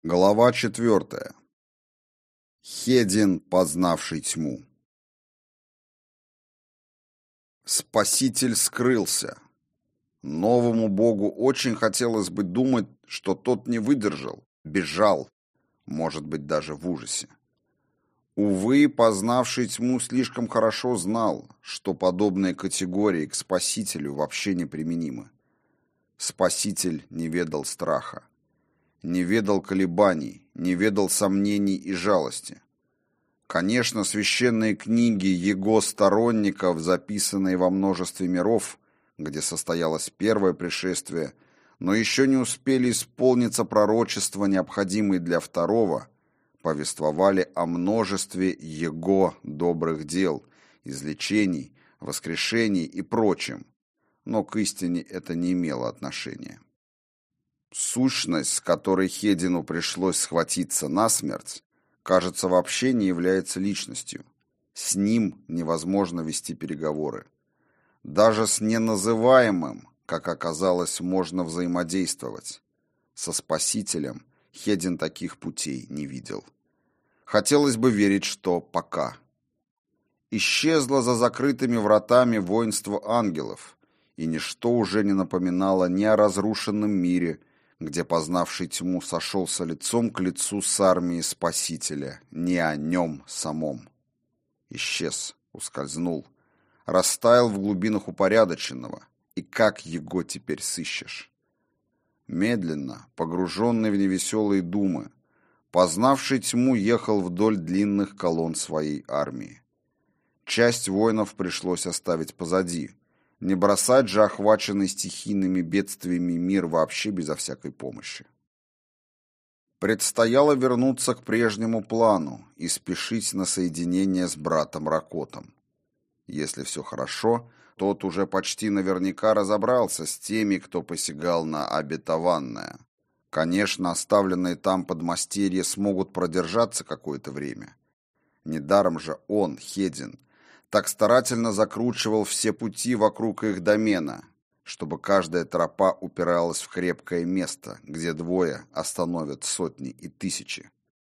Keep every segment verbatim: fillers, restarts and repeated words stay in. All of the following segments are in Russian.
Глава четвертая. Хедин, познавший тьму. Спаситель скрылся. Новому богу очень хотелось бы думать, что тот не выдержал, бежал, может быть, даже в ужасе. Увы, познавший тьму слишком хорошо знал, что подобные категории к Спасителю вообще неприменимы. Спаситель не ведал страха. Не ведал колебаний, не ведал сомнений и жалости. Конечно, священные книги его сторонников, записанные во множестве миров, где состоялось первое пришествие, но еще не успели исполниться пророчества, необходимые для второго, повествовали о множестве его добрых дел, излечений, воскрешений и прочем, но к истине это не имело отношения. Сущность, с которой Хедину пришлось схватиться насмерть, кажется, вообще не является личностью. С ним невозможно вести переговоры. Даже с неназываемым, как оказалось, можно взаимодействовать. Со Спасителем Хедин таких путей не видел. Хотелось бы верить, что пока. Исчезло за закрытыми вратами воинство ангелов, и ничто уже не напоминало ни о разрушенном мире, где познавший тьму сошелся лицом к лицу с армией Спасителя, не о нем самом. Исчез, ускользнул, растаял в глубинах упорядоченного, и как его теперь сыщешь? Медленно, погруженный в невеселые думы, познавший тьму ехал вдоль длинных колонн своей армии. Часть воинов пришлось оставить позади, не бросать же охваченный стихийными бедствиями мир вообще безо всякой помощи. Предстояло вернуться к прежнему плану и спешить на соединение с братом Ракотом. Если все хорошо, тот уже почти наверняка разобрался с теми, кто посягал на обетованное. Конечно, оставленные там подмастерья смогут продержаться какое-то время. Недаром же он, Хедин, так старательно закручивал все пути вокруг их домена, чтобы каждая тропа упиралась в крепкое место, где двое остановят сотни и тысячи.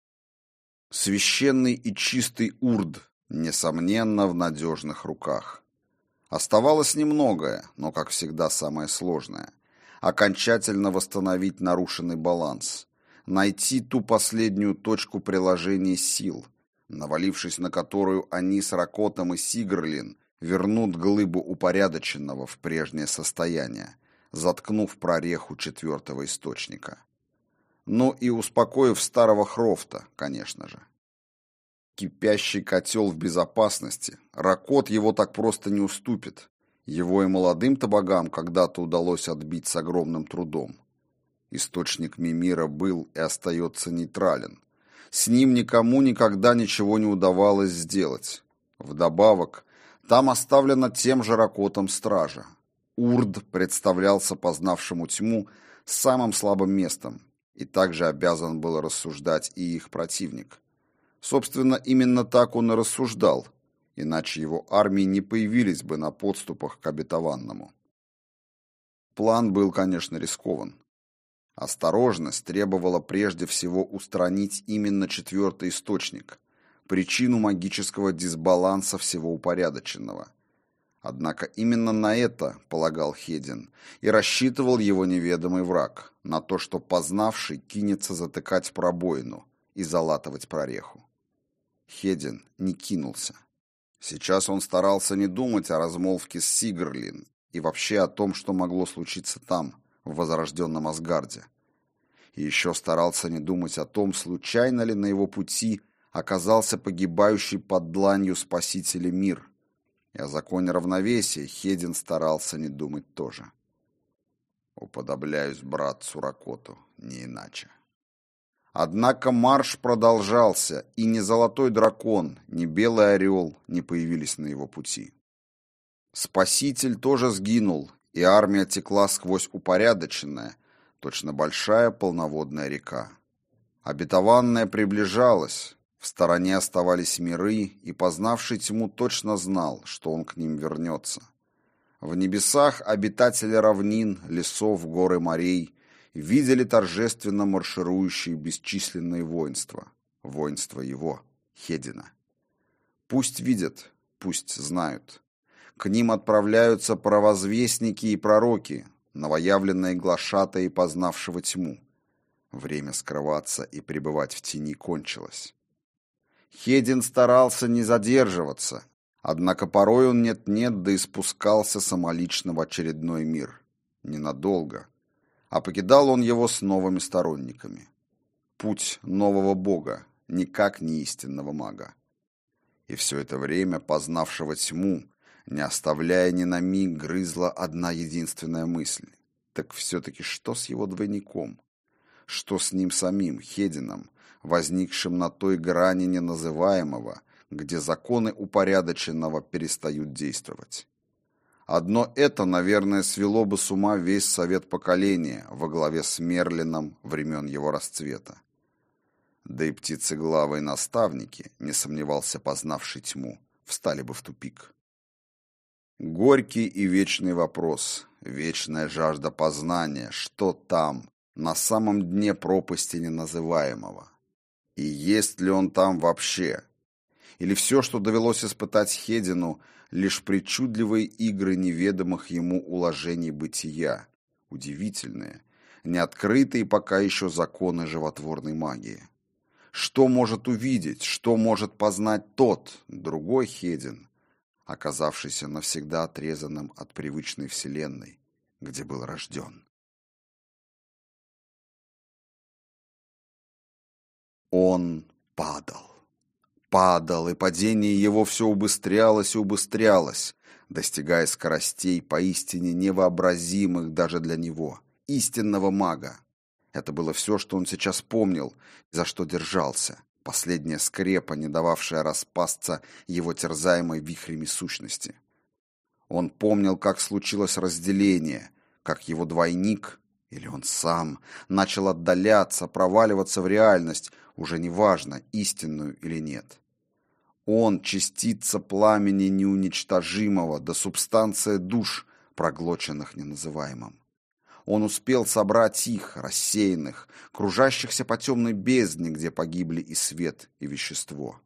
Священный и чистый Урд, несомненно, в надежных руках. Оставалось немногое, но, как всегда, самое сложное – окончательно восстановить нарушенный баланс, найти ту последнюю точку приложения сил, навалившись на которую они с Ракотом и Сигрлин вернут глыбу упорядоченного в прежнее состояние, заткнув прореху четвертого источника. Ну и успокоив старого Хрофта, конечно же. Кипящий котел в безопасности, Ракот его так просто не уступит. Его и молодым-то богам когда-то удалось отбить с огромным трудом. Источник Мимира был и остается нейтрален. С ним никому никогда ничего не удавалось сделать. Вдобавок, там оставлена тем же Ракотом стража. Урд представлялся познавшему тьму самым слабым местом, и также обязан был рассуждать и их противник. Собственно, именно так он и рассуждал, иначе его армии не появились бы на подступах к обетованному. План был, конечно, рискован. Осторожность требовала прежде всего устранить именно четвертый источник, причину магического дисбаланса всего упорядоченного. Однако именно на это, полагал Хедин, и рассчитывал его неведомый враг, на то, что познавший кинется затыкать пробоину и залатывать прореху. Хедин не кинулся. Сейчас он старался не думать о размолвке с Сигрлин и вообще о том, что могло случиться там, в возрожденном Асгарде. И еще старался не думать о том, случайно ли на его пути оказался погибающий под дланью Спасителя мир. И о законе равновесия Хедин старался не думать тоже. Уподобляюсь братцу Ракоту, не иначе. Однако марш продолжался, и ни золотой дракон, ни белый орел не появились на его пути. Спаситель тоже сгинул, и армия текла сквозь упорядоченное, точно большая полноводная река. Обетованное приближалось, в стороне оставались миры, и познавший тьму точно знал, что он к ним вернется. В небесах обитатели равнин, лесов, гор и морей, видели торжественно марширующие бесчисленные воинства, воинство его, Хедина. Пусть видят, пусть знают. К ним отправляются провозвестники и пророки, новоявленные глашатаи познавшего тьму. Время скрываться и пребывать в тени кончилось. Хедин старался не задерживаться, однако порой он нет-нет да и спускался самолично в очередной мир. Ненадолго. А покидал он его с новыми сторонниками. Путь нового бога, никак не истинного мага. И все это время познавшего тьму, не оставляя ни на миг, грызла одна единственная мысль. Так все-таки что с его двойником? Что с ним самим, Хедином, возникшим на той грани неназываемого, где законы упорядоченного перестают действовать? Одно это, наверное, свело бы с ума весь совет поколения во главе с Мерлином времен его расцвета. Да и птицеглавые наставники, не сомневался познавший тьму, встали бы в тупик. Горький и вечный вопрос, вечная жажда познания, что там, на самом дне пропасти неназываемого. И есть ли он там вообще? Или все, что довелось испытать Хедину, лишь причудливые игры неведомых ему уложений бытия, удивительные, неоткрытые пока еще законы животворной магии? Что может увидеть, что может познать тот, другой Хедин, оказавшийся навсегда отрезанным от привычной вселенной, где был рожден? Он падал. Падал, и падение его все убыстрялось и убыстрялось, достигая скоростей поистине невообразимых даже для него, истинного мага. Это было все, что он сейчас помнил, за что держался, последняя скрепа, не дававшая распасться его терзаемой вихрями сущности. Он помнил, как случилось разделение, как его двойник, или он сам, начал отдаляться, проваливаться в реальность, уже неважно, истинную или нет. Он — частица пламени неуничтожимого, да субстанция душ, проглоченных неназываемым. Он успел собрать их, рассеянных, кружащихся по темной бездне, где погибли и свет, и вещество.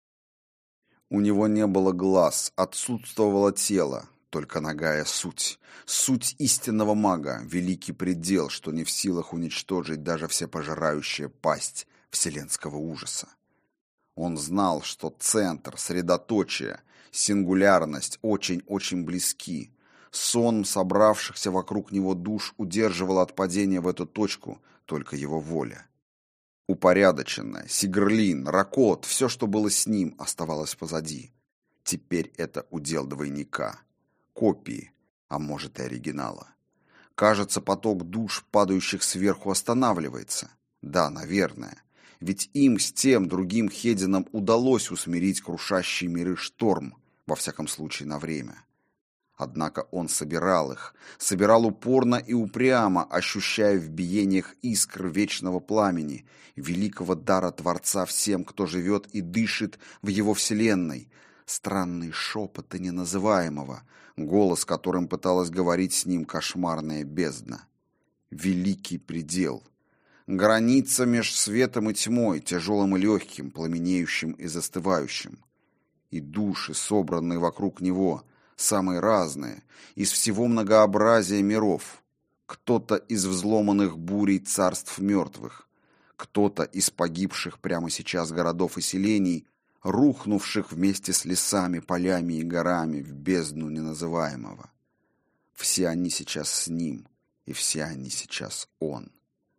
У него не было глаз, отсутствовало тело, только нагая суть. Суть истинного мага, великий предел, что не в силах уничтожить даже всепожирающая пасть вселенского ужаса. Он знал, что центр, средоточие, сингулярность очень-очень близки. Сон собравшихся вокруг него душ удерживал от падения в эту точку только его воля. Упорядоченное, Сигрлин, Ракот, все, что было с ним, оставалось позади. Теперь это удел двойника, копии, а может и оригинала. Кажется, поток душ, падающих сверху, останавливается. Да, наверное. Ведь им с тем другим Хедином удалось усмирить крушащий миры шторм, во всяком случае на время. Однако он собирал их, собирал упорно и упрямо, ощущая в биениях искр вечного пламени, великого дара Творца всем, кто живет и дышит в его вселенной, странные шепоты неназываемого, голос, которым пыталась говорить с ним кошмарная бездна. Великий предел. Граница меж светом и тьмой, тяжелым и легким, пламенеющим и застывающим. И души, собранные вокруг него, самые разные, из всего многообразия миров. Кто-то из взломанных бурей царств мертвых, кто-то из погибших прямо сейчас городов и селений, рухнувших вместе с лесами, полями и горами в бездну неназываемого. Все они сейчас с ним, и все они сейчас он.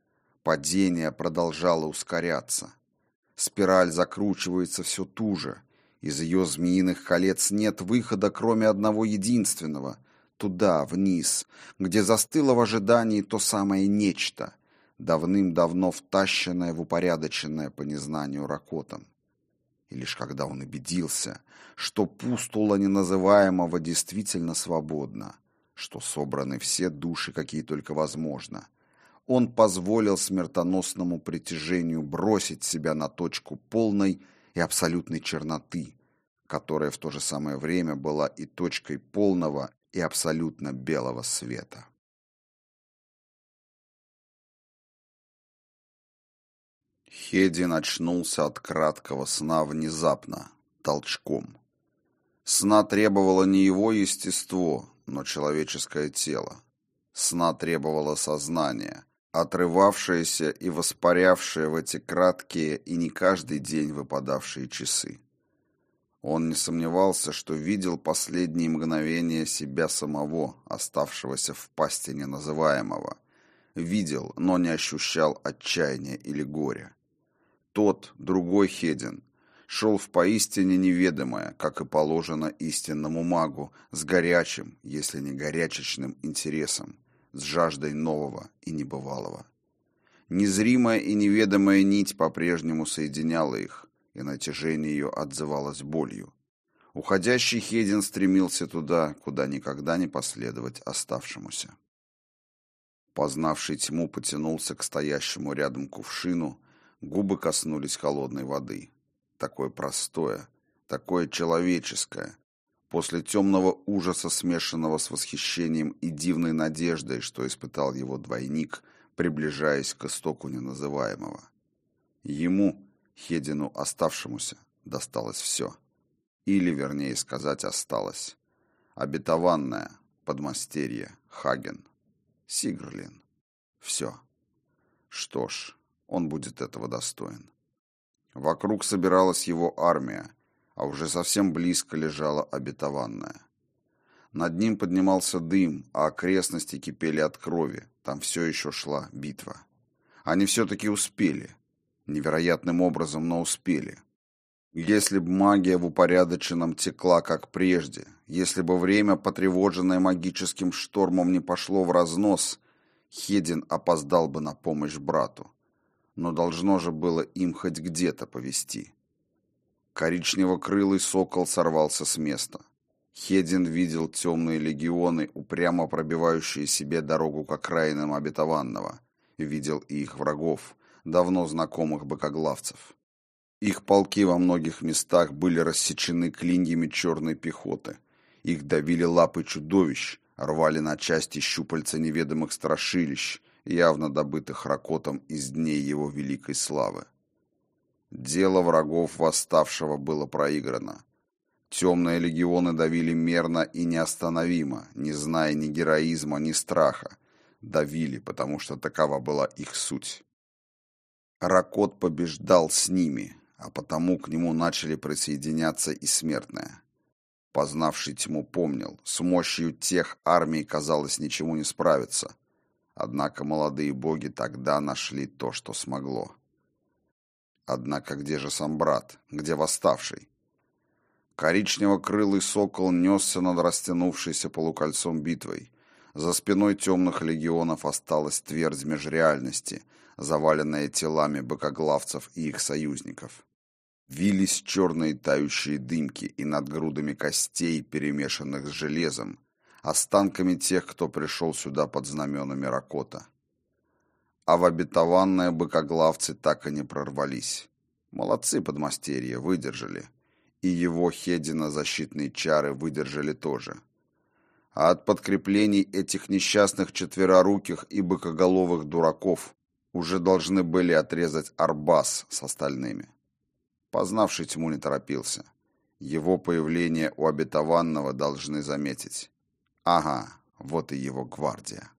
Падение продолжало ускоряться. Спираль закручивается все туже. Из ее змеиных колец нет выхода, кроме одного единственного — туда, вниз, где застыло в ожидании то самое нечто, давным-давно втащенное в упорядоченное по незнанию Ракотом. И лишь когда он убедился, что пустула неназываемого действительно свободна, что собраны все души, какие только возможно, он позволил смертоносному притяжению бросить себя на точку полной и абсолютной черноты, которая в то же самое время была и точкой полного и абсолютно белого света. Хедин очнулся от краткого сна внезапно, толчком. Сна требовало не его естество, но человеческое тело. Сна требовало сознание, отрывавшееся и воспарявшее в эти краткие и не каждый день выпадавшие часы. Он не сомневался, что видел последние мгновения себя самого, оставшегося в пасти неназываемого. Видел, но не ощущал отчаяния или горя. Тот, другой Хедин, шел в поистине неведомое, как и положено истинному магу, с горячим, если не горячечным интересом, с жаждой нового и небывалого. Незримая и неведомая нить по-прежнему соединяла их, и натяжение ее отзывалось болью. Уходящий Хедин стремился туда, куда никогда не последовать оставшемуся. Познавший тьму потянулся к стоящему рядом кувшину, губы коснулись холодной воды. Такое простое, такое человеческое, после темного ужаса, смешанного с восхищением и дивной надеждой, что испытал его двойник, приближаясь к истоку неназываемого. Ему, Хедину оставшемуся, досталось все. Или, вернее сказать, осталось. Обетованное, подмастерье, Хаген, Сигрлин. Все. Что ж, он будет этого достоин. Вокруг собиралась его армия, а уже совсем близко лежала обетованная. Над ним поднимался дым, а окрестности кипели от крови. Там все еще шла битва. Они все-таки успели. Невероятным образом, но успели. Если бы магия в упорядоченном текла, как прежде, если бы время, потревоженное магическим штормом, не пошло в разнос, Хедин опоздал бы на помощь брату. Но должно же было им хоть где-то повести. Коричнево-крылый сокол сорвался с места. Хедин видел темные легионы, упрямо пробивающие себе дорогу к окраинам обетованного. Видел и их врагов, давно знакомых быкоглавцев. Их полки во многих местах были рассечены клиньями черной пехоты. Их давили лапы чудовищ, рвали на части щупальца неведомых страшилищ, явно добытых Ракотом из дней его великой славы. Дело врагов восставшего было проиграно. Темные легионы давили мерно и неостановимо, не зная ни героизма, ни страха. Давили, потому что такова была их суть. Ракот побеждал с ними, а потому к нему начали присоединяться и смертные. Познавший тьму помнил, с мощью тех армий, казалось, ничему не справиться. Однако молодые боги тогда нашли то, что смогло. Однако где же сам брат? Где восставший? Коричнево-крылый сокол несся над растянувшейся полукольцом битвой. За спиной темных легионов осталась твердь межреальности, заваленная телами быкоглавцев и их союзников. Вились черные тающие дымки, и над грудами костей, перемешанных с железом, останками тех, кто пришел сюда под знаменами Ракота. А в обетованное быкоглавцы так и не прорвались. Молодцы подмастерья, выдержали. И его Хедина защитные чары выдержали тоже. А от подкреплений этих несчастных четвероруких и быкоголовых дураков уже должны были отрезать Арбас с остальными. Познавший тьму не торопился. Его появление у обетованного должны заметить. Ага, вот и его гвардия.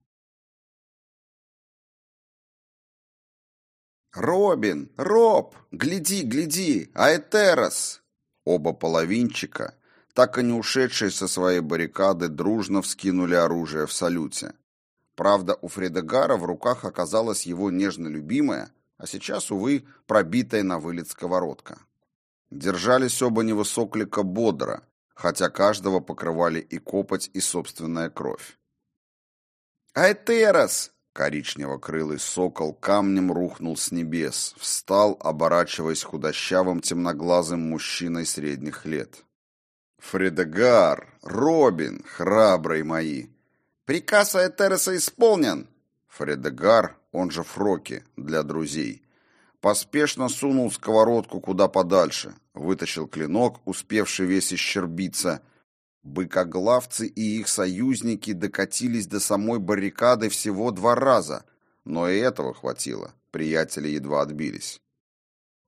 «Робин! Роб! Гляди, гляди! Аэтерос!» Оба половинчика, так и не ушедшие со своей баррикады, дружно вскинули оружие в салюте. Правда, у Фредегара в руках оказалась его нежно любимая, а сейчас, увы, пробитая на вылет сковородка. Держались оба невысоклика бодро, хотя каждого покрывали и копоть, и собственная кровь. «Аэтерос!» Коричнево-крылый сокол камнем рухнул с небес, встал, оборачиваясь худощавым темноглазым мужчиной средних лет. «Фредегар! Робин! Храбрые мои!» «Приказ Аэтероса исполнен!» Фредегар, он же Фроки, для друзей, поспешно сунул сковородку куда подальше, вытащил клинок, успевший весь исщербиться. Быкоглавцы и их союзники докатились до самой баррикады всего два раза, но и этого хватило, приятели едва отбились.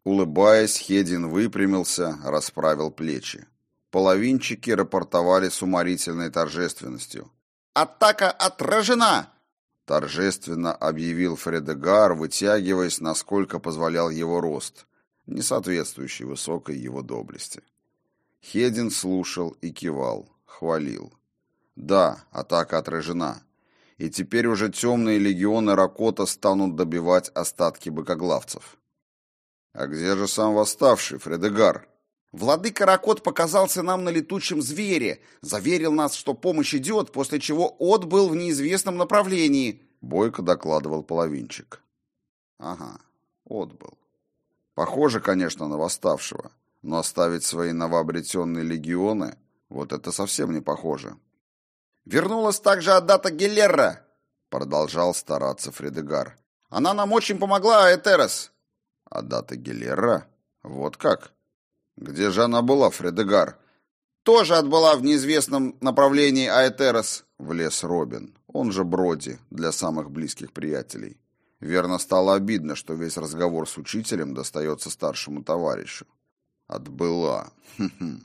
Улыбаясь, Хедин выпрямился, расправил плечи. Половинчики рапортовали с уморительной торжественностью. «Атака отражена!» Торжественно объявил Фредегар, вытягиваясь, насколько позволял его рост, не соответствующий высокой его доблести. Хедин слушал и кивал, хвалил. Да, атака отражена. И теперь уже темные легионы Ракота станут добивать остатки быкоглавцев. А где же сам восставший, Фредегар? Владыка Ракот показался нам на летучем звере, заверил нас, что помощь идет, после чего отбыл в неизвестном направлении, бойко докладывал половинчик. Ага, отбыл. Похоже, конечно, на восставшего, но оставить свои новообретенные легионы, вот это совсем не похоже. Вернулась также Аддата Гелерра, продолжал стараться Фредегар. Она нам очень помогла, Аэтерос. Аддата Гелерра? Вот как? Где же она была, Фредегар? Тоже отбыла в неизвестном направлении, Аэтерос, влез Робин, он же Броди, для самых близких приятелей. Верно, стало обидно, что весь разговор с учителем достается старшему товарищу. Отбыла. Хм-хм.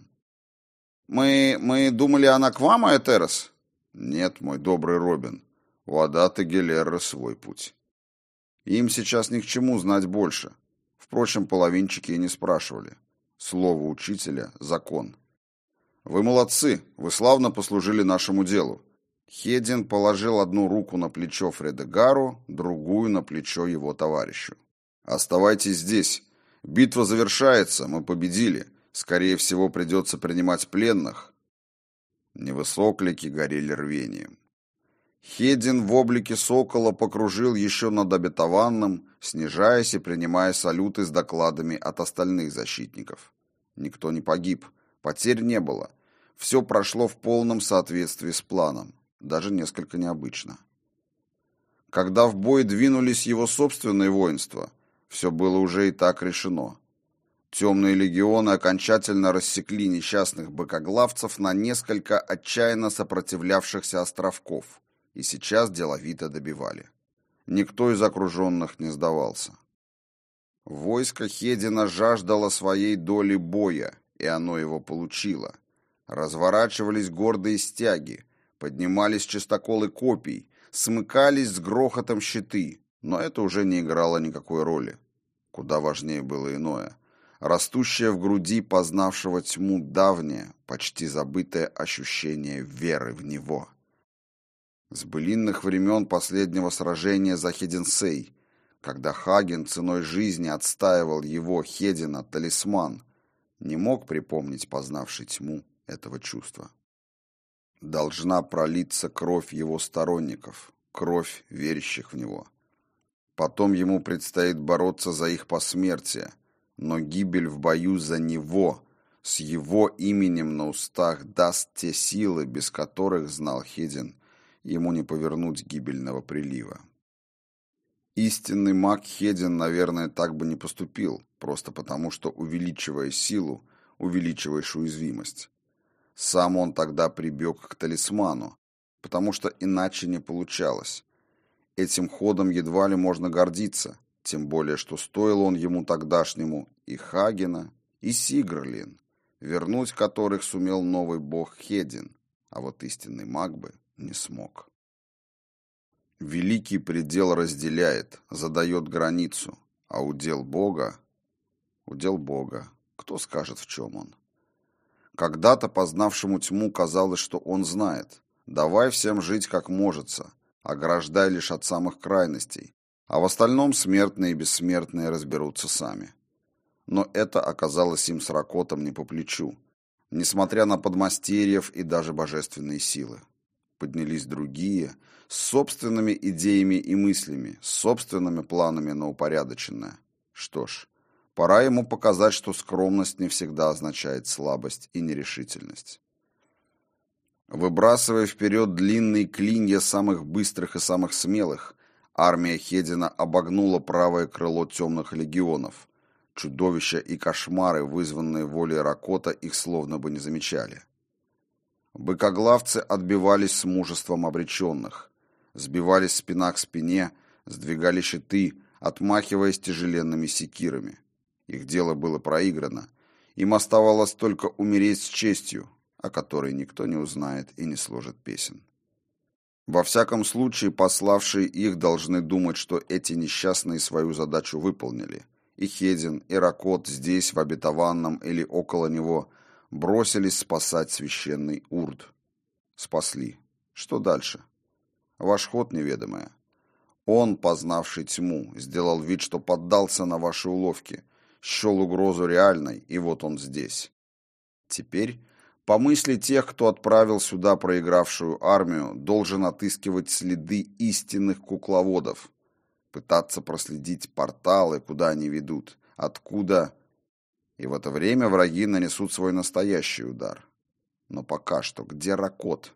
Мы, мы думали, она к вам, Аэтерос? Нет, мой добрый Робин, у Аддаты Гелерры свой путь. Им сейчас ни к чему знать больше. Впрочем, половинчики и не спрашивали. Слово учителя – закон. Вы молодцы, вы славно послужили нашему делу. Хедин положил одну руку на плечо Фредегару, другую на плечо его товарищу. Оставайтесь здесь. Битва завершается, мы победили. Скорее всего, придется принимать пленных. Невысоклики горели рвением. Хедин в облике сокола покружил еще над обетованным, снижаясь и принимая салюты с докладами от остальных защитников. Никто не погиб, потерь не было. Все прошло в полном соответствии с планом, даже несколько необычно. Когда в бой двинулись его собственные воинства, все было уже и так решено. Темные легионы окончательно рассекли несчастных быкоглавцев на несколько отчаянно сопротивлявшихся островков, и сейчас деловито добивали. Никто из окруженных не сдавался. Войско Хедина жаждало своей доли боя, и оно его получило. Разворачивались гордые стяги, поднимались чистоколы копий, смыкались с грохотом щиты, но это уже не играло никакой роли. Куда важнее было иное. Растущее в груди познавшего тьму давнее, почти забытое ощущение веры в него. С былинных времен последнего сражения за Хединсей, когда Хаген ценой жизни отстаивал его, Хедина, талисман, не мог припомнить познавший тьму этого чувства. Должна пролиться кровь его сторонников, кровь верящих в него. Потом ему предстоит бороться за их посмертие, но гибель в бою за него, с его именем на устах, даст те силы, без которых, знал Хедин, ему не повернуть гибельного прилива. Истинный маг Хедин, наверное, так бы не поступил, просто потому, что, увеличивая силу, увеличиваешь уязвимость. Сам он тогда прибег к талисману, потому что иначе не получалось. Этим ходом едва ли можно гордиться, тем более, что стоил он ему тогдашнему и Хагена, и Сигрлин, вернуть которых сумел новый бог Хедин, а вот истинный маг бы не смог. Великий предел разделяет, задает границу, а удел Бога... Удел Бога, кто скажет, в чем он? Когда-то познавшему тьму казалось, что он знает. Давай всем жить как можется, ограждай лишь от самых крайностей, а в остальном смертные и бессмертные разберутся сами. Но это оказалось им с Ракотом не по плечу, несмотря на подмастерьев и даже божественные силы. Поднялись другие, с собственными идеями и мыслями, с собственными планами на упорядоченное. Что ж, пора ему показать, что скромность не всегда означает слабость и нерешительность. Выбрасывая вперед длинные клинья самых быстрых и самых смелых, армия Хедина обогнула правое крыло темных легионов. Чудовища и кошмары, вызванные волей Ракота, их словно бы не замечали. Быкоглавцы отбивались с мужеством обреченных, сбивались спина к спине, сдвигали щиты, отмахиваясь тяжеленными секирами. Их дело было проиграно. Им оставалось только умереть с честью, о которой никто не узнает и не сложит песен. Во всяком случае, пославшие их должны думать, что эти несчастные свою задачу выполнили. И Хедин, и Ракот здесь, в обетованном или около него, бросились спасать священный Урд. Спасли. Что дальше? Ваш ход неведомое. Он, познавший тьму, сделал вид, что поддался на ваши уловки, счел угрозу реальной, и вот он здесь. Теперь, по мысли тех, кто отправил сюда проигравшую армию, должен отыскивать следы истинных кукловодов, пытаться проследить порталы, куда они ведут, откуда... И в это время враги нанесут свой настоящий удар. Но пока что, где Ракот?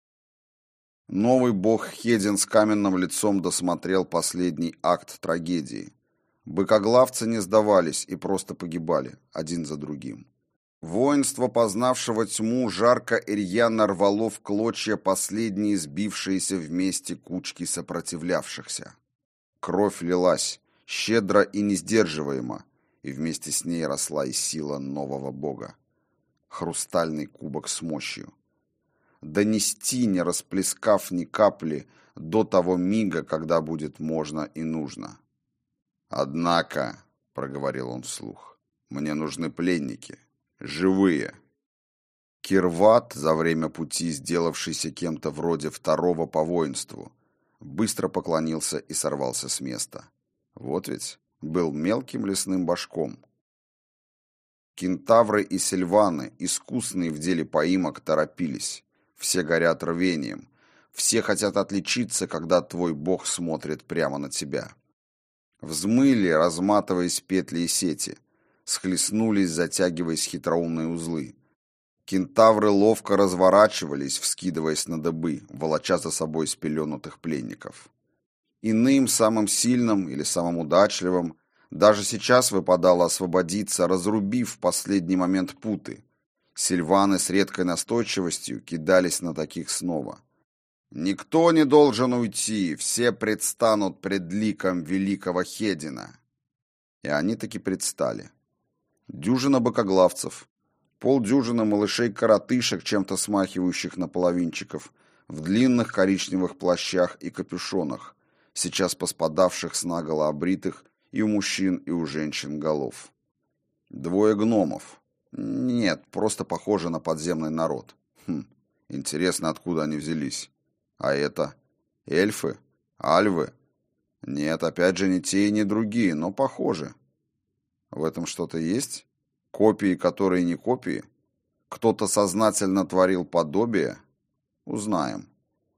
Новый бог Хедин с каменным лицом досмотрел последний акт трагедии. Быкоглавцы не сдавались и просто погибали, один за другим. Воинство, познавшего тьму, жарко и рьяно рвало в клочья последние сбившиеся вместе кучки сопротивлявшихся. Кровь лилась, щедро и несдерживаемо, и вместе с ней росла и сила нового бога. Хрустальный кубок с мощью. Донести, не расплескав ни капли, до того мига, когда будет можно и нужно. «Однако», — проговорил он вслух, — «мне нужны пленники, живые». Кирват, за время пути сделавшийся кем-то вроде второго по воинству, быстро поклонился и сорвался с места. Вот ведь был мелким лесным башком. Кентавры и сильваны, искусные в деле поимок, торопились. Все горят рвением. Все хотят отличиться, когда твой бог смотрит прямо на тебя. Взмыли, разматываясь петли и сети. Схлестнулись, затягиваясь хитроумные узлы. Кентавры ловко разворачивались, вскидываясь на дыбы, волоча за собой спеленутых пленников. Иным, самым сильным или самым удачливым, даже сейчас выпадало освободиться, разрубив в последний момент путы. Сильваны с редкой настойчивостью кидались на таких снова. «Никто не должен уйти, все предстанут пред ликом великого Хедина». И они таки предстали. Дюжина быкоглавцев, полдюжины малышей-коротышек, чем-то смахивающих на половинчиков, в длинных коричневых плащах и капюшонах, сейчас поспадавших с наголо обритых и у мужчин, и у женщин голов. Двое гномов. Нет, просто похожи на подземный народ. Хм, интересно, откуда они взялись. А это? Эльфы? Альвы? Нет, опять же, не те и не другие, но похожи. В этом что-то есть? Копии, которые не копии? Кто-то сознательно творил подобие? Узнаем.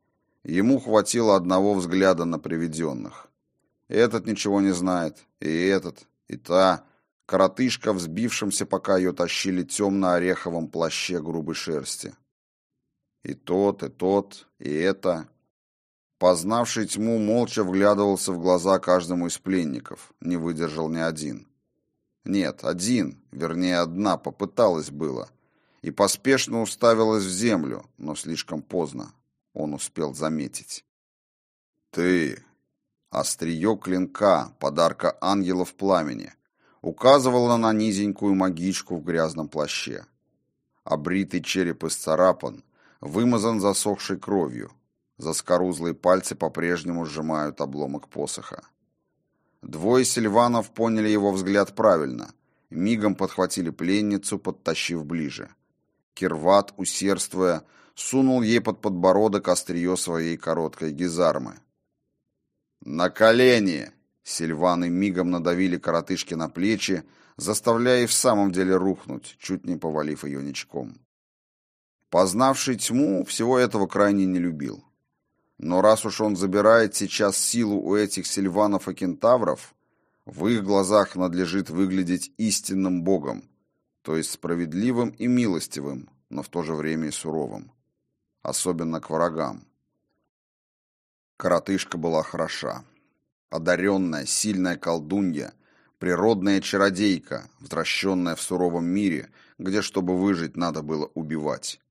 Ему хватило одного взгляда на привиденных. Этот ничего не знает, и этот, и та. Коротышка, взбившимся, пока ее тащили, темно-ореховом плаще грубой шерсти. И тот, и тот, и это. Познавший тьму молча вглядывался в глаза каждому из пленников. Не выдержал ни один. Нет, один, вернее, одна, попыталась было. И поспешно уставилась в землю, но слишком поздно. Он успел заметить. «Ты!» Острие клинка, подарка ангелов пламени, указывало на низенькую магичку в грязном плаще. Обритый череп исцарапан, вымазан засохшей кровью. Заскорузлые пальцы по-прежнему сжимают обломок посоха. Двое сильванов поняли его взгляд правильно. Мигом подхватили пленницу, подтащив ближе. Кирват, усердствуя, сунул ей под подбородок острие своей короткой гизармы. «На колени!» Сильваны мигом надавили коротышке на плечи, заставляя и в самом деле рухнуть, чуть не повалив ее ничком. Познавший тьму всего этого крайне не любил. Но раз уж он забирает сейчас силу у этих сильванов и кентавров, в их глазах надлежит выглядеть истинным богом, то есть справедливым и милостивым, но в то же время и суровым. Особенно к врагам. Коротышка была хороша. Одаренная, сильная колдунья, природная чародейка, возвращенная в суровом мире, где, чтобы выжить, надо было убивать.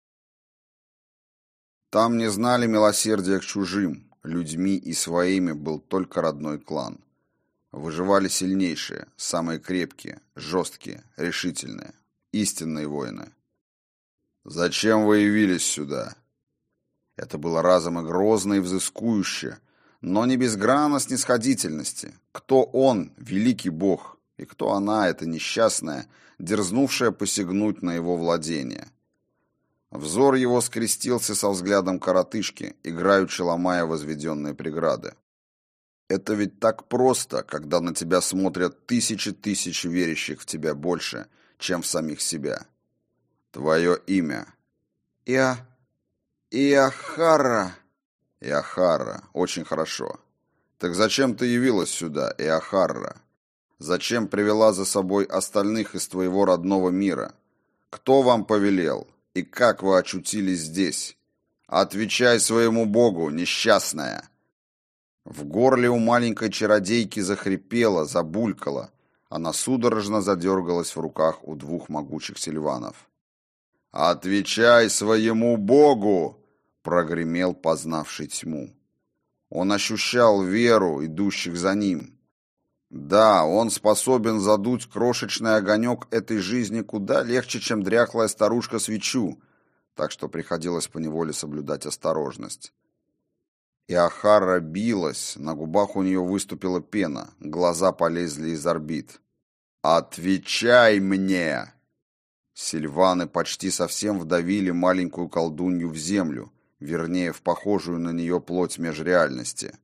Там не знали милосердия к чужим, людьми и своими был только родной клан. Выживали сильнейшие, самые крепкие, жесткие, решительные, истинные воины. «Зачем вы явились сюда?» Это было разом и грозно, и взыскующе, но не без грана снисходительности. Кто он, великий бог, и кто она, эта несчастная, дерзнувшая посягнуть на его владение? Взор его скрестился со взглядом коротышки, играючи ломая возведенные преграды. Это ведь так просто, когда на тебя смотрят тысячи тысяч верящих в тебя больше, чем в самих себя. Твое имя. Я... Иохара. Иохара. Очень хорошо. Так зачем ты явилась сюда, Иохара? Зачем привела за собой остальных из твоего родного мира? Кто вам повелел? И как вы очутились здесь? Отвечай своему богу, несчастная!» В горле у маленькой чародейки захрипело, забулькало. Она судорожно задергалась в руках у двух могучих сильванов. «Отвечай своему богу!» — прогремел познавший тьму. Он ощущал веру идущих за ним. Да, он способен задуть крошечный огонек этой жизни куда легче, чем дряхлая старушка свечу, так что приходилось поневоле соблюдать осторожность. Иохара билась, на губах у нее выступила пена, глаза полезли из орбит. «Отвечай мне!» Сильваны почти совсем вдавили маленькую колдунью в землю, вернее, в похожую на нее плоть межреальности.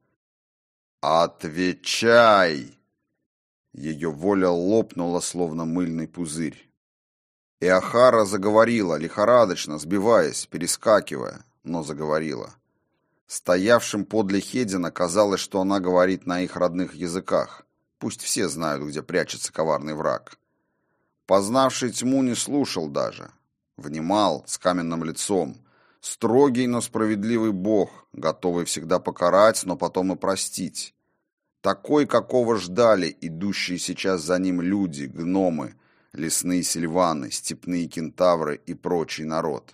«Отвечай!» Ее воля лопнула, словно мыльный пузырь. Иохара заговорила, лихорадочно, сбиваясь, перескакивая, но заговорила. Стоявшим подле Хедина казалось, что она говорит на их родных языках. Пусть все знают, где прячется коварный враг. Познавший тьму не слушал даже. Внимал с каменным лицом. Строгий, но справедливый бог, готовый всегда покарать, но потом и простить. Такой, какого ждали идущие сейчас за ним люди, гномы, лесные сильваны, степные кентавры и прочий народ.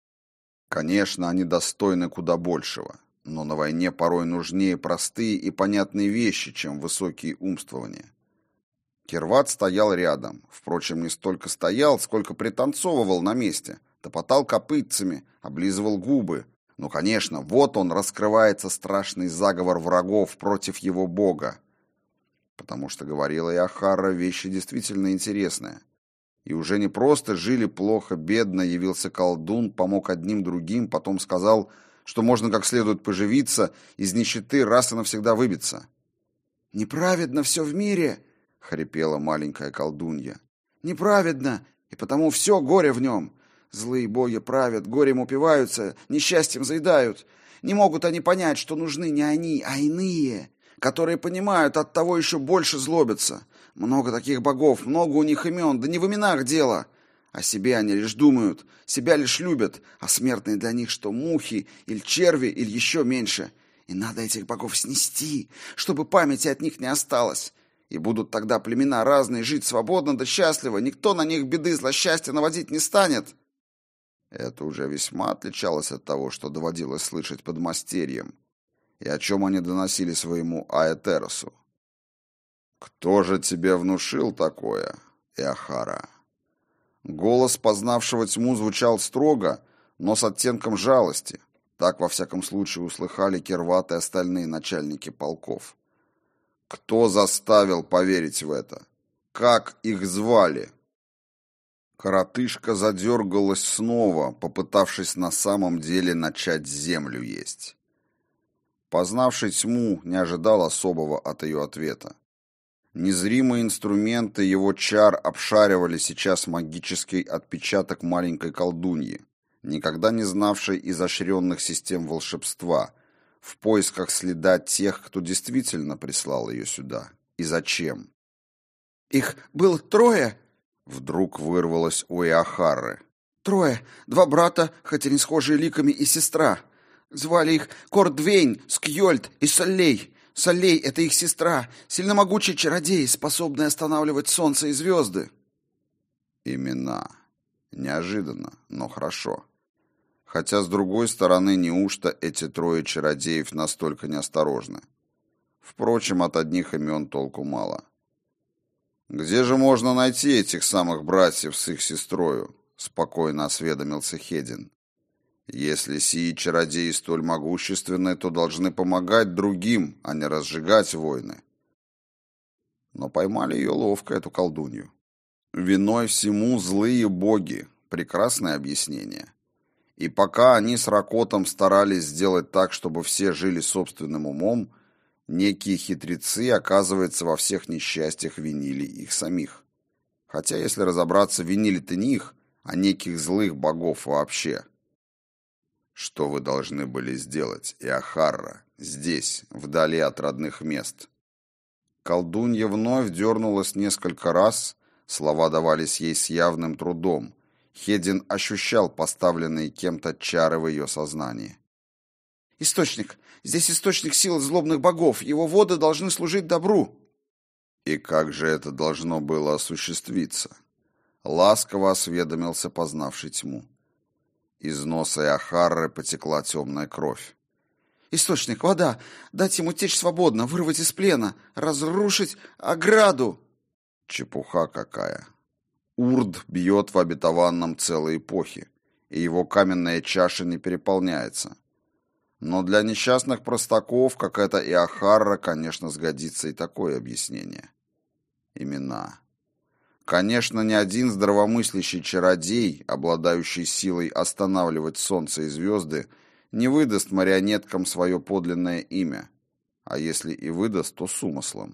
Конечно, они достойны куда большего, но на войне порой нужнее простые и понятные вещи, чем высокие умствования. Кирват стоял рядом, впрочем, не столько стоял, сколько пританцовывал на месте, топотал копытцами, облизывал губы. Ну, конечно, вот он, раскрывается страшный заговор врагов против его бога. Потому что, говорила Иохара, вещи действительно интересные. И уже не просто жили плохо, бедно, явился колдун, помог одним другим, потом сказал, что можно как следует поживиться, из нищеты раз и навсегда выбиться. «Неправедно все в мире!» — хрипела маленькая колдунья. «Неправедно, и потому все горе в нем. Злые боги правят, горем упиваются, несчастьем заедают. Не могут они понять, что нужны не они, а иные, которые понимают, от того еще больше злобятся. Много таких богов, много у них имен, да не в именах дело. О себе они лишь думают, себя лишь любят, а смертные для них что мухи, или черви, или еще меньше. И надо этих богов снести, чтобы памяти от них не осталось. И будут тогда племена разные жить свободно да счастливо, никто на них беды злосчастья наводить не станет». Это уже весьма отличалось от того, что доводилось слышать подмастерьям, и о чем они доносили своему Аэтеросу. «Кто же тебе внушил такое, Иохара?» Голос познавшего тьму звучал строго, но с оттенком жалости. Так, во всяком случае, услыхали Кирват и остальные начальники полков. «Кто заставил поверить в это? Как их звали?» Коротышка задергалась снова, попытавшись на самом деле начать землю есть. Познавший тьму не ожидал особого от ее ответа. Незримые инструменты его чар обшаривали сейчас магический отпечаток маленькой колдуньи, никогда не знавшей изощренных систем волшебства, в поисках следа тех, кто действительно прислал ее сюда. И зачем? «Их было трое!» Вдруг вырвалось у Иохары. «Трое. Два брата, хотя не схожие ликами, и сестра. Звали их Кордвейн, Скьёльд и Соллей. Соллей — это их сестра, сильномогучий чародей, способный останавливать солнце и звезды». Имена. Неожиданно, но хорошо. Хотя, с другой стороны, неужто эти трое чародеев настолько неосторожны? Впрочем, от одних имен толку мало. «Где же можно найти этих самых братьев с их сестрою?» — спокойно осведомился Хедин. «Если сии чародеи столь могущественны, то должны помогать другим, а не разжигать войны». Но поймали ее ловко, эту колдунью. Виной всему злые боги. Прекрасное объяснение. И пока они с Ракотом старались сделать так, чтобы все жили собственным умом, некие хитрецы, оказывается, во всех несчастьях винили их самих. Хотя, если разобраться, винили-то не их, а неких злых богов вообще. Что вы должны были сделать, Иохарра, здесь, вдали от родных мест? Колдунья вновь дернулась несколько раз, слова давались ей с явным трудом. Хедин ощущал поставленные кем-то чары в ее сознании. «Источник! Здесь источник сил злобных богов! Его воды должны служить добру!» «И как же это должно было осуществиться?» Ласково осведомился познавший тьму. Из носа Иохарры потекла темная кровь. «Источник, вода! Дать ему течь свободно, вырвать из плена, разрушить ограду!» Чепуха какая! Урд бьет в обетованном целой эпохи, и его каменная чаша не переполняется. Но для несчастных простаков, как это Иохарра, конечно, сгодится и такое объяснение. Имена. Конечно, ни один здравомыслящий чародей, обладающий силой останавливать солнце и звезды, не выдаст марионеткам свое подлинное имя, а если и выдаст, то с умыслом.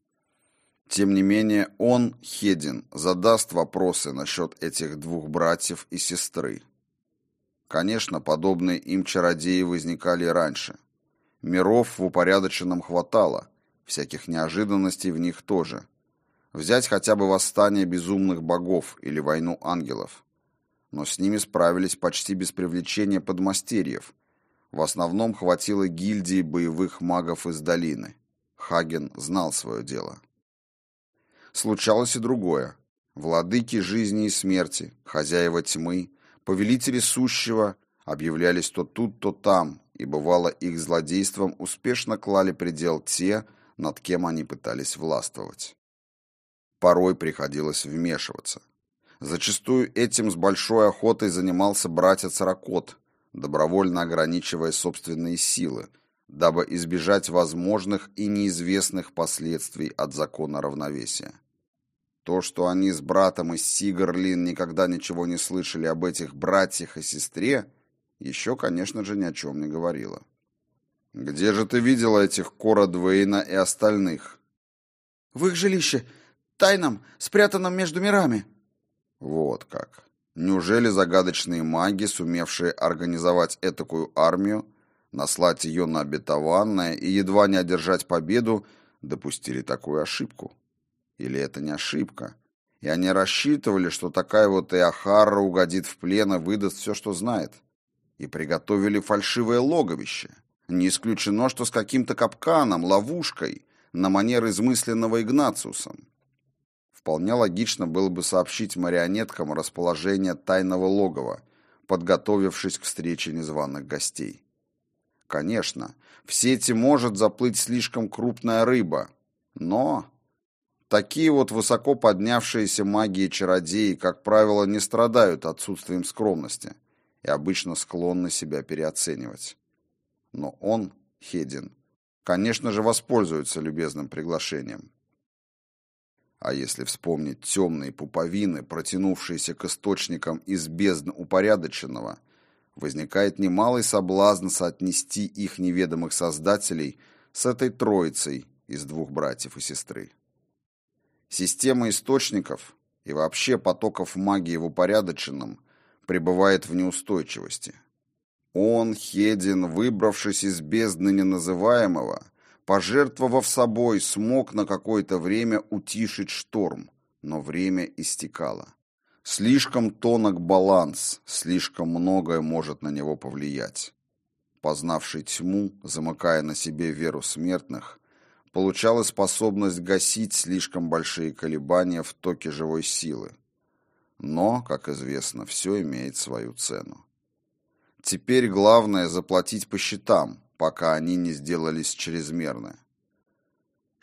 Тем не менее, он, Хедин, задаст вопросы насчет этих двух братьев и сестры. Конечно, подобные им чародеи возникали и раньше. Миров в упорядоченном хватало, всяких неожиданностей в них тоже. Взять хотя бы восстание безумных богов или войну ангелов. Но с ними справились почти без привлечения подмастерьев. В основном хватило гильдии боевых магов из долины. Хаген знал свое дело. Случалось и другое. Владыки жизни и смерти, хозяева тьмы, повелители сущего объявлялись то тут, то там, и бывало их злодейством успешно клали предел те, над кем они пытались властвовать. Порой приходилось вмешиваться. Зачастую этим с большой охотой занимался братец Ракот, добровольно ограничивая собственные силы, дабы избежать возможных и неизвестных последствий от закона равновесия. То, что они с братом из Сигарлин никогда ничего не слышали об этих братьях и сестре, еще, конечно же, ни о чем не говорило. «Где же ты видела этих Кора Двейна и остальных?» «В их жилище, тайном, спрятанном между мирами». «Вот как. Неужели загадочные маги, сумевшие организовать этакую армию, наслать ее на обетованное и едва не одержать победу, допустили такую ошибку? Или это не ошибка? И они рассчитывали, что такая вот Иохарра угодит в плен и выдаст все, что знает? И приготовили фальшивое логовище? Не исключено, что с каким-то капканом, ловушкой, на манер измысленного Игнациусом. Вполне логично было бы сообщить марионеткам расположение тайного логова, подготовившись к встрече незваных гостей. Конечно, в сети может заплыть слишком крупная рыба, но такие вот высоко поднявшиеся маги и чародеи, как правило, не страдают отсутствием скромности и обычно склонны себя переоценивать. Но он, Хедин, конечно же, воспользуется любезным приглашением. А если вспомнить темные пуповины, протянувшиеся к источникам из бездны упорядоченного, возникает немалый соблазн соотнести их неведомых создателей с этой троицей из двух братьев и сестры. Система источников и вообще потоков магии в упорядоченном пребывает в неустойчивости. Он, Хедин, выбравшись из бездны неназываемого, пожертвовав собой, смог на какое-то время утишить шторм, но время истекало. Слишком тонок баланс, слишком многое может на него повлиять. Познавший тьму, замыкая на себе веру смертных, получал способность гасить слишком большие колебания в токе живой силы. Но, как известно, все имеет свою цену. Теперь главное заплатить по счетам, пока они не сделались чрезмерны.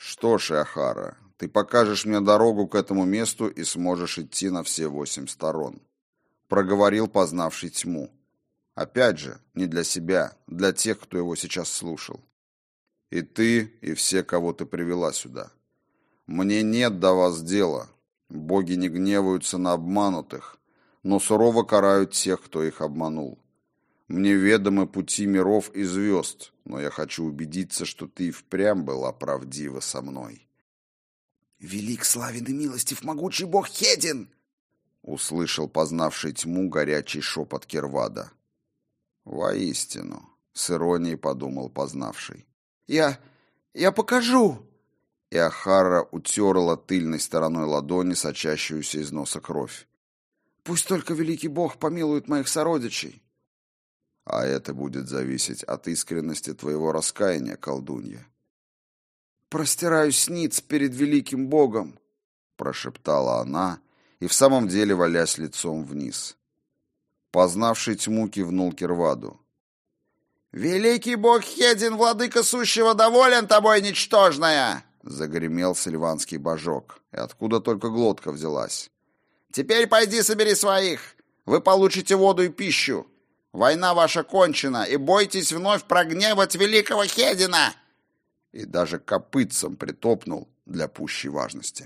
«Что ж, Иохара, ты покажешь мне дорогу к этому месту и сможешь идти на все восемь сторон», — проговорил познавший тьму. Опять же, не для себя, для тех, кто его сейчас слушал. «И ты, и все, кого ты привела сюда. Мне нет до вас дела. Боги не гневаются на обманутых, но сурово карают тех, кто их обманул. Мне ведомы пути миров и звезд, но я хочу убедиться, что ты и впрямь была правдива со мной». «Велик, славен и милостив могучий бог Хедин!» — услышал познавший тьму горячий шепот Кирвада. «Воистину», — с иронией подумал познавший. «Я... я покажу!» Иохара утерла тыльной стороной ладони сочащуюся из носа кровь. «Пусть только великий бог помилует моих сородичей». «А это будет зависеть от искренности твоего раскаяния, колдунья». «Простираюсь ниц перед великим богом», — прошептала она, и в самом деле валясь лицом вниз. Познавший тьму кивнул Кирваду. «Великий бог Хедин, владыка сущего, доволен тобой, ничтожная!» — загремел сильванский божок, и откуда только глотка взялась. «Теперь пойди собери своих. Вы получите воду и пищу. Война ваша кончена, и бойтесь вновь прогневать великого Хедина!» И даже копытцем притопнул для пущей важности.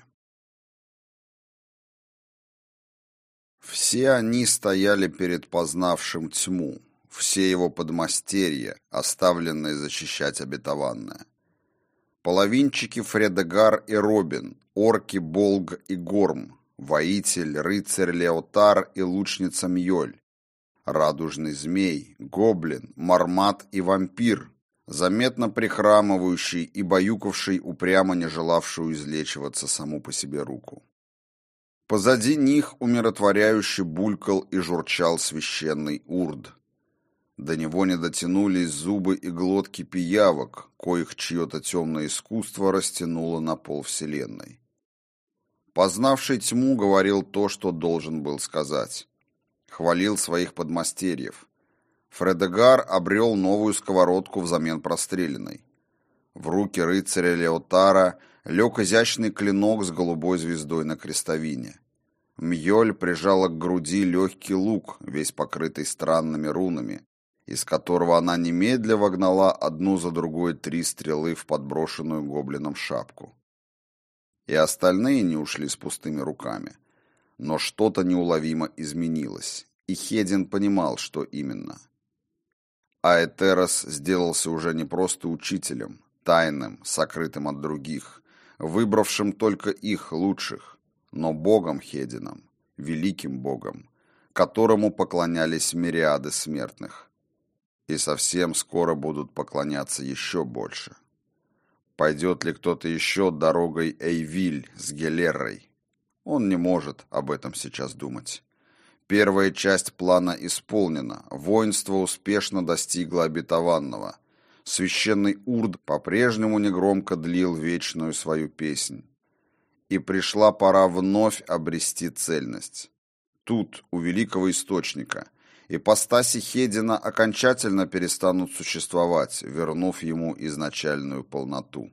Все они стояли перед познавшим тьму, все его подмастерья, оставленные защищать обетованное. Половинчики Фредегар и Робин, орки Болг и Горм, воитель, рыцарь Леотар и лучница Мьёль, радужный змей, гоблин, мармат и вампир, заметно прихрамывающий и баюкавший упрямо не желавшую излечиваться саму по себе руку. Позади них умиротворяюще булькал и журчал священный урд. До него не дотянулись зубы и глотки пиявок, коих чье-то темное искусство растянуло на пол вселенной. Познавший тьму говорил то, что должен был сказать. Хвалил своих подмастерьев. Фредегар обрел новую сковородку взамен простреленной. В руки рыцаря Леотара лег изящный клинок с голубой звездой на крестовине. Мьёль прижала к груди легкий лук, весь покрытый странными рунами, из которого она немедля вогнала одну за другой три стрелы в подброшенную гоблином шапку. И остальные не ушли с пустыми руками. Но что-то неуловимо изменилось, и Хедин понимал, что именно. Аэтерос сделался уже не просто учителем, тайным, сокрытым от других, выбравшим только их лучших, но богом Хедином, великим богом, которому поклонялись мириады смертных. И совсем скоро будут поклоняться еще больше. Пойдет ли кто-то еще дорогой Эйвиль с Гелерой? Он не может об этом сейчас думать. Первая часть плана исполнена, воинство успешно достигло обетованного. Священный урд по-прежнему негромко длил вечную свою песнь. И пришла пора вновь обрести цельность. Тут, у великого источника, ипостаси Хедина окончательно перестанут существовать, вернув ему изначальную полноту.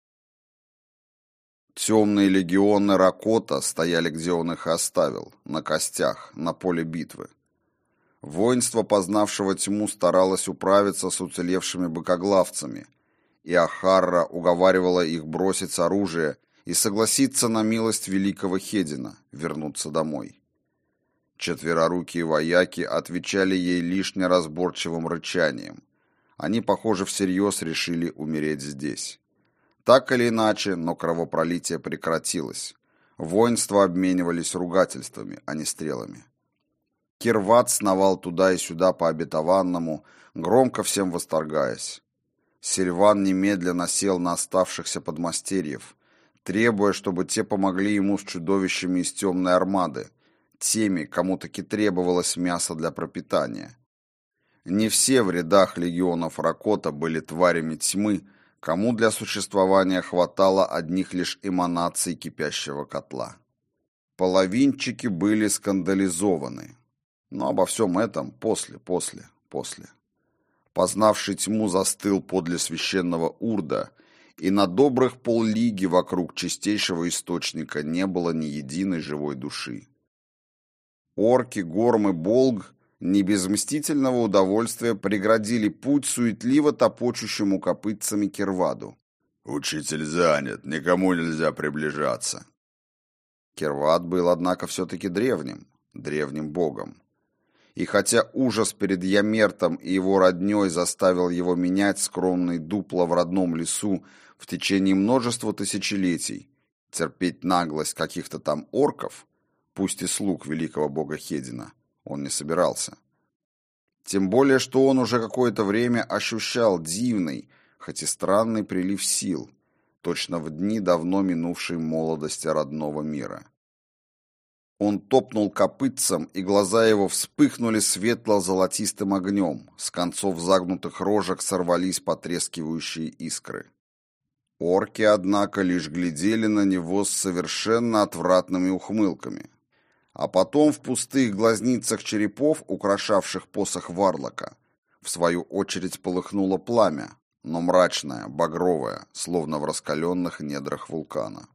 Темные легионы Ракота стояли, где он их и оставил, на костях, на поле битвы. Воинство, познавшего тьму, старалось управиться с уцелевшими быкоглавцами, и Ахарра уговаривала их бросить оружие и согласиться на милость великого Хедина, вернуться домой. Четверорукие вояки отвечали ей лишь неразборчивым рычанием. Они, похоже, всерьез решили умереть здесь. Так или иначе, но кровопролитие прекратилось. Воинства обменивались ругательствами, а не стрелами. Кирват сновал туда и сюда по обетованному, громко всем восторгаясь. Сильван немедленно сел на оставшихся подмастерьев, требуя, чтобы те помогли ему с чудовищами из темной армады, теми, кому таки требовалось мясо для пропитания. Не все в рядах легионов Ракота были тварями тьмы, кому для существования хватало одних лишь эманаций кипящего котла. Половинчики были скандализованы. Но обо всем этом после, после, после. Познавший тьму застыл подле священного урда и на добрых поллиги вокруг чистейшего источника не было ни единой живой души. Орки, Горм и Болг не без мстительного удовольствия преградили путь суетливо топочущему копытцами Кирваду. «Учитель занят, никому нельзя приближаться». Кирвад был, однако, все-таки древним, древним богом. И хотя ужас перед Ямертом и его родней заставил его менять скромные дупла в родном лесу в течение множества тысячелетий, терпеть наглость каких-то там орков, пусть и слуг великого бога Хедина, он не собирался. Тем более, что он уже какое-то время ощущал дивный, хоть и странный прилив сил, точно в дни давно минувшей молодости родного мира. Он топнул копытцем, и глаза его вспыхнули светло-золотистым огнем, с концов загнутых рожек сорвались потрескивающие искры. Орки, однако, лишь глядели на него с совершенно отвратными ухмылками. А потом в пустых глазницах черепов, украшавших посох Варлока, в свою очередь полыхнуло пламя, но мрачное, багровое, словно в раскаленных недрах вулкана.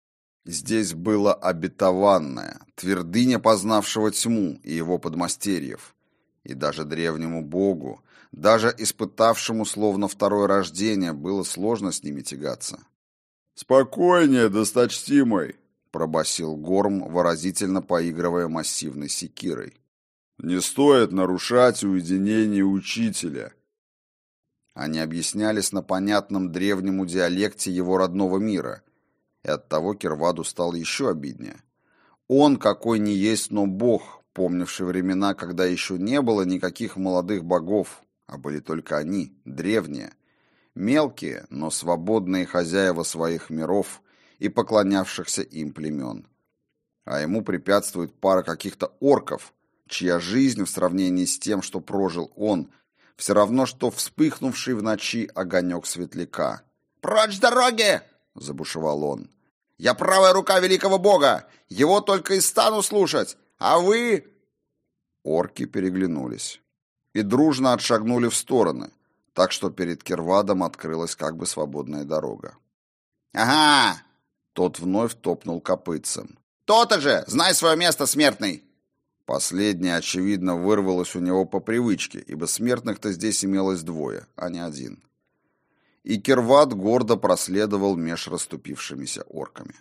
Здесь было обетованное, твердыня познавшего тьму и его подмастерьев, и даже древнему богу, даже испытавшему словно второе рождение, было сложно с ними тягаться. «Спокойнее, досточтимый!» — пробасил Горм, выразительно поигрывая массивной секирой. «Не стоит нарушать уединение учителя». Они объяснялись на понятном древнему диалекте его родного мира, и оттого Кирваду стало еще обиднее. Он, какой ни есть, но бог, помнивший времена, когда еще не было никаких молодых богов, а были только они, древние, мелкие, но свободные хозяева своих миров и поклонявшихся им племен. А ему препятствует пара каких-то орков, чья жизнь в сравнении с тем, что прожил он, все равно, что вспыхнувший в ночи огонек светляка. «Прочь с дороги!» — забушевал он. «Я правая рука великого бога! Его только и стану слушать! А вы...» Орки переглянулись и дружно отшагнули в стороны, так что перед Кирвадом открылась как бы свободная дорога. «Ага!» — тот вновь топнул копытцем. «То-то же! Знай свое место, смертный!» Последнее, очевидно, вырвалось у него по привычке, ибо смертных-то здесь имелось двое, а не один. И Кирвад гордо проследовал меж расступившимися орками.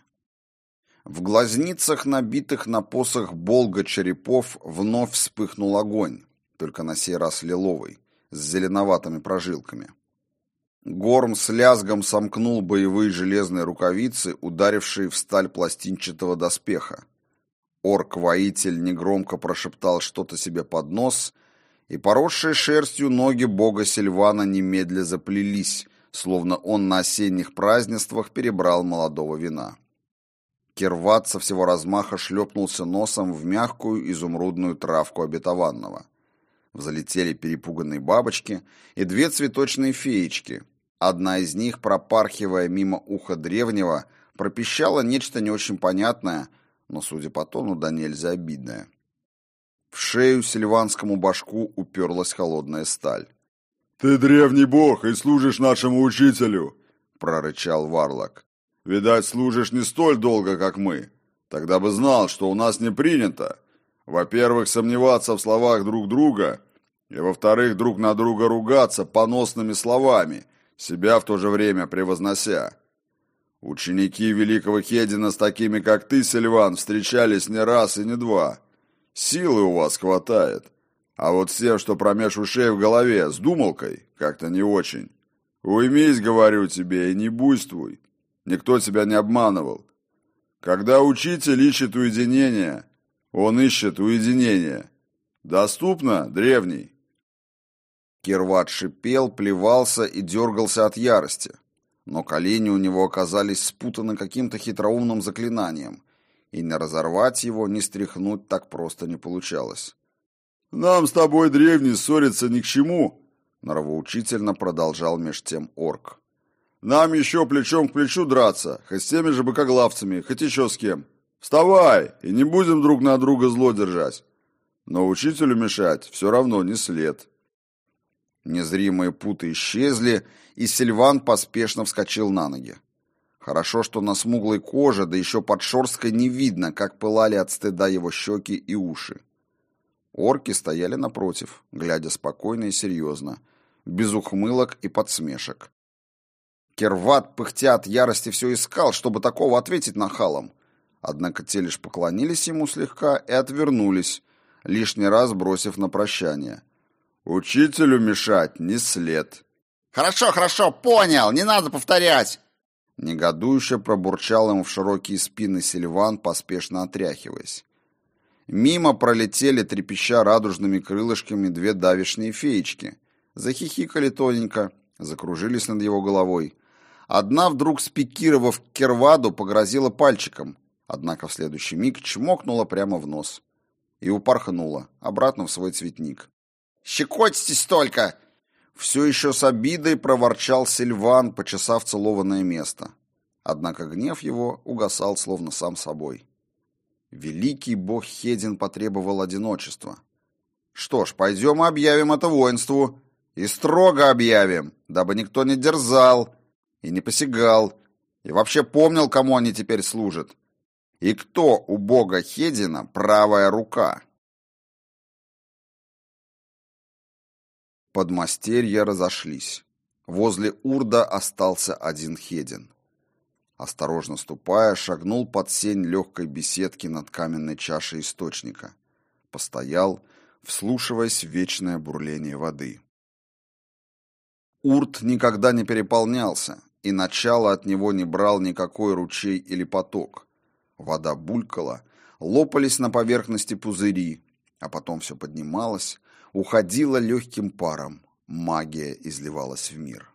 В глазницах, набитых на посох Болга черепов, вновь вспыхнул огонь, только на сей раз лиловый, с зеленоватыми прожилками. Горм с лязгом сомкнул боевые железные рукавицы, ударившие в сталь пластинчатого доспеха. Орк-воитель негромко прошептал что-то себе под нос, и поросшие шерстью ноги бога Сильвана немедля заплелись, словно он на осенних празднествах перебрал молодого вина. Кирвад со всего размаха шлепнулся носом в мягкую изумрудную травку обетованного. Взлетели перепуганные бабочки и две цветочные феечки. Одна из них, пропархивая мимо уха древнего, пропищала нечто не очень понятное, но, судя по тону, да нельзя обидное. В шею сильванскому башку уперлась холодная сталь. «Ты древний бог и служишь нашему учителю!» — прорычал Варлок. «Видать, служишь не столь долго, как мы. Тогда бы знал, что у нас не принято. Во-первых, сомневаться в словах друг друга, и, во-вторых, друг на друга ругаться поносными словами, себя в то же время превознося. Ученики великого Хедина с такими, как ты, Сильван, встречались не раз и не два. Силы у вас хватает. А вот с тем, что промеж ушей в голове, с думалкой, как-то не очень. Уймись, говорю тебе, и не буйствуй. Никто тебя не обманывал. Когда учитель ищет уединение, он ищет уединение. Доступно, древний?» Кирвад шипел, плевался и дергался от ярости, но колени у него оказались спутаны каким-то хитроумным заклинанием, и не разорвать его, ни стряхнуть так просто не получалось. «Нам с тобой, древний, ссориться ни к чему», — нравоучительно продолжал меж тем орк. «Нам еще плечом к плечу драться, хоть с теми же быкоглавцами, хоть еще с кем. Вставай, и не будем друг на друга зло держать. Но учителю мешать все равно не след». Незримые путы исчезли, и Сильван поспешно вскочил на ноги. Хорошо, что на смуглой коже, да еще под шерсткой не видно, как пылали от стыда его щеки и уши. Орки стояли напротив, глядя спокойно и серьезно, без ухмылок и подсмешек. Керват, пыхтя от ярости, все искал, чтобы такого ответить нахалам. Однако те лишь поклонились ему слегка и отвернулись, лишний раз бросив на прощание: «Учителю мешать не след». «Хорошо, хорошо, понял, не надо повторять!» Негодующе пробурчал ему в широкие спины Сильван, поспешно отряхиваясь. Мимо пролетели, трепеща радужными крылышками, две давешние феечки. Захихикали тоненько, закружились над его головой. Одна, вдруг спикировав к Керваду, погрозила пальчиком, однако в следующий миг чмокнула прямо в нос и упорхнула обратно в свой цветник. «Щекотитесь только!» Все еще с обидой проворчал Сильван, почесав целованное место. Однако гнев его угасал словно сам собой. Великий бог Хедин потребовал одиночества. Что ж, пойдем и объявим это воинству. И строго объявим, дабы никто не дерзал и не посягал, и вообще помнил, кому они теперь служат. И кто у бога Хедина правая рука. Подмастерья разошлись. Возле Урда остался один Хедин. Осторожно ступая, шагнул под сень легкой беседки над каменной чашей источника. Постоял, вслушиваясь в вечное бурление воды. Урд никогда не переполнялся, и начало от него не брал никакой ручей или поток. Вода булькала, лопались на поверхности пузыри, а потом все поднималось, уходила легким паром, магия изливалась в мир.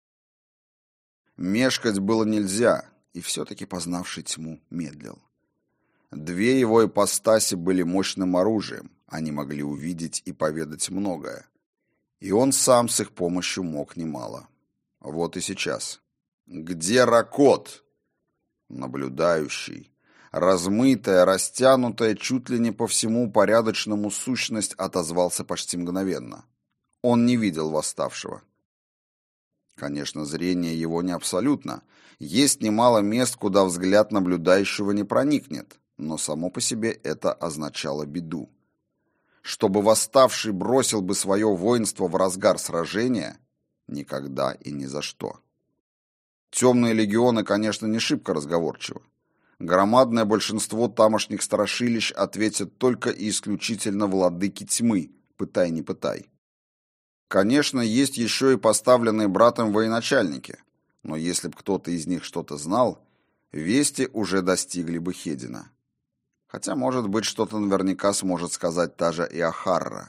Мешкать было нельзя, и все-таки познавший тьму медлил. Две его ипостаси были мощным оружием, они могли увидеть и поведать многое. И он сам с их помощью мог немало. Вот и сейчас. «Где Ракот?» Наблюдающий. Размытая, растянутая чуть ли не по всему порядочному сущность отозвался почти мгновенно. Он не видел восставшего. Конечно, зрение его не абсолютно. Есть немало мест, куда взгляд наблюдающего не проникнет, но само по себе это означало беду. Чтобы восставший бросил бы свое воинство в разгар сражения, никогда и ни за что. Темные легионы, конечно, не шибко разговорчивы. Громадное большинство тамошних страшилищ ответят только и исключительно владыки тьмы, пытай не пытай. Конечно, есть еще и поставленные братом военачальники, но если б кто-то из них что-то знал, вести уже достигли бы Хедина. Хотя, может быть, что-то наверняка сможет сказать та же Иохарра.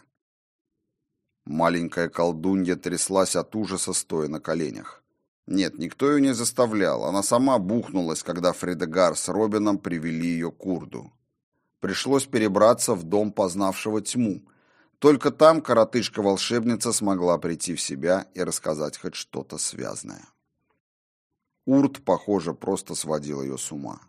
Маленькая колдунья тряслась от ужаса, стоя на коленях. Нет, никто ее не заставлял, она сама бухнулась, когда Фредегар с Робином привели ее к Урду. Пришлось перебраться в дом познавшего тьму. Только там коротышка-волшебница смогла прийти в себя и рассказать хоть что-то связное. Урд, похоже, просто сводил ее с ума.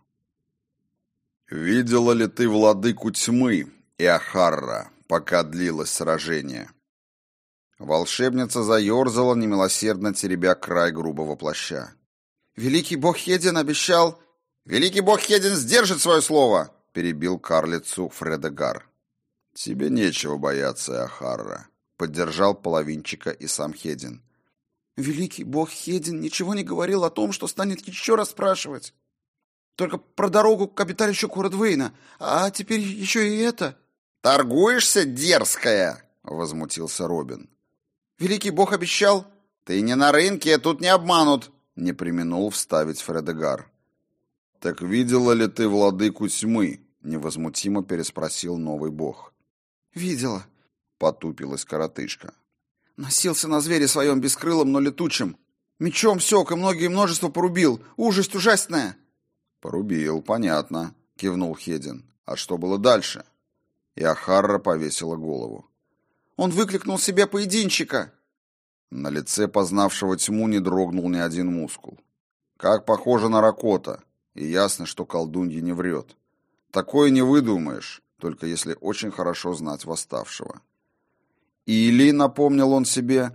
«Видела ли ты владыку тьмы, Иохарра, пока длилось сражение?» Волшебница заерзала, немилосердно теребя край грубого плаща. «Великий бог Хедин обещал...» «Великий бог Хедин сдержит свое слово!» — перебил карлицу Фредегар. «Тебе нечего бояться, Иохарра», — поддержал половинчика и сам Хедин. «Великий бог Хедин ничего не говорил о том, что станет еще раз спрашивать. Только про дорогу к обиталищу Курадвейна, а теперь еще и это...» «Торгуешься, дерзкая?» — возмутился Робин. «Великий бог обещал...» «Ты не на рынке, тут не обманут», — не преминул вставить Фредегар. «Так видела ли ты владыку тьмы?» — невозмутимо переспросил новый бог. «Видела», — потупилась коротышка. «Носился на звере своем бескрылом, но летучем. Мечом сёк и многие множество порубил. Ужасть ужасная!» «Порубил, понятно», — кивнул Хедин. «А что было дальше?» Иохарра повесила голову. «Он выкликнул себе поединщика!» На лице познавшего тьму не дрогнул ни один мускул. Как похоже на Ракота, и ясно, что колдунья не врет. Такое не выдумаешь, только если очень хорошо знать восставшего. Или, напомнил он себе,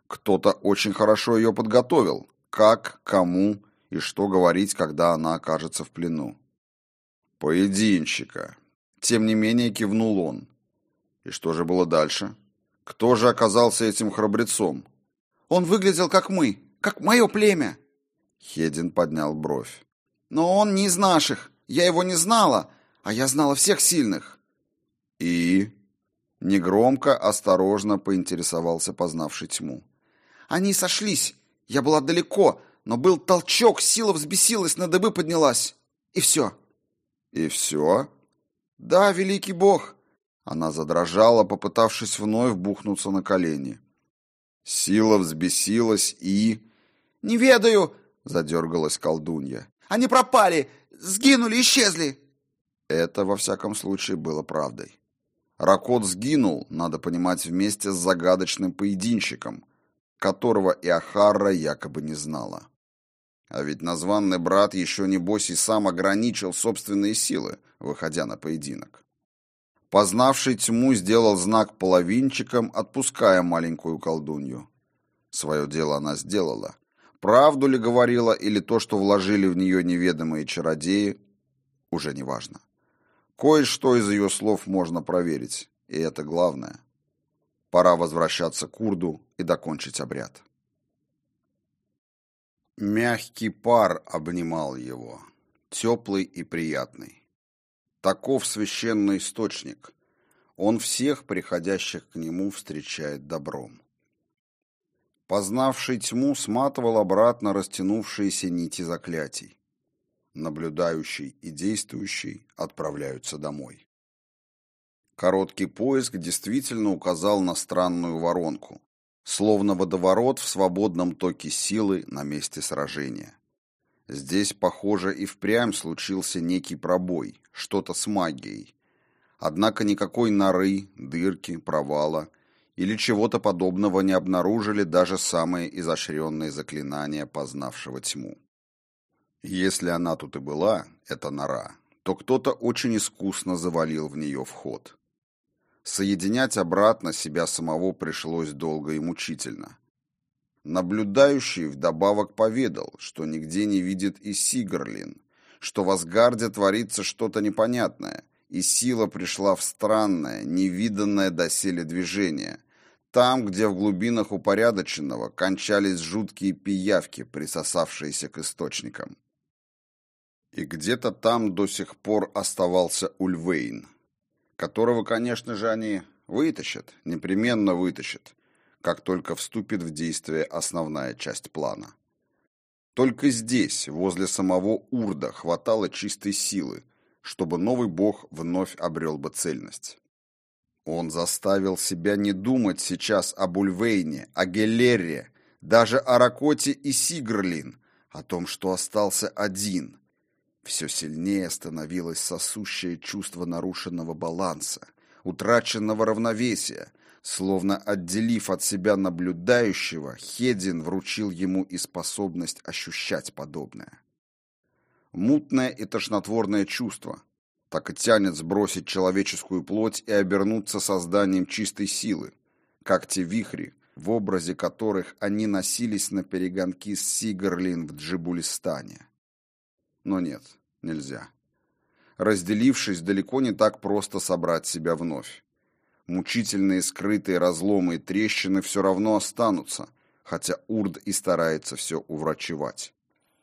Кто-то очень хорошо ее подготовил. Как, кому и что говорить, когда она окажется в плену. Поединщика. Тем не менее кивнул он. И что же было дальше? Кто же оказался этим храбрецом? Он выглядел как мы, как мое племя. Хедин поднял бровь. Но он не из наших. Я его не знала, а я знала всех сильных. И... Негромко, осторожно поинтересовался познавший тьму. Они сошлись. Я была далеко, но был толчок, сила взбесилась, на дыбы поднялась. И все. И все? Да, великий бог. Она задрожала, попытавшись вновь бухнуться на колени. Сила взбесилась и... «Не ведаю!» — задергалась колдунья. «Они пропали! Сгинули, исчезли!» Это, во всяком случае, было правдой. Ракот сгинул, надо понимать, вместе с загадочным поединщиком, которого Иохарра якобы не знала. А ведь названный брат еще, небось, и сам ограничил собственные силы, выходя на поединок. Познавший тьму сделал знак половинчикам, отпуская маленькую колдунью. Свое дело она сделала. Правду ли говорила, или то, что вложили в нее неведомые чародеи, уже не важно. Кое-что из ее слов можно проверить, и это главное. Пора возвращаться к Урду и докончить обряд. Мягкий пар обнимал его, теплый и приятный. Таков священный источник. Он всех приходящих к нему встречает добром. Познавший тьму сматывал обратно растянувшиеся нити заклятий. Наблюдающий и действующий отправляются домой. Короткий поиск действительно указал на странную воронку, словно водоворот в свободном токе силы на месте сражения. Здесь, похоже, и впрямь случился некий пробой, что-то с магией. Однако никакой норы, дырки, провала или чего-то подобного не обнаружили даже самые изощренные заклинания познавшего тьму. Если она тут и была, эта нора, то кто-то очень искусно завалил в нее вход. Соединять обратно себя самого пришлось долго и мучительно. Наблюдающий вдобавок поведал, что нигде не видит и Сигрлин, что в Асгарде творится что-то непонятное, и сила пришла в странное, невиданное доселе движение, там, где в глубинах упорядоченного кончались жуткие пиявки, присосавшиеся к источникам. И где-то там до сих пор оставался Ульвейн, которого, конечно же, они вытащат, непременно вытащат, как только вступит в действие основная часть плана. Только здесь, возле самого Урда, хватало чистой силы, чтобы новый бог вновь обрел бы цельность. Он заставил себя не думать сейчас об Ульвейне, о Гелере, даже о Ракоте и Сигрлин, о том, что остался один. Все сильнее становилось сосущее чувство нарушенного баланса, утраченного равновесия. Словно отделив от себя наблюдающего, Хедин вручил ему и способность ощущать подобное. Мутное и тошнотворное чувство. Так и тянет сбросить человеческую плоть и обернуться созданием чистой силы, как те вихри, в образе которых они носились на перегонки с Сигрлин в Джибулистане. Но нет, нельзя. Разделившись, далеко не так просто собрать себя вновь. Мучительные скрытые разломы и трещины все равно останутся, хотя Урд и старается все уврачевать.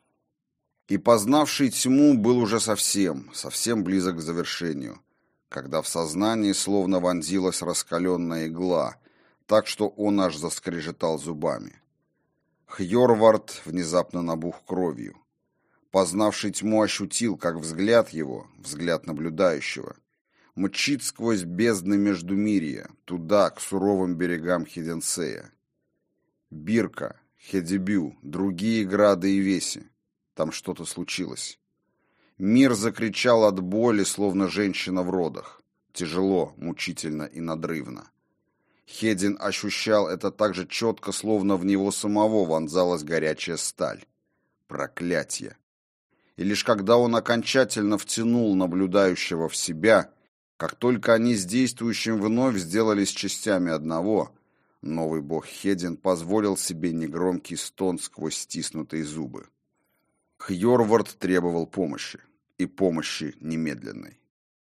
И познавший тьму был уже совсем, совсем близок к завершению, когда в сознании словно вонзилась раскаленная игла, так что он аж заскрежетал зубами. Хьорвард внезапно набух кровью. Познавший тьму ощутил, как взгляд его, взгляд наблюдающего, мчит сквозь бездны Междумирья, туда, к суровым берегам Хеденсея. Бирка, Хедебю, другие грады и веси. Там что-то случилось. Мир закричал от боли, словно женщина в родах. Тяжело, мучительно и надрывно. Хедин ощущал это так же четко, словно в него самого вонзалась горячая сталь. Проклятье! И лишь когда он окончательно втянул наблюдающего в себя, как только они с действующим вновь сделались частями одного, Новый бог Хедин позволил себе негромкий стон сквозь стиснутые зубы. Хьорвард требовал помощи, и помощи немедленной.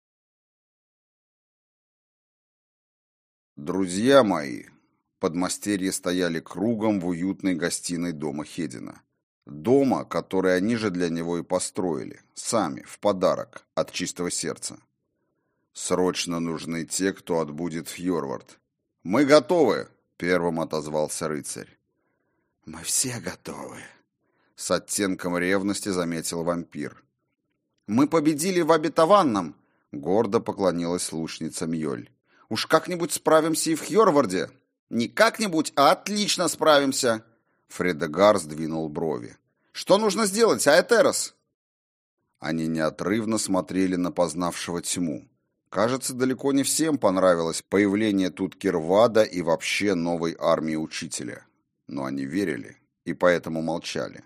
Друзья мои, подмастерья стояли кругом в уютной гостиной дома Хедина. Дома, который они же для него и построили, сами, в подарок, от чистого сердца. Срочно нужны те, кто отбудет в Хьорвард. «Мы готовы!» — первым отозвался рыцарь. «Мы все готовы», — с оттенком ревности заметил вампир. «Мы победили в обетованном!» — гордо поклонилась лучница Мьёль. «Уж как-нибудь справимся и в Хьорварде!» «Не как-нибудь, а отлично справимся!» Фредегар сдвинул брови. «Что нужно сделать, Аэтерос?» Они неотрывно смотрели на познавшего тьму. Кажется, далеко не всем понравилось появление тут Кирвада и вообще новой армии учителя. Но они верили и поэтому молчали.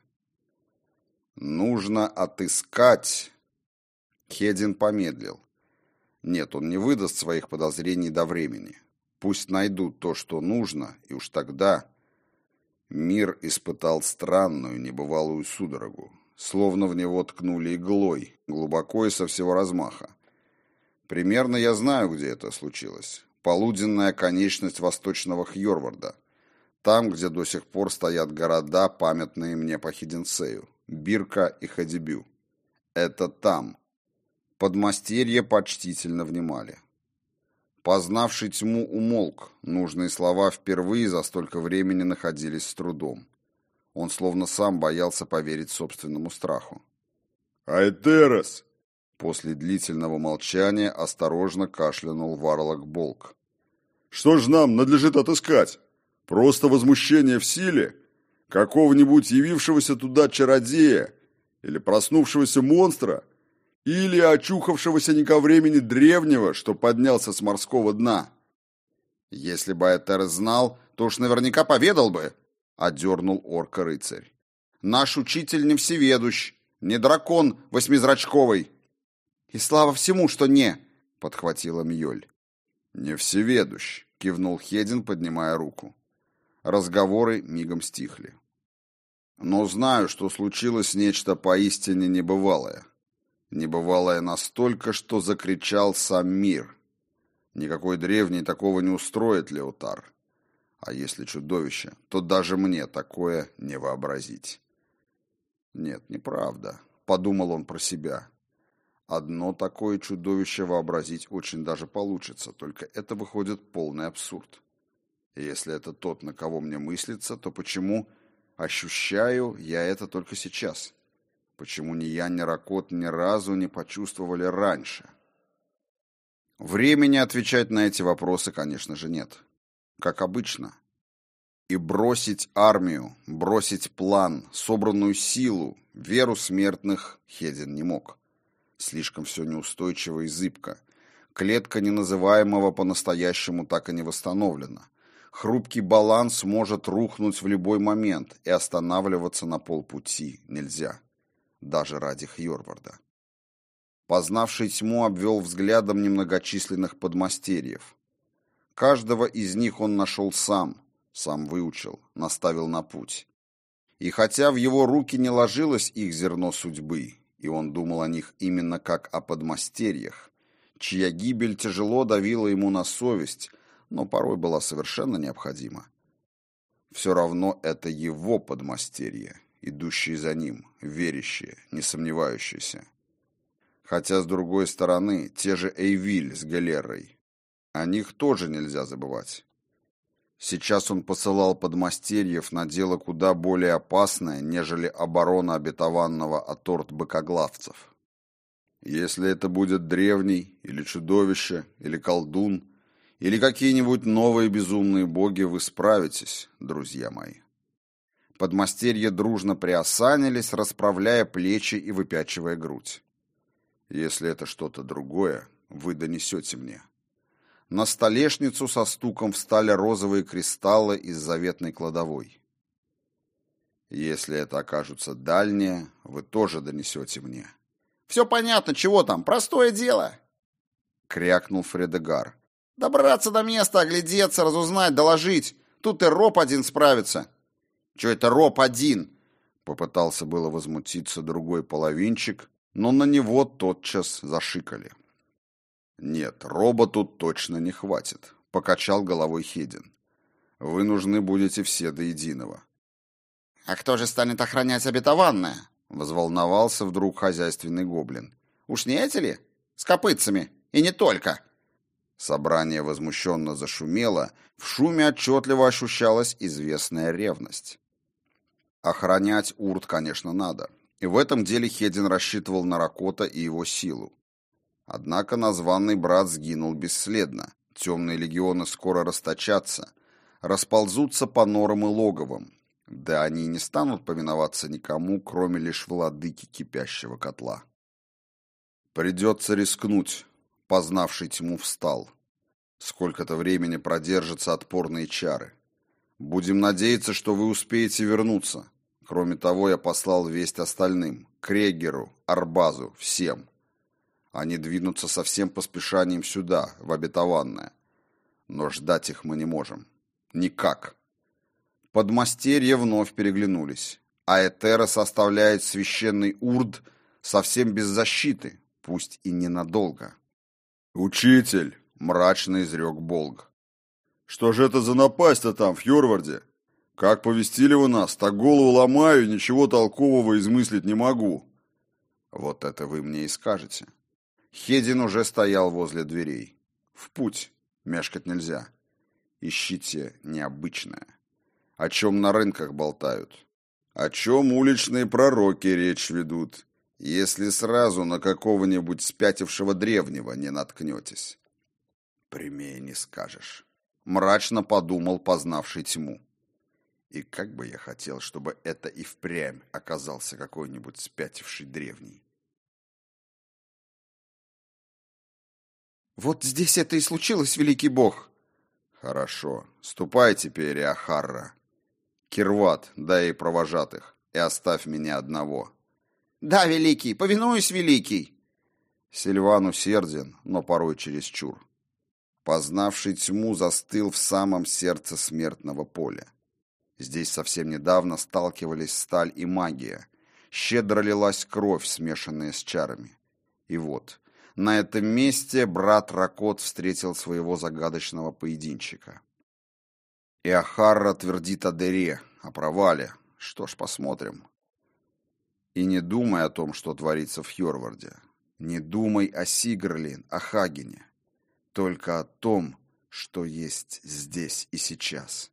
«Нужно отыскать...» Хедин помедлил. Нет, он не выдаст своих подозрений до времени. Пусть найдут то, что нужно, и уж тогда... Мир испытал странную, небывалую судорогу. Словно в него ткнули иглой, глубоко и со всего размаха. Примерно я знаю, где это случилось. Полуденная конечность восточного Хьорварда. Там, где до сих пор стоят города, памятные мне по Хиденсею. Бирка и Хадибю. Это там. Подмастерья почтительно внимали. Познавший тьму умолк. Нужные слова впервые за столько времени находились с трудом. Он словно сам боялся поверить собственному страху. «Аэтерос!» После длительного молчания осторожно кашлянул Варлок Болк. «Что ж нам надлежит отыскать? Просто возмущение в силе? Какого-нибудь явившегося туда чародея? Или проснувшегося монстра? Или очухавшегося не ко времени древнего, что поднялся с морского дна?» «Если бы Аэтерос знал, то уж наверняка поведал бы», — одернул орка рыцарь. «Наш учитель не всеведущ, не дракон восьмизрачковый». «И слава всему, что не!» — подхватила Мьёль. «Не всеведущ», — кивнул Хедин, поднимая руку. Разговоры мигом стихли. «Но знаю, что случилось нечто поистине небывалое. Небывалое настолько, что закричал сам мир. Никакой древний такого не устроит, Леотар. А если чудовище, то даже мне такое не вообразить». «Нет, неправда», — подумал он про себя. Одно такое чудовище вообразить очень даже получится, только это выходит полный абсурд. И если это тот, на кого мне мыслится, то почему ощущаю я это только сейчас? Почему ни я, ни Ракот ни разу не почувствовали раньше? Времени отвечать на эти вопросы, конечно же, нет. Как обычно. И бросить армию, бросить план, собранную силу, веру смертных Хедин не мог. Слишком все неустойчиво и зыбко. Клетка неназываемого по-настоящему так и не восстановлена. Хрупкий баланс может рухнуть в любой момент, и останавливаться на полпути нельзя. Даже ради Хьорварда. Познавший тьму обвел взглядом немногочисленных подмастерьев. Каждого из них он нашел сам, сам выучил, наставил на путь. И хотя в его руки не ложилось их зерно судьбы, и он думал о них именно как о подмастерьях, чья гибель тяжело давила ему на совесть, но порой была совершенно необходима. Все равно это его подмастерье, идущие за ним, верящие, не сомневающиеся. Хотя, с другой стороны, те же Эйвиль с Галерой, о них тоже нельзя забывать. Сейчас он посылал подмастерьев на дело куда более опасное, нежели оборона обетованного от орд быкоглавцев. Если это будет древний, или чудовище, или колдун, или какие-нибудь новые безумные боги, вы справитесь, друзья мои. Подмастерья дружно приосанились, расправляя плечи и выпячивая грудь. Если это что-то другое, вы донесете мне. На столешницу со стуком встали розовые кристаллы из заветной кладовой. Если это окажутся дальние, вы тоже донесете мне. «Все понятно, чего там, простое дело!» — крякнул Фредегар. «Добраться до места, оглядеться, разузнать, доложить. Тут и Роб один справится». «Чё это Роб один?» Попытался было возмутиться другой половинчик, но на него тотчас зашикали. «Нет, Роба тут точно не хватит», — покачал головой Хедин. «Вы нужны будете все до единого». «А кто же станет охранять обетованное?» — возволновался вдруг хозяйственный гоблин. «Уж не эти ли? С копытцами. И не только». Собрание возмущенно зашумело, в шуме отчетливо ощущалась известная ревность. Охранять Урд, конечно, надо, и в этом деле Хедин рассчитывал на Ракота и его силу. Однако названный брат сгинул бесследно, темные легионы скоро расточатся, расползутся по норам и логовам, да они не станут повиноваться никому, кроме лишь владыки кипящего котла. «Придется рискнуть», — познавший тьму встал. «Сколько-то времени продержатся отпорные чары. Будем надеяться, что вы успеете вернуться. Кроме того, я послал весть остальным, Крегеру, Арбазу, всем. Они двинутся со всем поспешанием сюда, в обетованное. Но ждать их мы не можем. Никак». Подмастерья вновь переглянулись. А Этера составляет священный Урд совсем без защиты, пусть и ненадолго. «Учитель!» — мрачно изрек Болг. «Что же это за напасть-то там, в Йорварде? Как повестили вы нас, так голову ломаю, ничего толкового измыслить не могу». «Вот это вы мне и скажете». Хедин уже стоял возле дверей. «В путь. Мешкать нельзя. Ищите необычное. О чем на рынках болтают. О чем уличные пророки речь ведут, если сразу на какого-нибудь спятившего древнего не наткнетесь». «Прямее не скажешь», — мрачно подумал познавший тьму. «И как бы я хотел, чтобы это и впрямь оказался какой-нибудь спятивший древний». «Вот здесь это и случилось, великий бог». «Хорошо. Ступай теперь, Иохарра. Кирват, дай ей провожатых, и оставь меня одного». «Да, великий, повинуюсь, великий». Сильван усерден, но порой чересчур. Познавший тьму застыл в самом сердце смертного поля. Здесь совсем недавно сталкивались сталь и магия. Щедро лилась кровь, смешанная с чарами. И вот, на этом месте брат Ракот встретил своего загадочного поединчика. Иохарра твердит о дыре, о провале. Что ж, посмотрим. И не думай о том, что творится в Хьорварде. Не думай о Сигрлин, о Хагене. Только о том, что есть здесь и сейчас.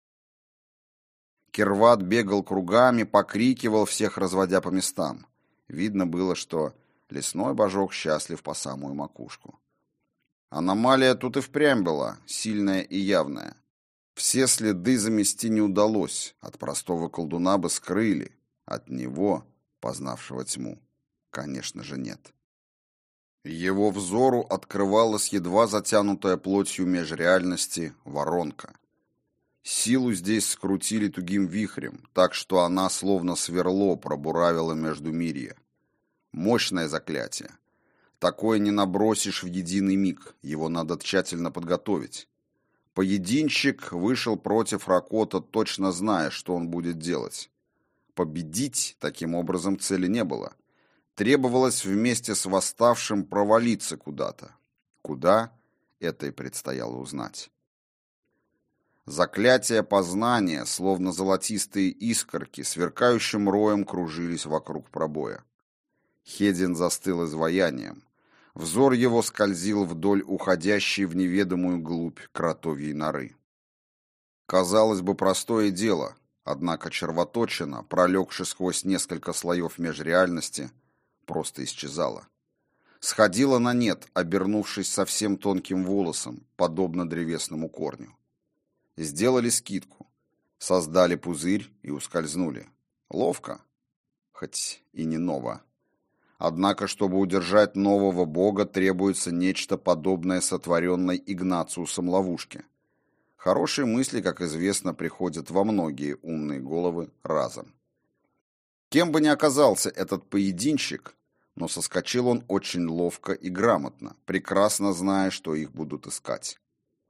Кирват бегал кругами, покрикивал, всех разводя по местам. Видно было, что лесной божок счастлив по самую макушку. Аномалия тут и впрямь была, сильная и явная. Все следы замести не удалось, от простого колдуна бы скрыли, от него, познавшего тьму, конечно же, нет. Его взору открывалась едва затянутая плотью межреальности воронка. Силу здесь скрутили тугим вихрем, так что она словно сверло пробуравила междумирье. Мощное заклятие. Такое не набросишь в единый миг, его надо тщательно подготовить. Поединщик вышел против Ракота, точно зная, что он будет делать. Победить таким образом цели не было. Требовалось вместе с восставшим провалиться куда-то. Куда? Это и предстояло узнать. Заклятия познания, словно золотистые искорки, сверкающим роем кружились вокруг пробоя. Хедин застыл изваянием. Взор его скользил вдоль уходящей в неведомую глубь кротовьей норы. Казалось бы, простое дело, однако червоточина, пролегши сквозь несколько слоев межреальности, просто исчезала. Сходила на нет, обернувшись совсем тонким волосом, подобно древесному корню. Сделали скидку, создали пузырь и ускользнули. Ловко, хоть и не ново. Однако, чтобы удержать нового бога, требуется нечто подобное сотворенной Игнациусом ловушке. Хорошие мысли, как известно, приходят во многие умные головы разом. Кем бы ни оказался этот поединщик, но соскочил он очень ловко и грамотно, прекрасно зная, что их будут искать.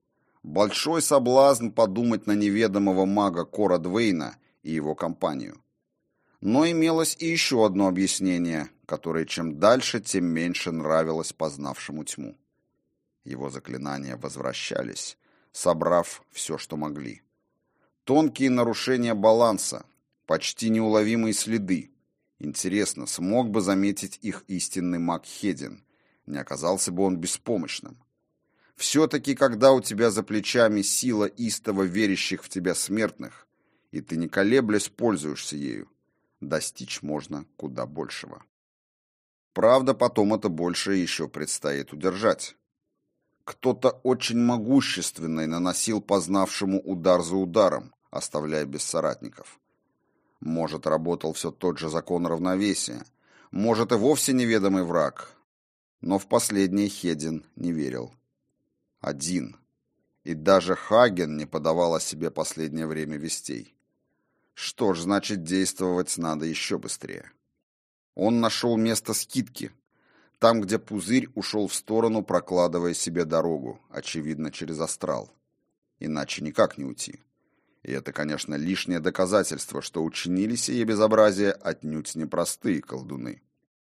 Большой соблазн подумать на неведомого мага Кора Двейна и его компанию. Но имелось и еще одно объяснение, которое чем дальше, тем меньше нравилось познавшему тьму. Его заклинания возвращались, собрав все, что могли. Тонкие нарушения баланса, почти неуловимые следы. Интересно, смог бы заметить их истинный маг Хедин? Не оказался бы он беспомощным? Все-таки, когда у тебя за плечами сила истово верящих в тебя смертных, и ты не колеблясь пользуешься ею, достичь можно куда большего. Правда, потом это большее еще предстоит удержать. Кто-то очень могущественный наносил познавшему удар за ударом, оставляя без соратников. Может, работал все тот же закон равновесия, может, и вовсе неведомый враг, но в последнее Хедин не верил. Один. И даже Хаген не подавал о себе последнее время вестей. Что ж, значит, действовать надо еще быстрее. Он нашел место скидки, там, где пузырь ушел в сторону, прокладывая себе дорогу, очевидно, через астрал. Иначе никак не уйти. И это, конечно, лишнее доказательство, что учинили сие безобразие отнюдь непростые колдуны.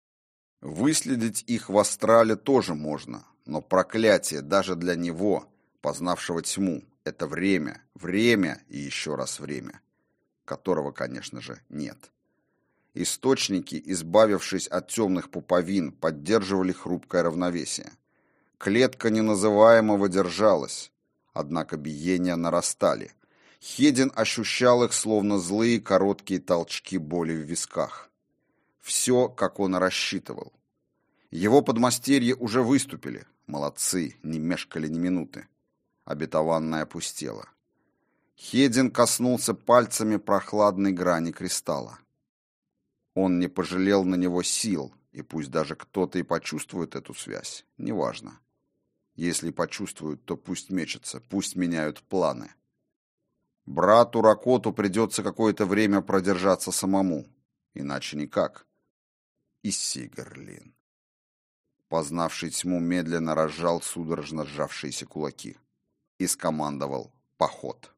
Выследить их в астрале тоже можно, но проклятие даже для него, познавшего тьму, это время, время и еще раз время, которого, конечно же, нет. Источники, избавившись от темных пуповин, поддерживали хрупкое равновесие. Клетка неназываемого держалась, однако биения нарастали. Хедин ощущал их, словно злые короткие толчки боли в висках. Все, как он и рассчитывал. Его подмастерья уже выступили. Молодцы, не мешкали ни минуты. Обетованное опустело. Хедин коснулся пальцами прохладной грани кристалла. Он не пожалел на него сил, и пусть даже кто-то и почувствует эту связь, неважно. Если почувствуют, то пусть мечутся, пусть меняют планы. Брату Ракоту придется какое-то время продержаться самому, иначе никак. Иссигерлин. Познавший тьму медленно разжал судорожно сжавшиеся кулаки и скомандовал «Поход».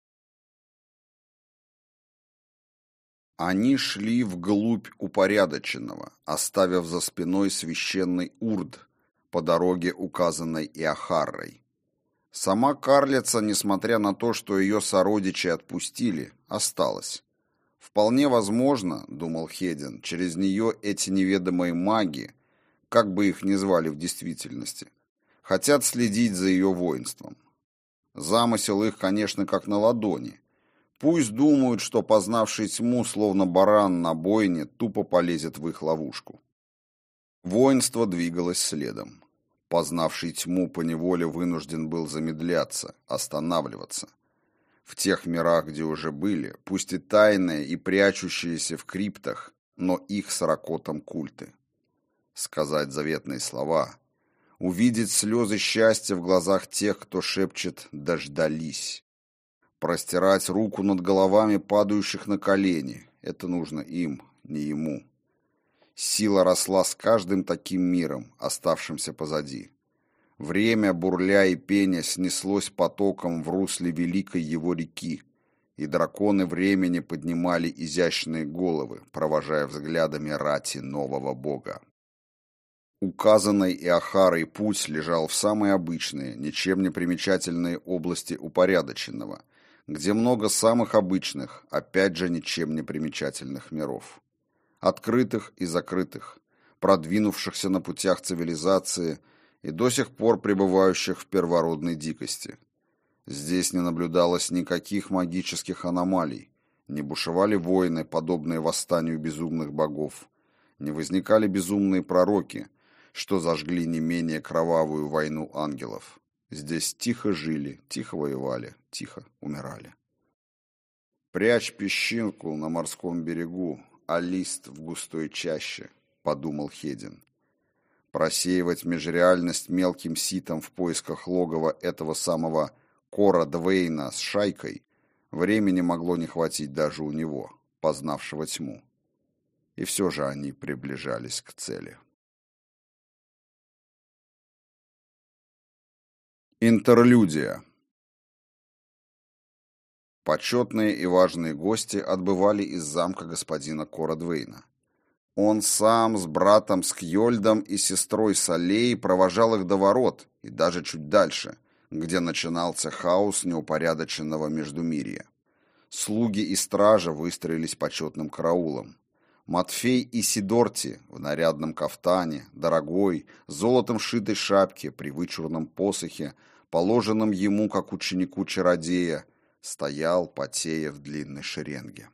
Они шли вглубь упорядоченного, оставив за спиной священный урд по дороге, указанной Иохаррой. Сама карлица, несмотря на то, что ее сородичи отпустили, осталась. Вполне возможно, думал Хедин, через нее эти неведомые маги, как бы их ни звали в действительности, хотят следить за ее воинством. Замысел их, конечно, как на ладони. Пусть думают, что познавший тьму, словно баран на бойне, тупо полезет в их ловушку. Воинство двигалось следом. Познавший тьму поневоле вынужден был замедляться, останавливаться. В тех мирах, где уже были, пусть и тайные и прячущиеся в криптах, но их с Ракотом культы. Сказать заветные слова, увидеть слезы счастья в глазах тех, кто шепчет «дождались». Простирать руку над головами падающих на колени – это нужно им, не ему. Сила росла с каждым таким миром, оставшимся позади. Время, бурля и пеня, снеслось потоком в русле великой его реки, и драконы времени поднимали изящные головы, провожая взглядами рати нового бога. Указанный Иохарой путь лежал в самые обычные, ничем не примечательные области упорядоченного, где много самых обычных, опять же ничем не примечательных миров. Открытых и закрытых, продвинувшихся на путях цивилизации и до сих пор пребывающих в первородной дикости. Здесь не наблюдалось никаких магических аномалий, не бушевали войны, подобные восстанию безумных богов, не возникали безумные пророки, что зажгли не менее кровавую войну ангелов. Здесь тихо жили, тихо воевали, тихо умирали. «Прячь песчинку на морском берегу, а лист в густой чаще», — подумал Хедин. Просеивать межреальность мелким ситом в поисках логова этого самого Кора Двейна с шайкой времени могло не хватить даже у него, познавшего тьму. И все же они приближались к цели. Интерлюдия. Почетные и важные гости отбывали из замка господина Кора Двейна. Он сам с братом Скьольдом и сестрой Салей провожал их до ворот и даже чуть дальше, где начинался хаос неупорядоченного междумирья. Слуги и стража выстроились почетным караулом. Матфей и Сидорти в нарядном кафтане, дорогой, золотом шитой шапке, при вычурном посохе, положенном ему, как ученику чародея, стоял, потея в длинной шеренге.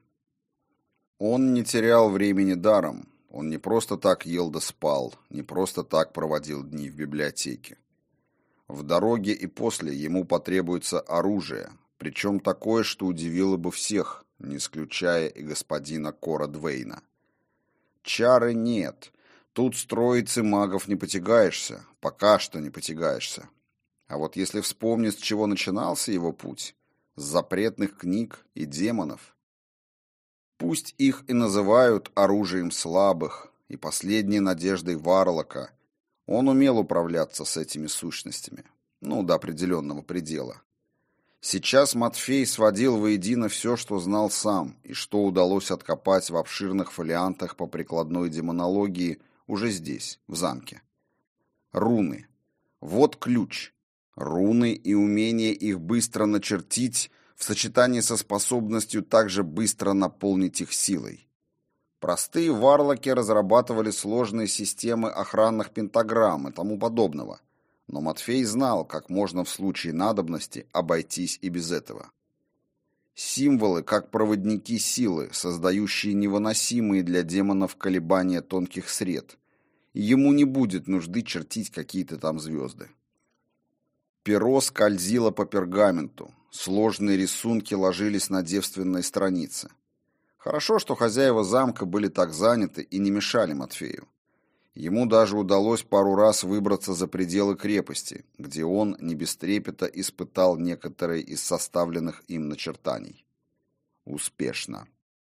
Он не терял времени даром, он не просто так ел да спал, не просто так проводил дни в библиотеке. В дороге и после ему потребуется оружие, причем такое, что удивило бы всех, не исключая и господина Кора Двейна. Чары нет. Тут с троицы магов не потягаешься, пока что не потягаешься. А вот если вспомнить, с чего начинался его путь, с запретных книг и демонов, пусть их и называют оружием слабых и последней надеждой Варлока, он умел управляться с этими сущностями, ну, до определенного предела. Сейчас Матфей сводил воедино все, что знал сам, и что удалось откопать в обширных фолиантах по прикладной демонологии уже здесь, в замке. Руны. Вот ключ. Руны и умение их быстро начертить в сочетании со способностью также быстро наполнить их силой. Простые варлоки разрабатывали сложные системы охранных пентаграмм и тому подобного. Но Матфей знал, как можно в случае надобности обойтись и без этого. Символы, как проводники силы, создающие невыносимые для демонов колебания тонких сред, и ему не будет нужды чертить какие-то там звезды. Перо скользило по пергаменту, сложные рисунки ложились на девственные страницы. Хорошо, что хозяева замка были так заняты и не мешали Матфею. Ему даже удалось пару раз выбраться за пределы крепости, где он не без трепета испытал некоторые из составленных им начертаний. Успешно.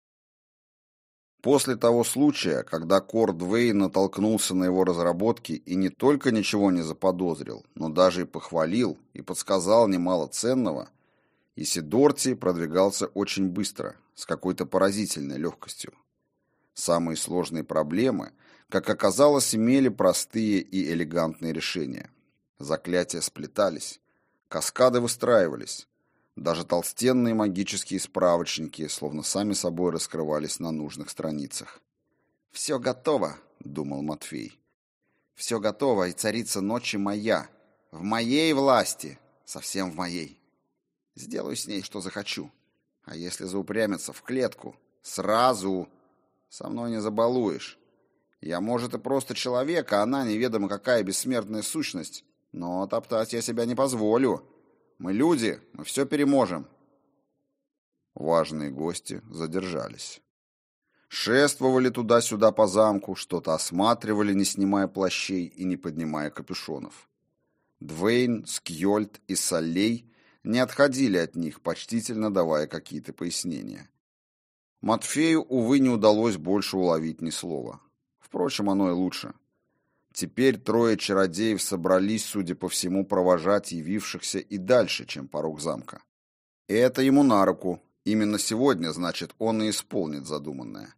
После того случая, когда Кор Двейн натолкнулся на его разработки и не только ничего не заподозрил, но даже и похвалил и подсказал немало ценного, Исидорти продвигался очень быстро, с какой-то поразительной легкостью. Самые сложные проблемы, как оказалось, имели простые и элегантные решения. Заклятия сплетались, каскады выстраивались, даже толстенные магические справочники словно сами собой раскрывались на нужных страницах. «Все готово», — думал Матфей. «Все готово, и царица ночи моя, в моей власти, совсем в моей. Сделаю с ней, что захочу. А если заупрямиться в клетку, сразу со мной не забалуешь. Я, может, и просто человек, а она неведомо какая бессмертная сущность, но топтать я себя не позволю. Мы люди, мы все переможем». Важные гости задержались. Шествовали туда-сюда по замку, что-то осматривали, не снимая плащей и не поднимая капюшонов. Двейн, Скьольд и Салей не отходили от них, почтительно давая какие-то пояснения. Матфею, увы, не удалось больше уловить ни слова. Впрочем, оно и лучше. Теперь трое чародеев собрались, судя по всему, провожать явившихся и дальше, чем порог замка. И это ему на руку. Именно сегодня, значит, он и исполнит задуманное.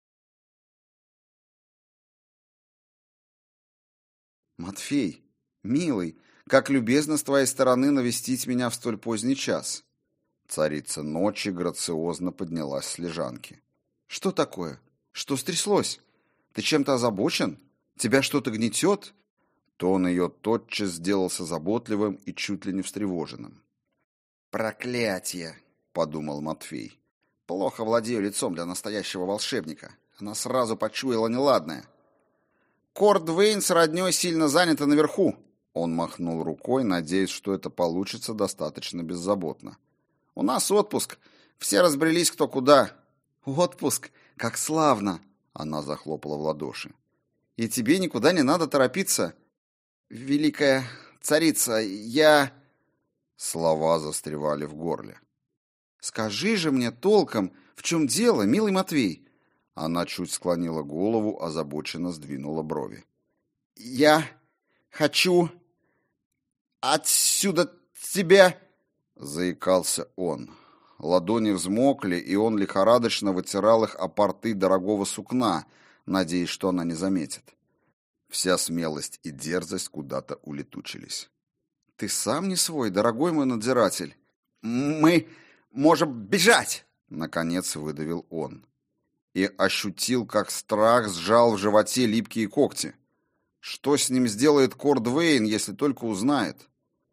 «Матфей, милый, как любезно с твоей стороны навестить меня в столь поздний час». Царица ночи грациозно поднялась с лежанки. «Что такое? Что стряслось? Ты чем-то озабочен? Тебя что-то гнетет?» Тон ее тотчас сделался заботливым и чуть ли не встревоженным. «Проклятие!» — подумал Матфей. «Плохо владею лицом для настоящего волшебника. Она сразу почуяла неладное. Кор Двейн с роднёй сильно заняты наверху». Он махнул рукой, надеясь, что это получится достаточно беззаботно. «У нас отпуск. Все разбрелись кто куда». «Отпуск? Как славно!» Она захлопала в ладоши. «И тебе никуда не надо торопиться. Великая царица, я...» Слова застревали в горле. «Скажи же мне толком, в чем дело, милый Матвей?» Она чуть склонила голову, озабоченно сдвинула брови. «Я хочу отсюда тебя...» Заикался он. ладони взмокли, и он лихорадочно вытирал их о порты дорогого сукна, надеясь, что она не заметит. Вся смелость и дерзость куда-то улетучились. «Ты сам не свой, дорогой мой надзиратель. Мы можем бежать!» Наконец выдавил он. И ощутил, как страх сжал в животе липкие когти. Что с ним сделает Кордвейн, если только узнает?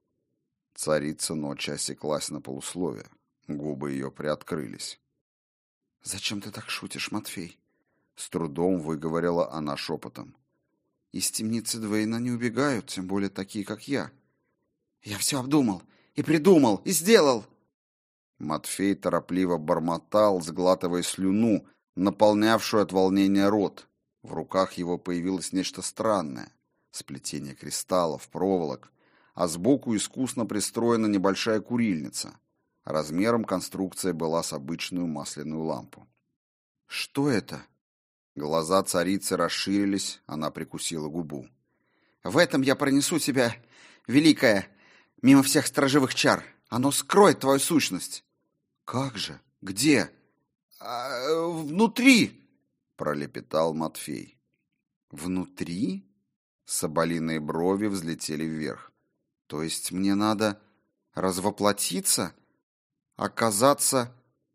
Царица ночи осеклась на полуслове. Губы ее приоткрылись. «Зачем ты так шутишь, Матфей?» С трудом выговорила она шепотом. «Из темницы Двейна не убегают, тем более такие, как я. Я все обдумал, и придумал, и сделал!» Матфей торопливо бормотал, сглатывая слюну, наполнявшую от волнения рот. В руках его появилось нечто странное. Сплетение кристаллов, проволок, а сбоку искусно пристроена небольшая курильница. Размером конструкция была с обычную масляную лампу. «Что это?» Глаза царицы расширились, она прикусила губу. «В этом я пронесу тебя, великая, мимо всех стражевых чар. Оно скроет твою сущность». «Как же? Где?» а, «Внутри!» — пролепетал Матфей. «Внутри?» Соболиные брови взлетели вверх. «То есть мне надо развоплотиться? Оказаться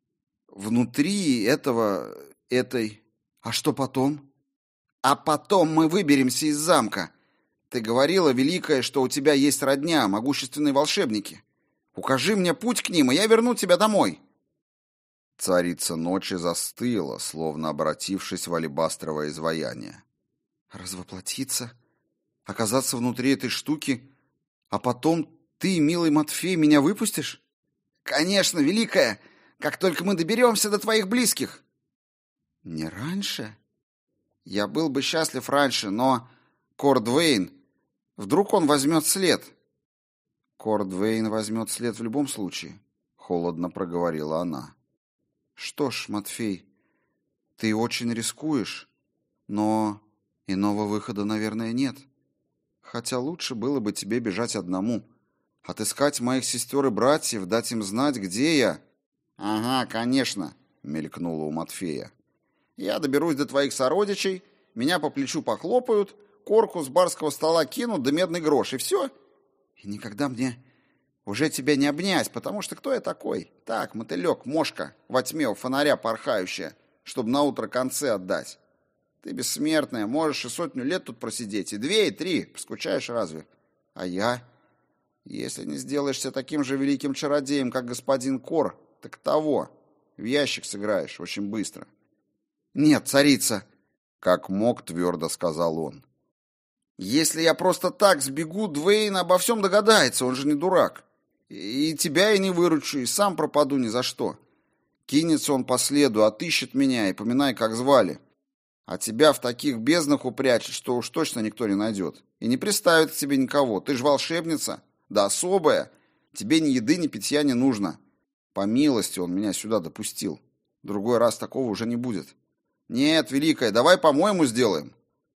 внутри этого... этой... А что потом?» «А потом мы выберемся из замка. Ты говорила, великая, что у тебя есть родня, могущественные волшебники. Укажи мне путь к ним, и я верну тебя домой». Царица ночи застыла, словно обратившись в алебастровое изваяние. «Развоплотиться? Оказаться внутри этой штуки? А потом ты, милый Матфей, меня выпустишь?» «Конечно, великая, как только мы доберемся до твоих близких». «Не раньше?» «Я был бы счастлив раньше, но Кордвейн... Вдруг он возьмет след?» «Кордвейн возьмет след в любом случае», — холодно проговорила она. «Что ж, Матфей, ты очень рискуешь, но иного выхода, наверное, нет. Хотя лучше было бы тебе бежать одному, отыскать моих сестер и братьев, дать им знать, где я». «Ага, конечно», — мелькнуло у Матфея. «Я доберусь до твоих сородичей, меня по плечу похлопают, корку с барского стола кинут, да медный грош, и все. И никогда мне уже тебя не обнять, потому что кто я такой? Так, мотылек, мошка, во тьме у фонаря порхающая, чтобы на утро концы отдать. Ты бессмертная, можешь и сотню лет тут просидеть, и две, и три, поскучаешь разве? А я? Если не сделаешься таким же великим чародеем, как господин Кор, так того, в ящик сыграешь очень быстро». «Нет, царица», — как мог твердо сказал он. «Если я просто так сбегу, Двейн обо всем догадается, он же не дурак. И тебя я не выручу, и сам пропаду ни за что. Кинется он по следу, отыщет меня и поминай, как звали. А тебя в таких безднах упрячет, что уж точно никто не найдет. И не приставит к тебе никого. Ты ж волшебница, да особая. Тебе ни еды, ни питья не нужно. По милости он меня сюда допустил. Другой раз такого уже не будет. Нет, великая, давай по-моему сделаем».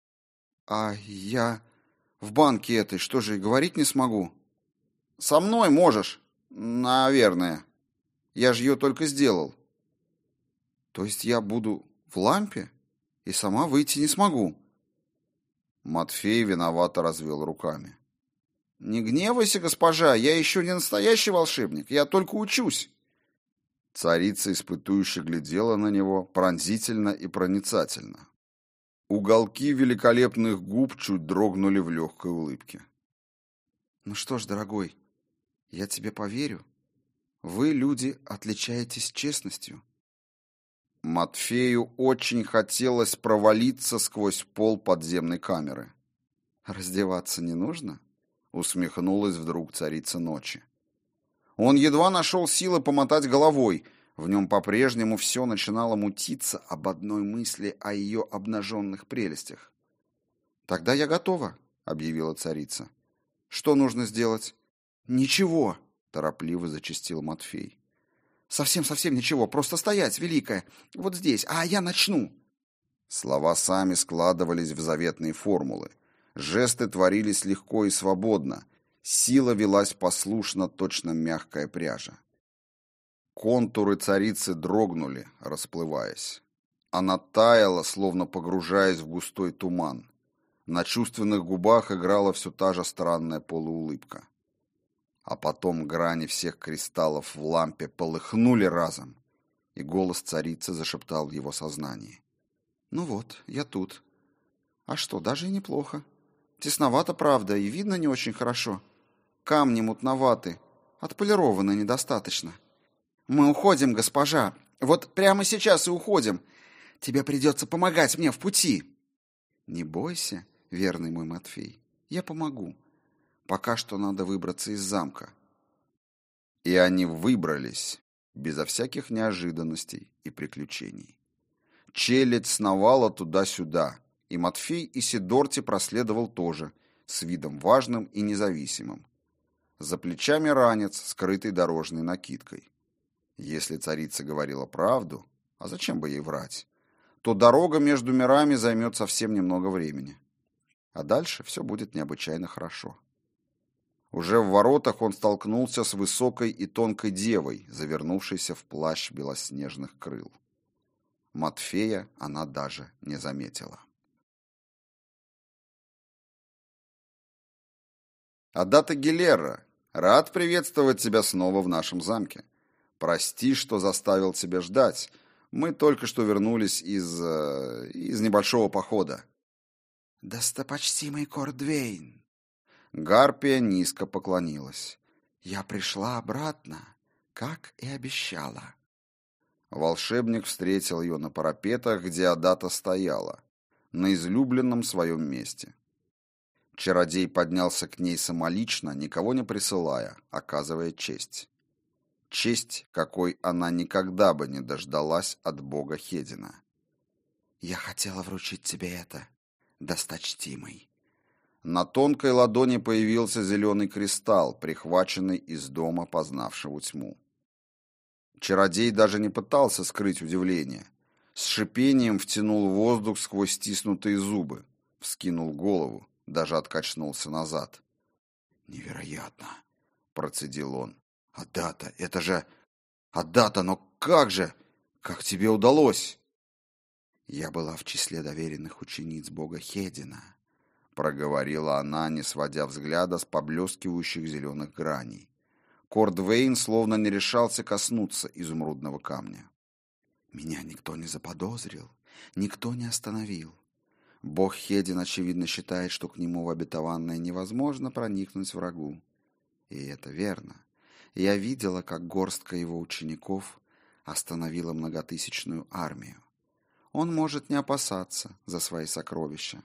«А я в банке этой что же и говорить не смогу?» «Со мной можешь, наверное. Я же ее только сделал». «То есть я буду в лампе и сама выйти не смогу?» Матфей виновато развел руками. «Не гневайся, госпожа, я еще не настоящий волшебник, я только учусь». Царица испытующе глядела на него пронзительно и проницательно. Уголки великолепных губ чуть дрогнули в легкой улыбке. «Ну что ж, дорогой, я тебе поверю. Вы, люди, отличаетесь честностью». Матфею очень хотелось провалиться сквозь пол подземной камеры. «Раздеваться не нужно?» — усмехнулась вдруг царица ночи. Он едва нашел силы помотать головой. В нем по-прежнему все начинало мутиться об одной мысли о ее обнаженных прелестях. «Тогда я готова», — объявила царица. «Что нужно сделать?» «Ничего», — торопливо зачастил Матфей. «Совсем-совсем ничего, просто стоять, великая, вот здесь, а я начну». Слова сами складывались в заветные формулы. Жесты творились легко и свободно. Сила велась послушно, точно мягкая пряжа. Контуры царицы дрогнули, расплываясь. Она таяла, словно погружаясь в густой туман. На чувственных губах играла все та же странная полуулыбка. А потом грани всех кристаллов в лампе полыхнули разом, и голос царицы зашептал в его сознании. «Ну вот, я тут. А что, даже и неплохо. Тесновато, правда, и видно не очень хорошо. Камни мутноваты, отполированы недостаточно. Мы уходим, госпожа. Вот прямо сейчас и уходим. Тебе придется помогать мне в пути». «Не бойся, верный мой Матфей, я помогу. Пока что надо выбраться из замка». И они выбрались, безо всяких неожиданностей и приключений. Челядь сновала туда-сюда, и Матфей Исидорти проследовал тоже, с видом важным и независимым. За плечами ранец, скрытый дорожной накидкой. Если царица говорила правду, а зачем бы ей врать, то дорога между мирами займет совсем немного времени. А дальше все будет необычайно хорошо. Уже в воротах он столкнулся с высокой и тонкой девой, завернувшейся в плащ белоснежных крыл. Матфея она даже не заметила. «Адата Гилерра, рад приветствовать тебя снова в нашем замке. Прости, что заставил тебя ждать. Мы только что вернулись из... Э, из небольшого похода». «Достопочтимый Кордвейн!» Гарпия низко поклонилась. «Я пришла обратно, как и обещала». Волшебник встретил ее на парапетах, где Адата стояла, на излюбленном своем месте. Чародей поднялся к ней самолично, никого не присылая, оказывая честь. Честь, какой она никогда бы не дождалась от бога Хедина. «Я хотела вручить тебе это, досточтимый». На тонкой ладони появился зеленый кристалл, прихваченный из дома, познавшего тьму. Чародей даже не пытался скрыть удивление. С шипением втянул воздух сквозь стиснутые зубы, вскинул голову, даже откачнулся назад. «Невероятно!» — процедил он. «Адата, это же... Адата, но как же? Как тебе удалось?» «Я была в числе доверенных учениц бога Хедина», — проговорила она, не сводя взгляда с поблескивающих зеленых граней. Кордвейн словно не решался коснуться изумрудного камня. «Меня никто не заподозрил, никто не остановил. Бог Хедин, очевидно, считает, что к нему в обетованное невозможно проникнуть врагу. И это верно. Я видела, как горстка его учеников остановила многотысячную армию. Он может не опасаться за свои сокровища».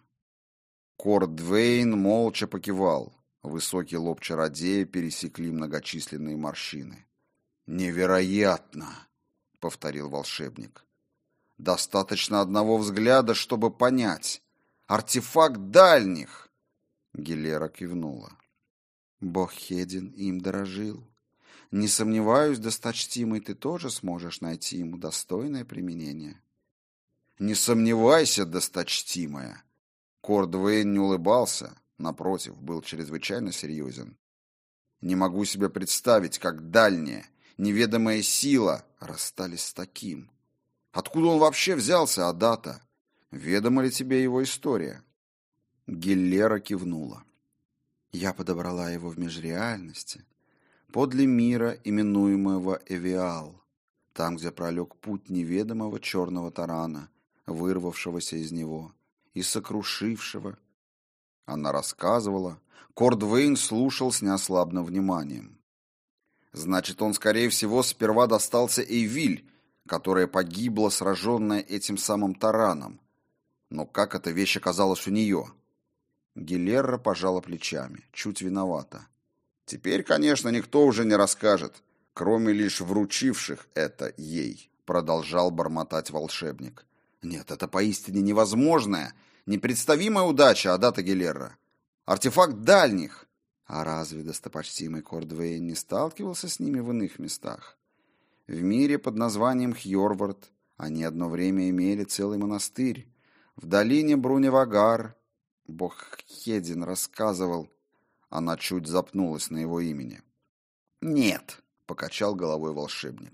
Кордвейн молча покивал. Высокий лоб чародея пересекли многочисленные морщины. «Невероятно!» — повторил волшебник. «Достаточно одного взгляда, чтобы понять. Артефакт дальних!» Гилера кивнула. «Бог Хедин им дорожил. Не сомневаюсь, досточтимый, ты тоже сможешь найти ему достойное применение». «Не сомневайся, досточтимая!» Кордвейн не улыбался, напротив, был чрезвычайно серьезен. «Не могу себе представить, как дальняя, неведомая сила расстались с таким. Откуда он вообще взялся, Адата? Ведома ли тебе его история?» Гиллера кивнула. «Я подобрала его в межреальности, подле мира, именуемого Эвиал, там, где пролег путь неведомого черного тарана, вырвавшегося из него и сокрушившего». Она рассказывала. Кордвейн слушал с неослабным вниманием. «Значит, он, скорее всего, сперва достался Эйвиль, которая погибла, сраженная этим самым тараном. Но как эта вещь оказалась у нее?» Гилерра пожала плечами, чуть виновата. «Теперь, конечно, никто уже не расскажет, кроме лишь вручивших это ей», продолжал бормотать волшебник. «Нет, это поистине невозможная, непредставимая удача, Адата Гилерра. Артефакт дальних!» А разве достопочтимый Кордвейн не сталкивался с ними в иных местах? В мире под названием Хьорвард они одно время имели целый монастырь. В долине Бруневагар бог Хедин рассказывал. Она чуть запнулась на его имени. «Нет», — покачал головой волшебник.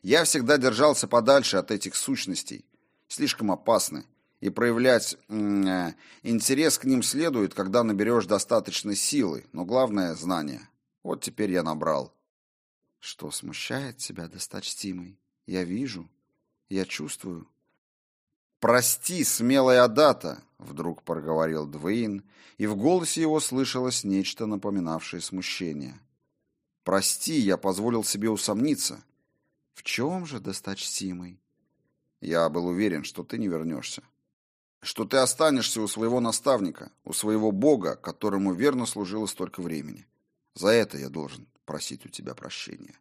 Я всегда держался подальше от этих сущностей. Слишком опасны. И проявлять м- э, интерес к ним следует, когда наберешь достаточно силы, но главное – знания. Вот теперь я набрал. Что смущает тебя, досточтимый? Я вижу, я чувствую. «Прости, смелая Адата», — вдруг проговорил Двейн, и в голосе его слышалось нечто напоминавшее смущение. «Прости, я позволил себе усомниться». «В чем же, досточтимый?» «Я был уверен, что ты не вернешься. Что ты останешься у своего наставника, у своего бога, которому верно служила столько времени. За это я должен просить у тебя прощения».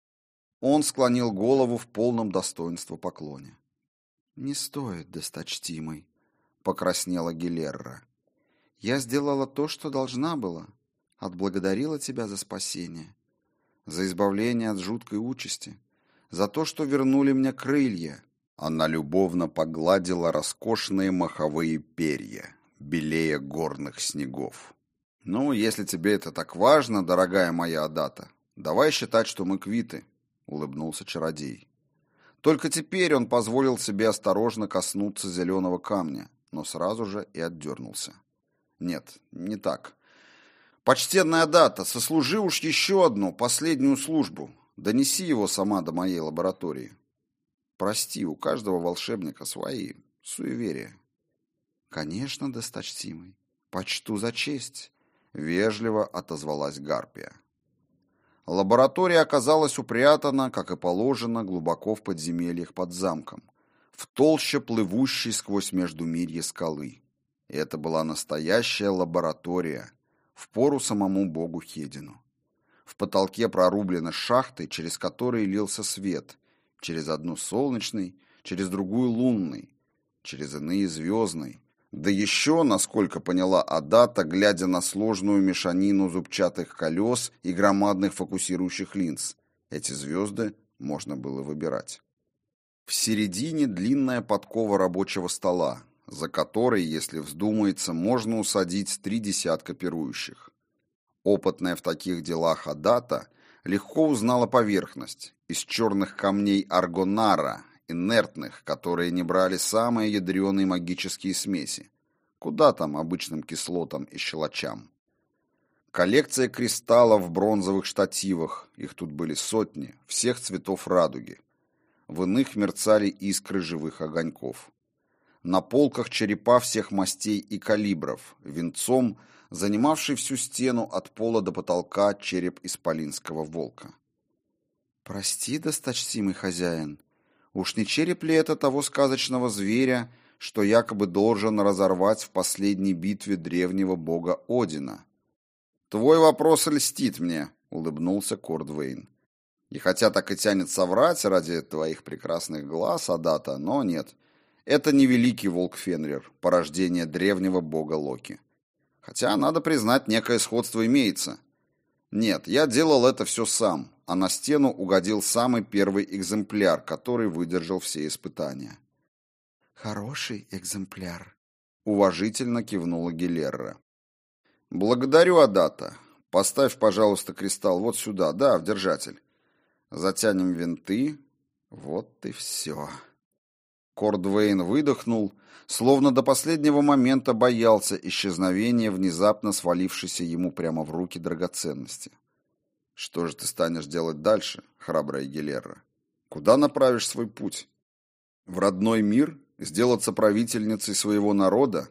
Он склонил голову в полном достоинстве поклоне. «Не стоит, досточтимый», — покраснела Гилерра. «Я сделала то, что должна была, отблагодарила тебя за спасение, за избавление от жуткой участи, за то, что вернули мне крылья». Она любовно погладила роскошные маховые перья, белее горных снегов. «Ну, если тебе это так важно, дорогая моя Адата, давай считать, что мы квиты», — улыбнулся чародей. Только теперь он позволил себе осторожно коснуться зеленого камня, но сразу же и отдернулся. «Нет, не так. Почтенная Адата, сослужи уж еще одну, последнюю службу. Донеси его сама до моей лаборатории. Прости, у каждого волшебника свои суеверия». «Конечно, досточтимый. Почту за честь», — вежливо отозвалась Гарпия. Лаборатория оказалась упрятана, как и положено, глубоко в подземельях под замком, в толще плывущей сквозь междумирье скалы. И это была настоящая лаборатория, впору самому богу Хедину. В потолке прорублены шахты, через которые лился свет, через одну солнечный, через другую лунный, через иные звездный. Да еще, насколько поняла Адата, глядя на сложную мешанину зубчатых колес и громадных фокусирующих линз, эти звезды можно было выбирать. В середине длинная подкова рабочего стола, за которой, если вздумается, можно усадить три десятка пирующих. Опытная в таких делах Адата легко узнала поверхность из черных камней аргонара, инертных, которые не брали самые ядреные магические смеси. Куда там обычным кислотам и щелочам? Коллекция кристаллов в бронзовых штативах, их тут были сотни, всех цветов радуги. В иных мерцали искры живых огоньков. На полках черепа всех мастей и калибров, венцом занимавший всю стену от пола до потолка череп исполинского волка. «Прости, досточтимый хозяин, уж не череп ли это того сказочного зверя, что якобы должен разорвать в последней битве древнего бога Одина?» «Твой вопрос льстит мне», — улыбнулся Кордвейн. «И хотя так и тянет соврать ради твоих прекрасных глаз, Адата, но нет. Это не великий волк Фенрир, порождение древнего бога Локи. Хотя, надо признать, некое сходство имеется. Нет, я делал это все сам, а на стену угодил самый первый экземпляр, который выдержал все испытания». «Хороший экземпляр», — уважительно кивнула Гилерра. «Благодарю, Адата. Поставь, пожалуйста, кристалл вот сюда, да, в держатель. Затянем винты. Вот и все». Кордвейн выдохнул, словно до последнего момента боялся исчезновения внезапно свалившейся ему прямо в руки драгоценности. «Что же ты станешь делать дальше, храбрая Гилерра? Куда направишь свой путь? В родной мир? Сделаться правительницей своего народа?»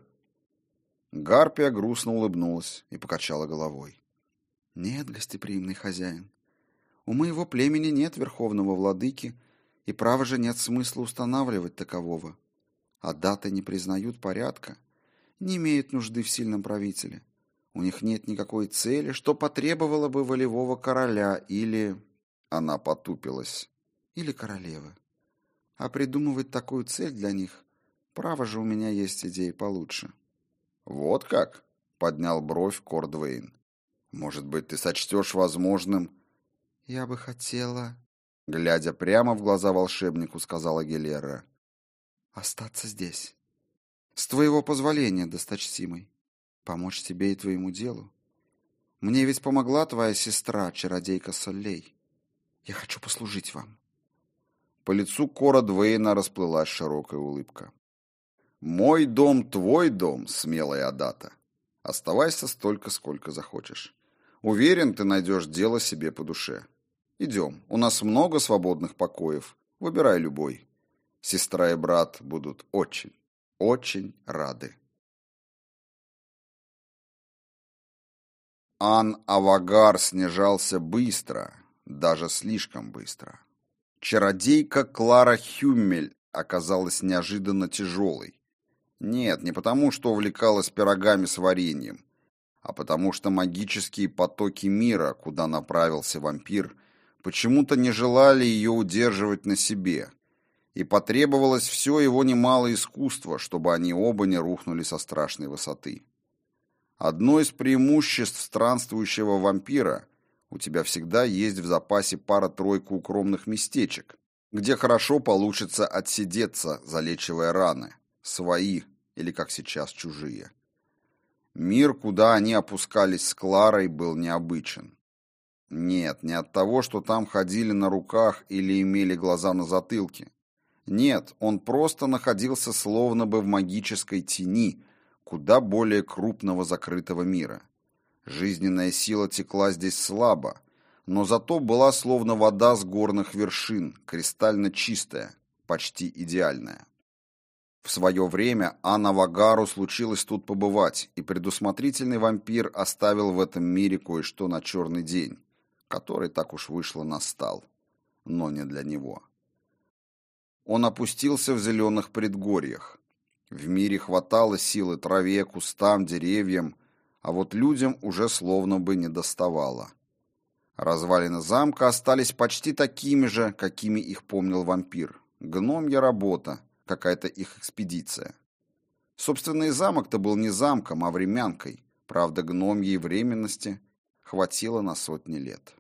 Гарпия грустно улыбнулась и покачала головой. «Нет, гостеприимный хозяин, у моего племени нет верховного владыки, и право же нет смысла устанавливать такового. Адаты не признают порядка, не имеют нужды в сильном правителе. У них нет никакой цели, что потребовало бы волевого короля или...» Она потупилась. «Или королевы. А придумывать такую цель для них, право же у меня есть идеи получше». «Вот как?» — поднял бровь Кордвейн. «Может быть, ты сочтешь возможным...» «Я бы хотела...» Глядя прямо в глаза волшебнику, сказала Гилерра. «Остаться здесь. С твоего позволения, досточтимый. Помочь тебе и твоему делу. Мне ведь помогла твоя сестра, чародейка Соллей. Я хочу послужить вам». По лицу Кора Двейна расплылась широкая улыбка. «Мой дом, твой дом, смелая Адата. Оставайся столько, сколько захочешь. Уверен, ты найдешь дело себе по душе. Идем, у нас много свободных покоев. Выбирай любой. Сестра и брат будут очень, очень рады». Ан-Авагар снижался быстро, даже слишком быстро. Чародейка Клара Хюммель оказалась неожиданно тяжелой. Нет, не потому, что увлекалась пирогами с вареньем, а потому что магические потоки мира, куда направился вампир, почему-то не желали ее удерживать на себе, и потребовалось все его немалое искусство, чтобы они оба не рухнули со страшной высоты. Одно из преимуществ странствующего вампира — у тебя всегда есть в запасе пара-тройка укромных местечек, где хорошо получится отсидеться, залечивая раны, свои или, как сейчас, чужие. Мир, куда они опускались с Кларой, был необычен. Нет, не от того, что там ходили на руках или имели глаза на затылке. Нет, он просто находился словно бы в магической тени, куда более крупного закрытого мира. Жизненная сила текла здесь слабо, но зато была словно вода с горных вершин, кристально чистая, почти идеальная. В свое время Ан-Авагару случилось тут побывать, и предусмотрительный вампир оставил в этом мире кое-что на черный день, который, так уж вышло, настал, но не для него. Он опустился в зеленых предгорьях. В мире хватало силы траве, кустам, деревьям, а вот людям уже словно бы не доставало. Развалины замка остались почти такими же, какими их помнил вампир. Гномья работа, какая-то их экспедиция. Собственно, и замок-то был не замком, а времянкой. Правда, гномьей временности хватило на сотни лет.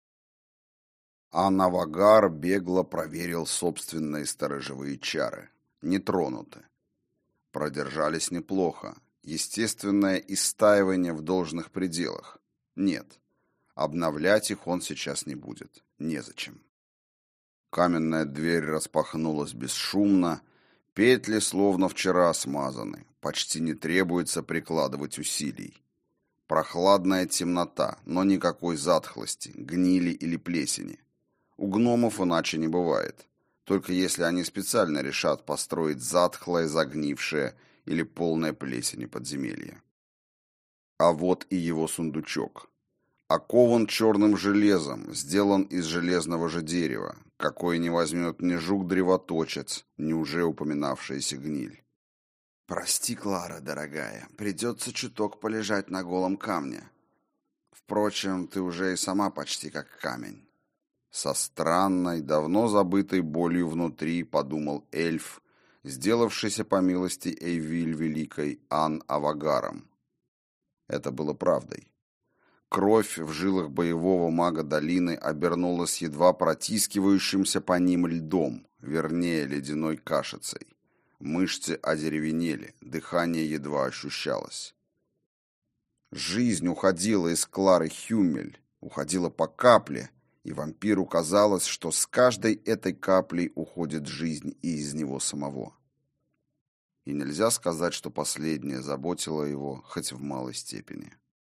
Ан-Авагар бегло проверил собственные сторожевые чары. Не тронуты. Продержались неплохо. Естественное истаивание в должных пределах. Нет. Обновлять их он сейчас не будет. Незачем. Каменная дверь распахнулась бесшумно. Петли словно вчера смазаны. Почти не требуется прикладывать усилий. Прохладная темнота, но никакой затхлости, гнили или плесени. У гномов иначе не бывает. Только если они специально решат построить затхлое, загнившее или полное плесени подземелье. А вот и его сундучок. Окован черным железом, сделан из железного же дерева, какое не возьмет ни жук-древоточец, ни уже упоминавшаяся гниль. «Прости, Клара, дорогая, придется чуток полежать на голом камне. Впрочем, ты уже и сама почти как камень». Со странной, давно забытой болью внутри подумал эльф, сделавшийся по милости Эйвиль Великой Ан-Авагаром. Это было правдой. Кровь в жилах боевого мага долины обернулась едва протискивающимся по ним льдом, вернее, ледяной кашицей. Мышцы одеревенели, дыхание едва ощущалось. Жизнь уходила из Клары Хюммель, уходила по капле, и вампиру казалось, что с каждой этой каплей уходит жизнь и из него самого. И нельзя сказать, что последнее заботило его хоть в малой степени.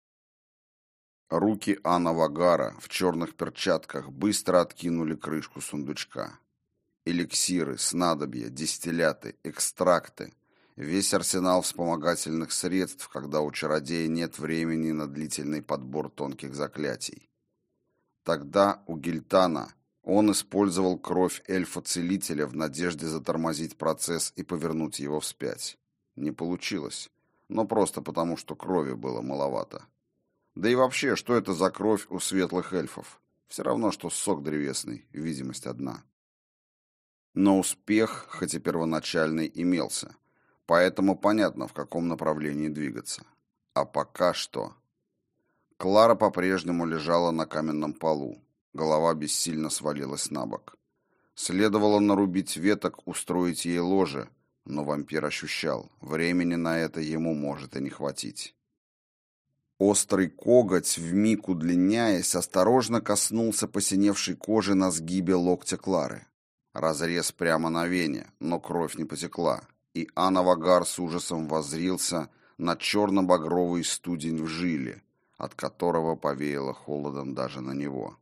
Руки Ан-Авагара в черных перчатках быстро откинули крышку сундучка. Эликсиры, снадобья, дистилляты, экстракты, весь арсенал вспомогательных средств, когда у чародея нет времени на длительный подбор тонких заклятий. Тогда у Гильтана он использовал кровь эльфа-целителя в надежде затормозить процесс и повернуть его вспять. Не получилось, но просто потому, что крови было маловато. Да и вообще, что это за кровь у светлых эльфов? Все равно, что сок древесный, видимость одна. Но успех, хоть и первоначальный, имелся, поэтому понятно, в каком направлении двигаться. А пока что... Клара по-прежнему лежала на каменном полу. Голова бессильно свалилась на бок. Следовало нарубить веток, устроить ей ложе, но вампир ощущал, времени на это ему может и не хватить. Острый коготь, вмиг удлиняясь, осторожно коснулся посиневшей кожи на сгибе локтя Клары. Разрез прямо на вене, но кровь не потекла, и Ан-Авагар с ужасом воззрился на черно-багровый студень в жиле, от которого повеяло холодом даже на него.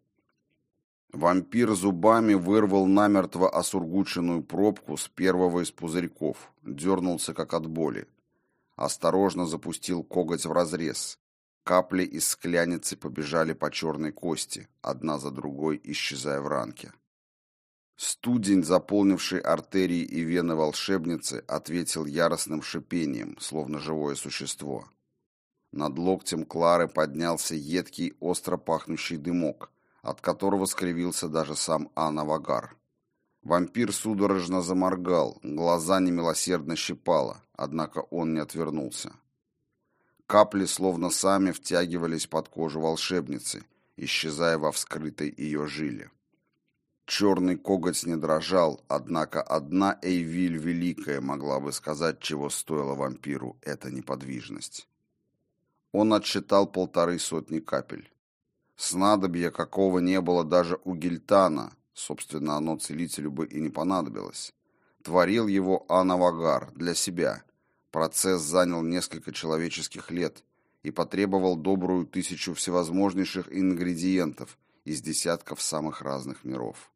Вампир зубами вырвал намертво осургученную пробку с первого из пузырьков, дернулся как от боли. Осторожно запустил коготь в разрез. Капли из скляницы побежали по черной кости, одна за другой исчезая в ранке. Студень, заполнивший артерии и вены волшебницы, ответил яростным шипением, словно живое существо. Над локтем Клары поднялся едкий, остро пахнущий дымок, от которого скривился даже сам Ан-Авагар. Вампир судорожно заморгал, глаза немилосердно щипало, однако он не отвернулся. Капли словно сами втягивались под кожу волшебницы, исчезая во вскрытой ее жиле. Черный коготь не дрожал, однако одна Эйвиль Великая могла бы сказать, чего стоила вампиру эта неподвижность. Он отсчитал полторы сотни капель. Снадобья, какого не было даже у Гильтана, собственно, оно целителю бы и не понадобилось. Творил его Ан-Авагар для себя. Процесс занял несколько человеческих лет и потребовал добрую тысячу всевозможнейших ингредиентов из десятков самых разных миров.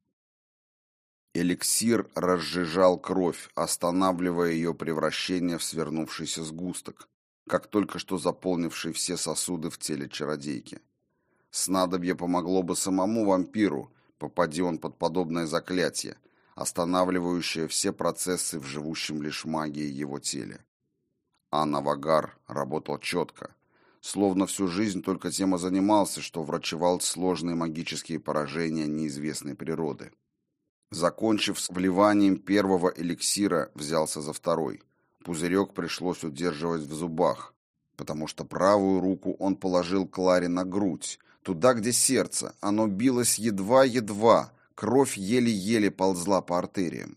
Эликсир разжижал кровь, останавливая ее превращение в свернувшийся сгусток, как только что заполнивший все сосуды в теле чародейки. Снадобье помогло бы самому вампиру, попади он под подобное заклятие, останавливающее все процессы в живущем лишь магии его теле. Ан-Авагар работал четко, словно всю жизнь только тем и занимался, что врачевал сложные магические поражения неизвестной природы. Закончив с вливанием первого эликсира, взялся за второй. Пузырек пришлось удерживать в зубах, потому что правую руку он положил Кларе на грудь, туда, где сердце. Оно билось едва-едва, кровь еле-еле ползла по артериям.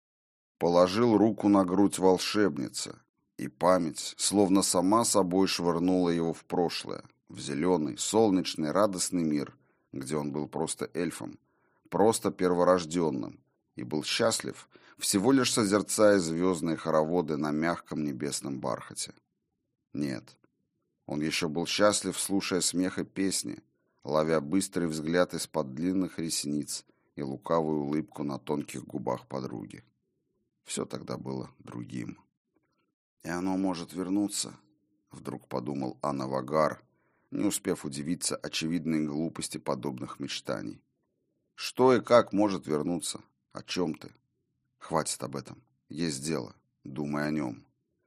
Положил руку на грудь волшебницы, и память, словно сама собой, швырнула его в прошлое, в зеленый, солнечный, радостный мир, где он был просто эльфом, просто перворожденным, и был счастлив, всего лишь созерцая звездные хороводы на мягком небесном бархате. Нет, он еще был счастлив, слушая смех и песни, ловя быстрый взгляд из-под длинных ресниц и лукавую улыбку на тонких губах подруги. Все тогда было другим. «И оно может вернуться», — вдруг подумал Ан-Авагар, не успев удивиться очевидной глупости подобных мечтаний. «Что и как может вернуться? О чем ты? Хватит об этом. Есть дело. Думай о нем».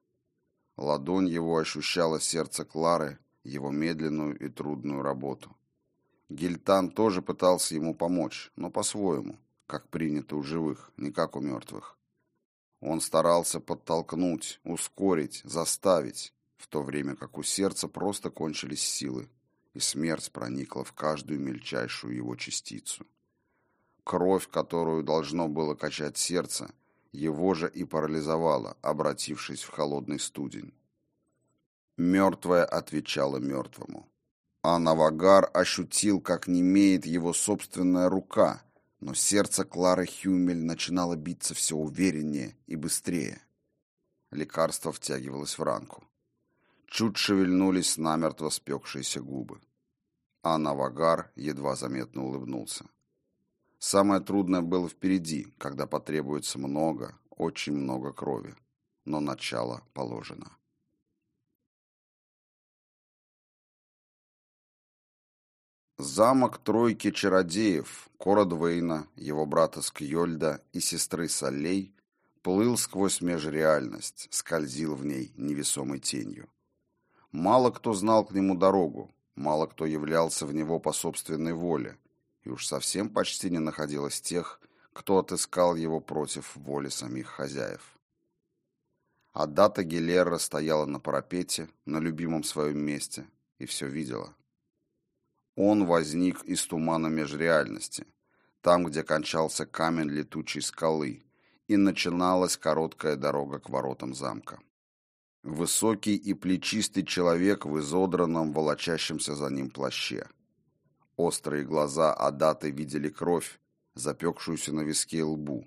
Ладонь его ощущала сердце Клары, его медленную и трудную работу. Гильтан тоже пытался ему помочь, но по-своему, как принято у живых, не как у мертвых. Он старался подтолкнуть, ускорить, заставить, в то время как у сердца просто кончились силы, и смерть проникла в каждую мельчайшую его частицу. Кровь, которую должно было качать сердце, его же и парализовала, обратившись в холодный студень. Мертвое отвечало мертвому. Ан-Авагар ощутил, как немеет его собственная рука, но сердце Клары Хюмель начинало биться все увереннее и быстрее. Лекарство втягивалось в ранку. Чуть шевельнулись намертво спекшиеся губы. Ан-Авагар едва заметно улыбнулся. Самое трудное было впереди, когда потребуется много, очень много крови. Но начало положено. Замок тройки чародеев, Кородвейна, его брата Скьольда и сестры Солей, плыл сквозь межреальность, скользил в ней невесомой тенью. Мало кто знал к нему дорогу, мало кто являлся в него по собственной воле, и уж совсем почти не находилось тех, кто отыскал его против воли самих хозяев. Адата Гилерра стояла на парапете, на любимом своем месте, и все видела. Он возник из тумана межреальности, там, где кончался камень летучей скалы, и начиналась короткая дорога к воротам замка. Высокий и плечистый человек в изодранном, волочащемся за ним плаще. Острые глаза Адаты видели кровь, запекшуюся на виске и лбу,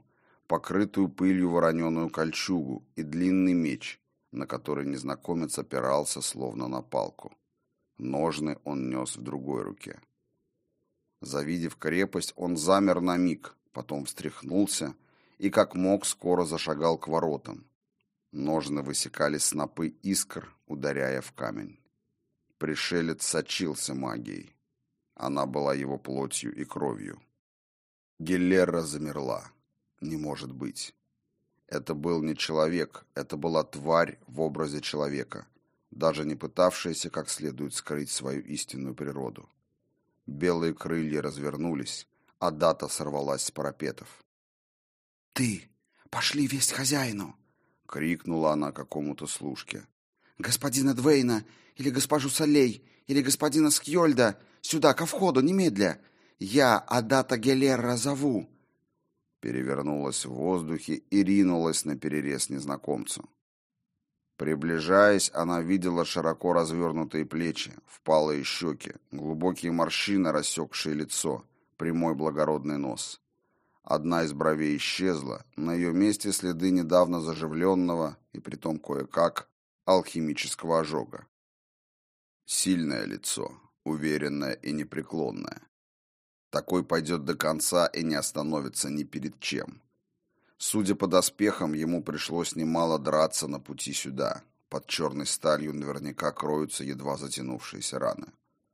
покрытую пылью вороненую кольчугу и длинный меч, на который незнакомец опирался, словно на палку. Ножны он нес в другой руке. Завидев крепость, он замер на миг, потом встряхнулся и, как мог, скоро зашагал к воротам. Ножны высекали снопы искр, ударяя в камень. Пришелец сочился магией. Она была его плотью и кровью. Геллера замерла. Не может быть. Это был не человек, это была тварь в образе человека, даже не пытавшаяся как следует скрыть свою истинную природу. Белые крылья развернулись, а Дата сорвалась с парапетов. «Ты! Пошли весть хозяину!» — крикнула она какому-то служке. «Господина Двейна, или госпожу Солей, или господина Скьольда, сюда, ко входу, немедля! Я Адата Геллера зову!» Перевернулась в воздухе и ринулась на перерез незнакомцу. Приближаясь, она видела широко развернутые плечи, впалые щеки, глубокие морщины, рассекшие лицо, прямой благородный нос. Одна из бровей исчезла, на ее месте следы недавно заживленного, и притом кое-как, алхимического ожога. Сильное лицо, уверенное и непреклонное. Такой пойдет до конца и не остановится ни перед чем. Судя по доспехам, ему пришлось немало драться на пути сюда. Под черной сталью наверняка кроются едва затянувшиеся раны.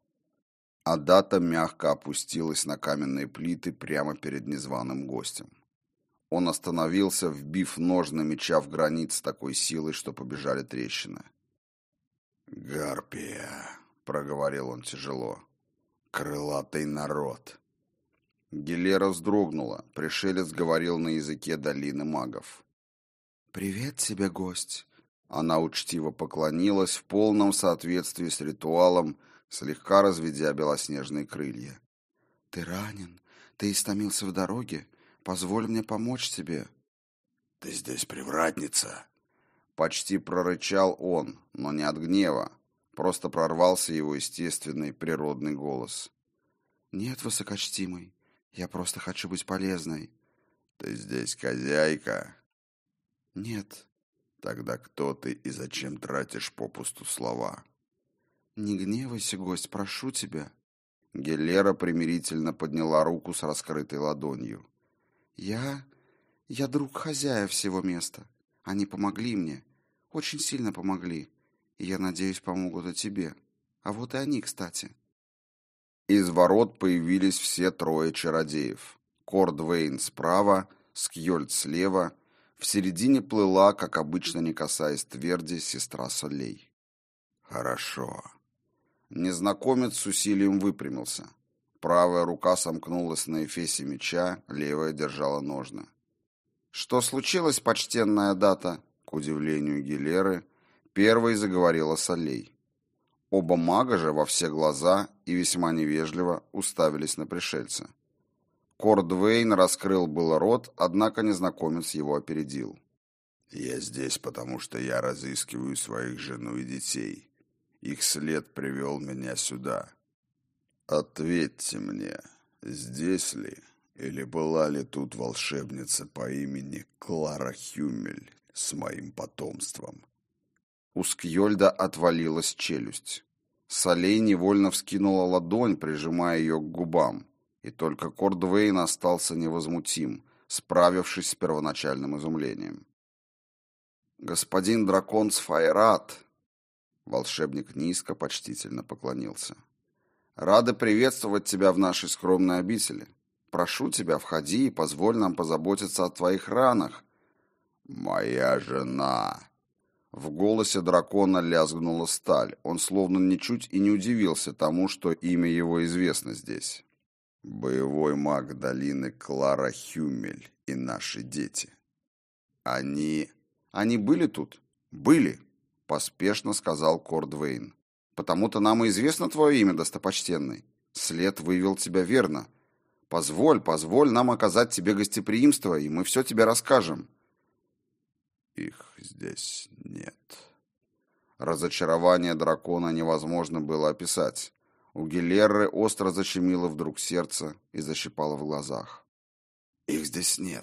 Адата мягко опустилась на каменные плиты прямо перед незваным гостем. Он остановился, вбив ножны меча в гранит с такой силой, что побежали трещины. «Гарпия», — проговорил он тяжело, — «крылатый народ». Геллера вздрогнула. Пришелец говорил на языке долины магов. «Привет тебе, гость!» Она учтиво поклонилась в полном соответствии с ритуалом, слегка разведя белоснежные крылья. «Ты ранен? Ты истомился в дороге? Позволь мне помочь тебе». «Ты здесь привратница?» Почти прорычал он, но не от гнева. Просто прорвался его естественный природный голос. «Нет, высокочтимый. Я просто хочу быть полезной». «Ты здесь хозяйка?» «Нет». «Тогда кто ты и зачем тратишь попусту слова?» «Не гневайся, гость, прошу тебя». Геллера примирительно подняла руку с раскрытой ладонью. «Я... я друг хозяев всего места. Они помогли мне, очень сильно помогли, и я надеюсь, помогут и тебе. А вот и они, кстати». Из ворот появились все трое чародеев. Кордвейн справа, Скьольд слева, в середине плыла, как обычно не касаясь тверди, сестра Солей. «Хорошо». Незнакомец с усилием выпрямился. Правая рука сомкнулась на эфесе меча, левая держала ножны. «Что случилось, почтенная Дата?» К удивлению Геллеры, первой заговорила Солей. Оба мага же во все глаза и весьма невежливо уставились на пришельца. Кордвейн раскрыл было рот, однако незнакомец его опередил. «Я здесь, потому что я разыскиваю своих жену и детей. Их след привел меня сюда. Ответьте мне, здесь ли или была ли тут волшебница по имени Клара Хюмель с моим потомством?» У Скьольда отвалилась челюсть. Солей невольно вскинула ладонь, прижимая ее к губам, и только Кордвейн остался невозмутим, справившись с первоначальным изумлением. «Господин дракон Сфайрат!» Волшебник низко, почтительно поклонился. «Рады приветствовать тебя в нашей скромной обители. Прошу тебя, входи и позволь нам позаботиться о твоих ранах». «Моя жена!» В голосе дракона лязгнула сталь. Он словно ничуть и не удивился тому, что имя его известно здесь. «Боевой маг долины Клара Хюмель и наши дети. Они... они были тут? Были!» — поспешно сказал Кордвейн. «Потому-то нам и известно твое имя, достопочтенный. След вывел тебя верно. Позволь, позволь нам оказать тебе гостеприимство, и мы все тебе расскажем». «Их здесь нет». Разочарование дракона невозможно было описать. У Геллеры остро защемило вдруг сердце и защипало в глазах. «Их здесь нет», —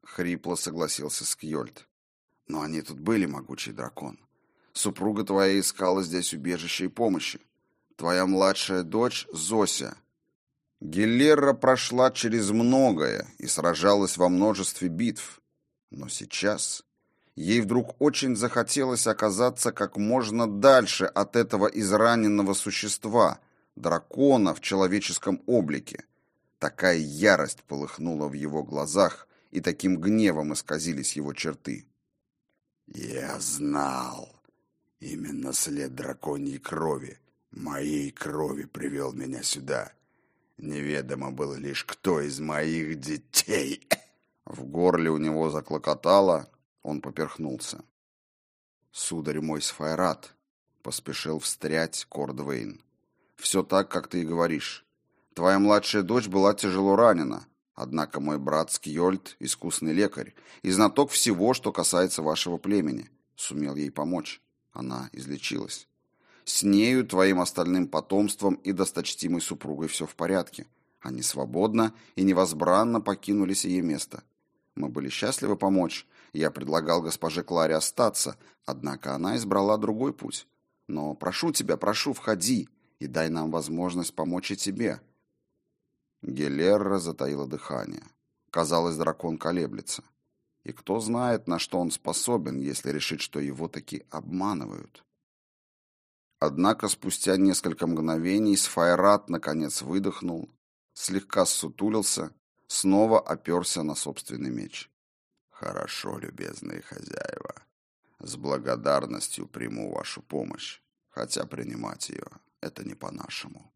хрипло согласился Скьёльд. Но они тут были, могучий дракон. Супруга твоя искала здесь убежище и помощи. Твоя младшая дочь Зося. Гелерра прошла через многое и сражалась во множестве битв. Но сейчас ей вдруг очень захотелось оказаться как можно дальше от этого израненного существа, дракона в человеческом облике. Такая ярость полыхнула в его глазах, и таким гневом исказились его черты. «Я знал. Именно след драконьей крови, моей крови, привел меня сюда. Неведомо было лишь, кто из моих детей...» В горле у него заклокотало, он поперхнулся. «Сударь мой Сфайрат», — поспешил встрять Кордвейн. «Все так, как ты и говоришь. Твоя младшая дочь была тяжело ранена, однако мой брат Скьёльд — искусный лекарь и знаток всего, что касается вашего племени. Сумел ей помочь. Она излечилась. С нею, твоим остальным потомством и досточтимой супругой все в порядке. Они свободно и невозбранно покинули сие место. Мы были счастливы помочь. Я предлагал госпоже Кларе остаться, однако она избрала другой путь. Но прошу тебя, прошу, входи и дай нам возможность помочь и тебе». Гелерра затаила дыхание. Казалось, дракон колеблется. И кто знает, на что он способен, если решит, что его таки обманывают. Однако спустя несколько мгновений Сфайрат наконец выдохнул, слегка ссутулился, снова оперся на собственный меч. «Хорошо, любезные хозяева. С благодарностью приму вашу помощь, хотя принимать ее — это не по-нашему».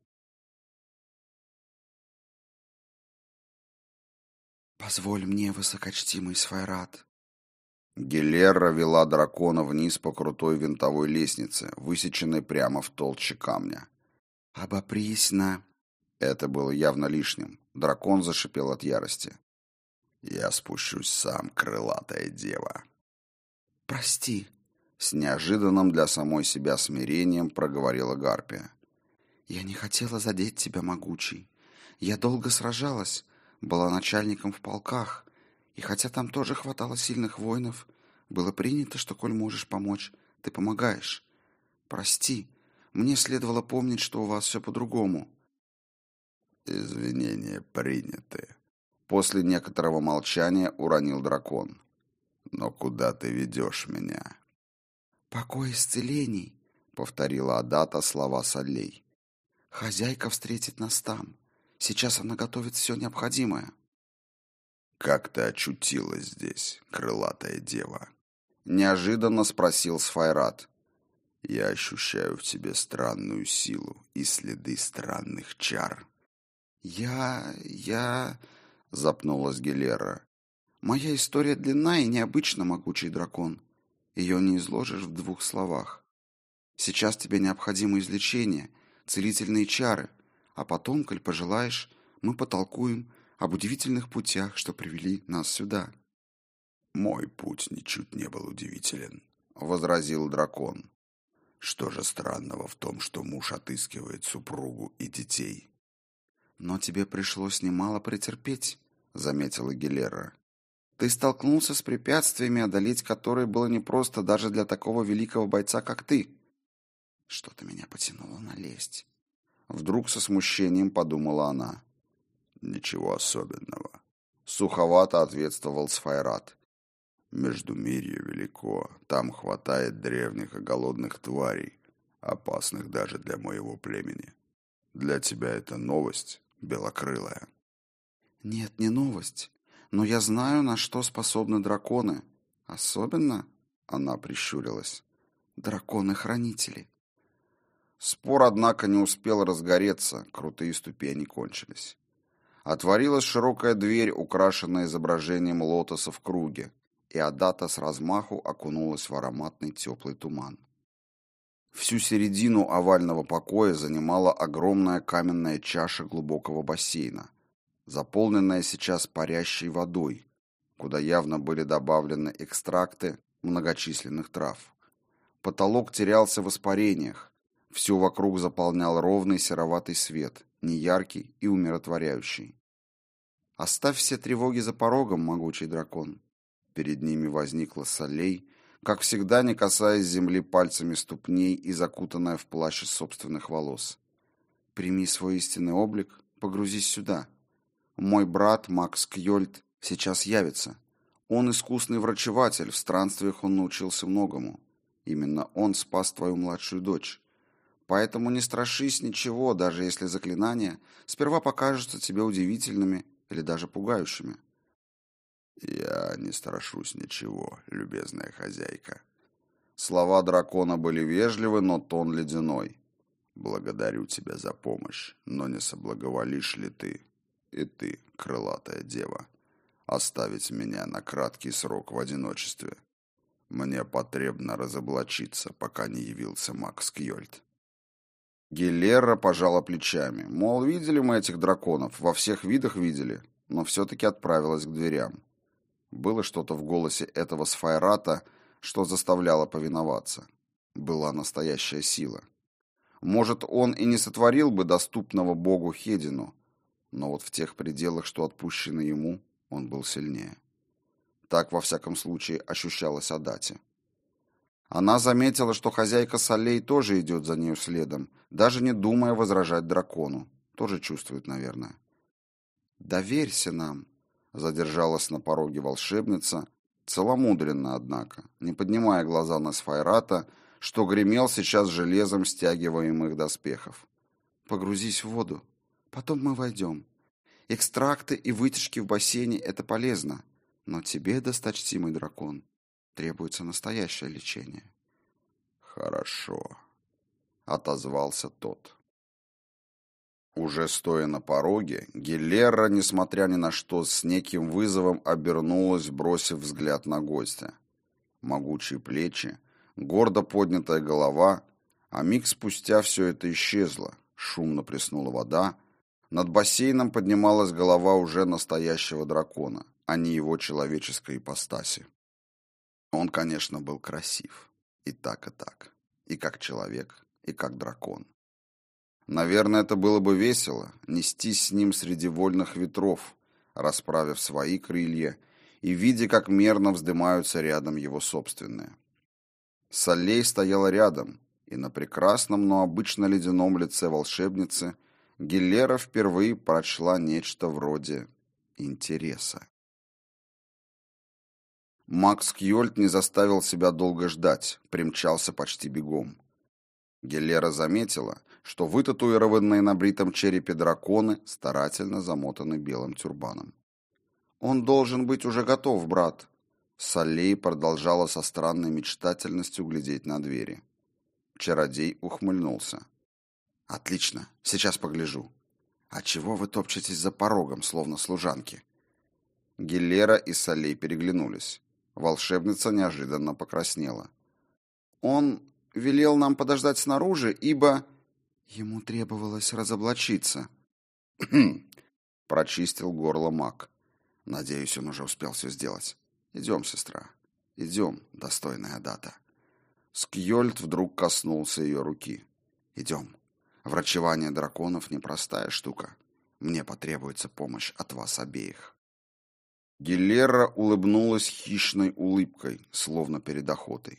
«Позволь мне, высокочтимый Сфайрат». Гелерра вела дракона вниз по крутой винтовой лестнице, высеченной прямо в толще камня. «Обопрись на...» Это было явно лишним. Дракон зашипел от ярости. «Я спущусь сам, крылатая дева». «Прости», — с неожиданным для самой себя смирением проговорила Гарпия. «Я не хотела задеть тебя, могучий. Я долго сражалась, была начальником в полках, и хотя там тоже хватало сильных воинов, было принято, что, коль можешь помочь, ты помогаешь. Прости, мне следовало помнить, что у вас все по-другому». «Извинения приняты», — после некоторого молчания уронил дракон. «Но куда ты ведешь меня?» «Покой исцелений», — повторила Адата слова Саллей. «Хозяйка встретит нас там. Сейчас она готовит все необходимое». «Как ты очутилась здесь, крылатая дева?» — неожиданно спросил Сфайрат. «Я ощущаю в тебе странную силу и следы странных чар». «Я... я...» — запнулась Гелерра. «Моя история длинна и необычна, могучий дракон. Ее не изложишь в двух словах. Сейчас тебе необходимо излечение, целительные чары, а потом, коль пожелаешь, мы потолкуем об удивительных путях, что привели нас сюда». «Мой путь ничуть не был удивителен», — возразил дракон. «Что же странного в том, что муж отыскивает супругу и детей?» «Но тебе пришлось немало претерпеть», — заметила Гелерра. «Ты столкнулся с препятствиями, одолеть которые было непросто даже для такого великого бойца, как ты». Что-то меня потянуло на лесть. Вдруг со смущением подумала она. «Ничего особенного», — суховато ответствовал Сфайрат. «Междумирье велико, там хватает древних и голодных тварей, опасных даже для моего племени. Для тебя это новость, белокрылая?» «Нет, не новость, но я знаю, на что способны драконы. Особенно, — она прищурилась, — драконы-хранители». Спор, однако, не успел разгореться, крутые ступени кончились. Отворилась широкая дверь, украшенная изображением лотоса в круге, и Адата с размаху окунулась в ароматный теплый туман. Всю середину овального покоя занимала огромная каменная чаша глубокого бассейна, заполненная сейчас парящей водой, куда явно были добавлены экстракты многочисленных трав. Потолок терялся в испарениях, все вокруг заполнял ровный сероватый свет, неяркий и умиротворяющий. Оставь все тревоги за порогом, могучий дракон. Перед ними возникла Солей, как всегда не касаясь земли пальцами ступней и закутанная в плащ из собственных волос. Прими свой истинный облик, погрузись сюда. Мой брат Макс Кьёльт сейчас явится. Он искусный врачеватель, в странствиях он научился многому. Именно он спас твою младшую дочь. Поэтому не страшись ничего, даже если заклинания сперва покажутся тебе удивительными или даже пугающими. Я не страшусь ничего, любезная хозяйка. Слова дракона были вежливы, но тон ледяной. Благодарю тебя за помощь, но не соблаговолишь ли ты, и ты, крылатая дева, оставить меня на краткий срок в одиночестве? Мне потребно разоблачиться, пока не явился Макс Кьёльт. Гелера пожала плечами. Мол, видели мы этих драконов, во всех видах видели, но все-таки отправилась к дверям. Было что-то в голосе этого Сфайрата, что заставляло повиноваться. Была настоящая сила. Может, он и не сотворил бы доступного богу Хедину, но вот в тех пределах, что отпущены ему, он был сильнее. Так, во всяком случае, ощущалось Адате. Она заметила, что хозяйка Солей тоже идет за нею следом, даже не думая возражать дракону. Тоже чувствует, наверное. «Доверься нам», — задержалась на пороге волшебница, целомудренно, однако, не поднимая глаза на Сфайрата, что гремел сейчас железом стягиваемых доспехов. «Погрузись в воду, потом мы войдем. Экстракты и вытяжки в бассейне — это полезно, но тебе, досточтимый дракон, требуется настоящее лечение». «Хорошо», — отозвался тот. Уже стоя на пороге, Гелера, несмотря ни на что, с неким вызовом обернулась, бросив взгляд на гостя. Могучие плечи, гордо поднятая голова, а миг спустя все это исчезло, шумно плеснула вода, над бассейном поднималась голова уже настоящего дракона, а не его человеческой ипостаси. Он, конечно, был красив, и так, и так, и как человек, и как дракон. Наверное, это было бы весело, нестись с ним среди вольных ветров, расправив свои крылья и видя, как мерно вздымаются рядом его собственные. Солей стояла рядом, и на прекрасном, но обычно ледяном лице волшебницы Гелера впервые прочла нечто вроде интереса. Макс Кьёльт не заставил себя долго ждать, примчался почти бегом. Гелера заметила, что вытатуированные на бритом черепе драконы старательно замотаны белым тюрбаном. «Он должен быть уже готов, брат». Солей продолжала со странной мечтательностью глядеть на двери. Чародей ухмыльнулся. «Отлично, сейчас погляжу. А чего вы топчетесь за порогом, словно служанки?» Гелера и Солей переглянулись. Волшебница неожиданно покраснела. «Он велел нам подождать снаружи, ибо ему требовалось разоблачиться». Прочистил горло маг. «Надеюсь, он уже успел все сделать. Идем, сестра, идем, достойная Адата». Скьёльт вдруг коснулся ее руки. «Идем. Врачевание драконов — непростая штука. Мне потребуется помощь от вас обеих». Гелера улыбнулась хищной улыбкой, словно перед охотой.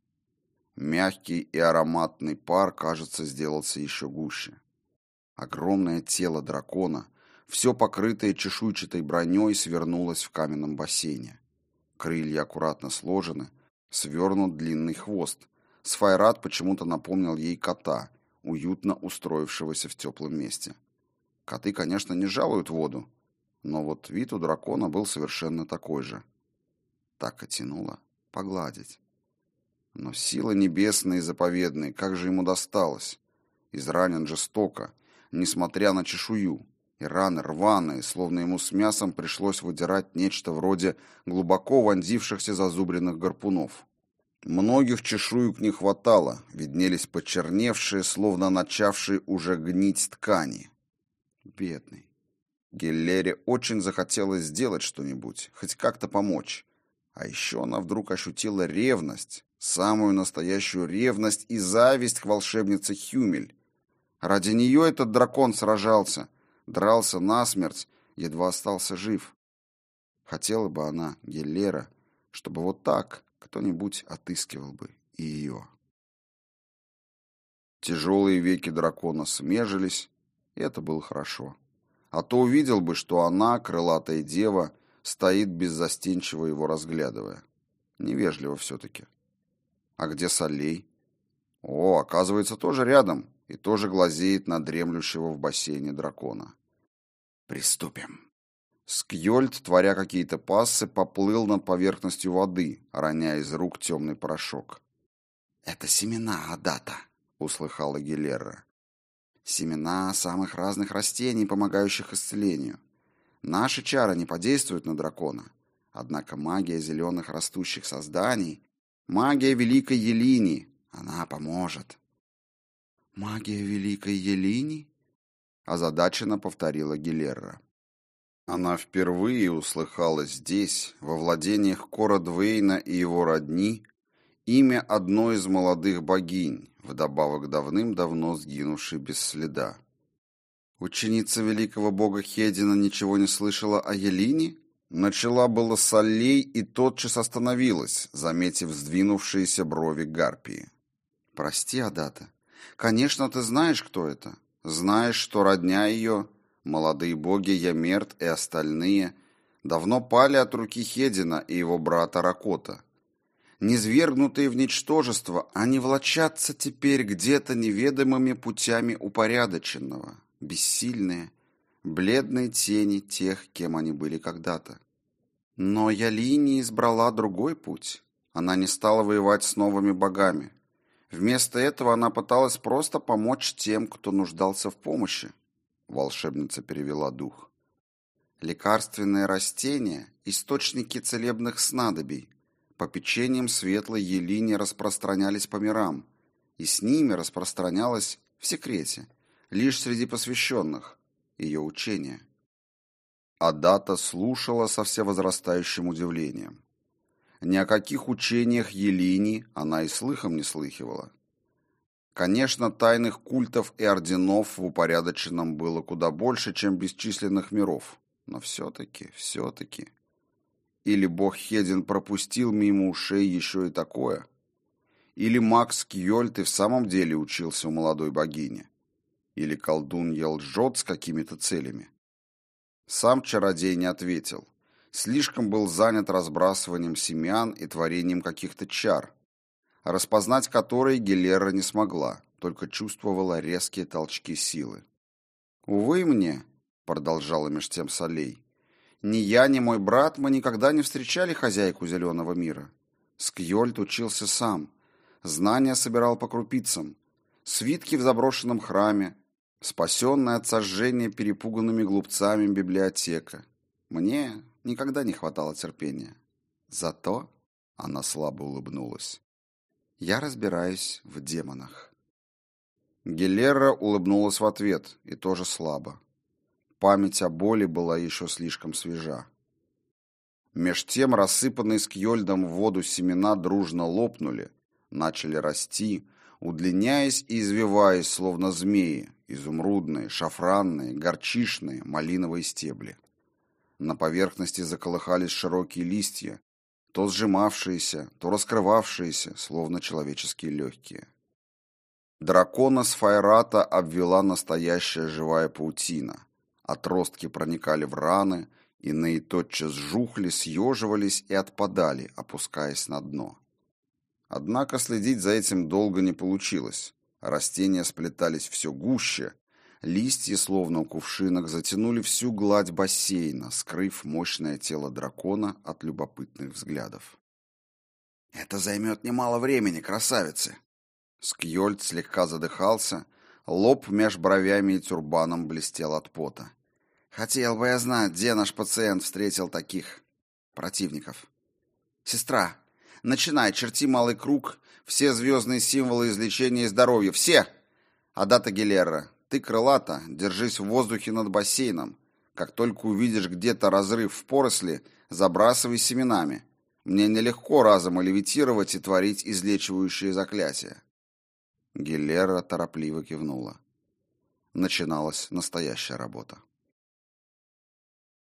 Мягкий и ароматный пар, кажется, сделался еще гуще. Огромное тело дракона, все покрытое чешуйчатой броней, свернулось в каменном бассейне. Крылья аккуратно сложены, свернут длинный хвост. Сфайрат почему-то напомнил ей кота, уютно устроившегося в теплом месте. Коты, конечно, не жалуют воду, но вот вид у дракона был совершенно такой же. Так и тянуло погладить. Но сила небесная и заповедная, как же ему досталось? Изранен жестоко, несмотря на чешую, и раны рваные, словно ему с мясом пришлось выдирать нечто вроде глубоко вонзившихся зазубренных гарпунов. Многих чешуек не хватало, виднелись почерневшие, словно начавшие уже гнить ткани. Бедный. Геллере очень захотелось сделать что-нибудь, хоть как-то помочь. А еще она вдруг ощутила ревность, самую настоящую ревность и зависть к волшебнице Хюмель. Ради нее этот дракон сражался, дрался насмерть, едва остался жив. Хотела бы она, Геллера, чтобы вот так кто-нибудь отыскивал бы и ее. Тяжелые веки дракона смежились, и это было хорошо. А то увидел бы, что она, крылатая дева, стоит беззастенчиво его разглядывая. Невежливо все-таки. А где Солей? О, оказывается, тоже рядом и тоже глазеет на дремлющего в бассейне дракона. «Приступим». Скьольд, творя какие-то пассы, поплыл над поверхностью воды, роняя из рук темный порошок. «Это семена Адата», — услыхала Геллера. «Семена самых разных растений, помогающих исцелению. Наши чары не подействуют на дракона. Однако магия зеленых растущих созданий, магия Великой Елини, она поможет». «Магия Великой Елини?» — озадаченно повторила Геллера. Она впервые услыхала здесь, во владениях Кора Двейна и его родни, имя одной из молодых богинь, вдобавок давным-давно сгинувшей без следа. Ученица великого бога Хедина ничего не слышала о Елине? Начала было Солей и тотчас остановилась, заметив сдвинувшиеся брови Гарпии. «Прости, Адата, конечно, ты знаешь, кто это. Знаешь, что родня ее, молодые боги Ямерт и остальные, давно пали от руки Хедина и его брата Ракота. Низвергнутые в ничтожество, они влачатся теперь где-то неведомыми путями упорядоченного, бессильные, бледные тени тех, кем они были когда-то. Но Ялини избрала другой путь. Она не стала воевать с новыми богами. Вместо этого она пыталась просто помочь тем, кто нуждался в помощи. Волшебница перевела дух. Лекарственные растения – источники целебных снадобий. Попечением светлой Елини распространялись по мирам, и с ними распространялось в секрете, лишь среди посвященных, ее учение. Адата слушала со всевозрастающим удивлением. Ни о каких учениях Елини она и слыхом не слыхивала. Конечно, тайных культов и орденов в упорядоченном было куда больше, чем бесчисленных миров, но все-таки, все-таки... Или бог Хедин пропустил мимо ушей еще и такое? Или Макс Кьольд и в самом деле учился у молодой богини? Или колдунья лжет с какими-то целями? Сам чародей не ответил. Слишком был занят разбрасыванием семян и творением каких-то чар, распознать которые Геллера не смогла, только чувствовала резкие толчки силы. «Увы мне», — продолжала меж тем Солей, — «ни я, ни мой брат мы никогда не встречали хозяйку Зеленого мира. Скьольд учился сам, знания собирал по крупицам, свитки в заброшенном храме, спасенная от сожжения перепуганными глупцами библиотека. Мне никогда не хватало терпения. Зато, — она слабо улыбнулась, — я разбираюсь в демонах». Геллера улыбнулась в ответ, и тоже слабо. Память о боли была еще слишком свежа. Меж тем рассыпанные Скьольдом в воду семена дружно лопнули, начали расти, удлиняясь и извиваясь, словно змеи, изумрудные, шафранные, горчишные, малиновые стебли. На поверхности заколыхались широкие листья, то сжимавшиеся, то раскрывавшиеся, словно человеческие легкие. Дракона с Файрата обвела настоящая живая паутина. Отростки проникали в раны, иные тотчас жухли, съеживались и отпадали, опускаясь на дно. Однако следить за этим долго не получилось. Растения сплетались все гуще, листья, словно у кувшинок, затянули всю гладь бассейна, скрыв мощное тело дракона от любопытных взглядов. «Это займет немало времени, красавицы!» Скьольд слегка задыхался, лоб меж бровями и тюрбаном блестел от пота. «Хотел бы я знать, где наш пациент встретил таких противников. Сестра, начинай, черти малый круг, все звездные символы излечения и здоровья, все! Адата Геллера, ты крылата, держись в воздухе над бассейном. Как только увидишь где-то разрыв в поросли, забрасывай семенами. Мне нелегко разом левитировать и творить излечивающие заклятия». Геллера торопливо кивнула. Начиналась настоящая работа.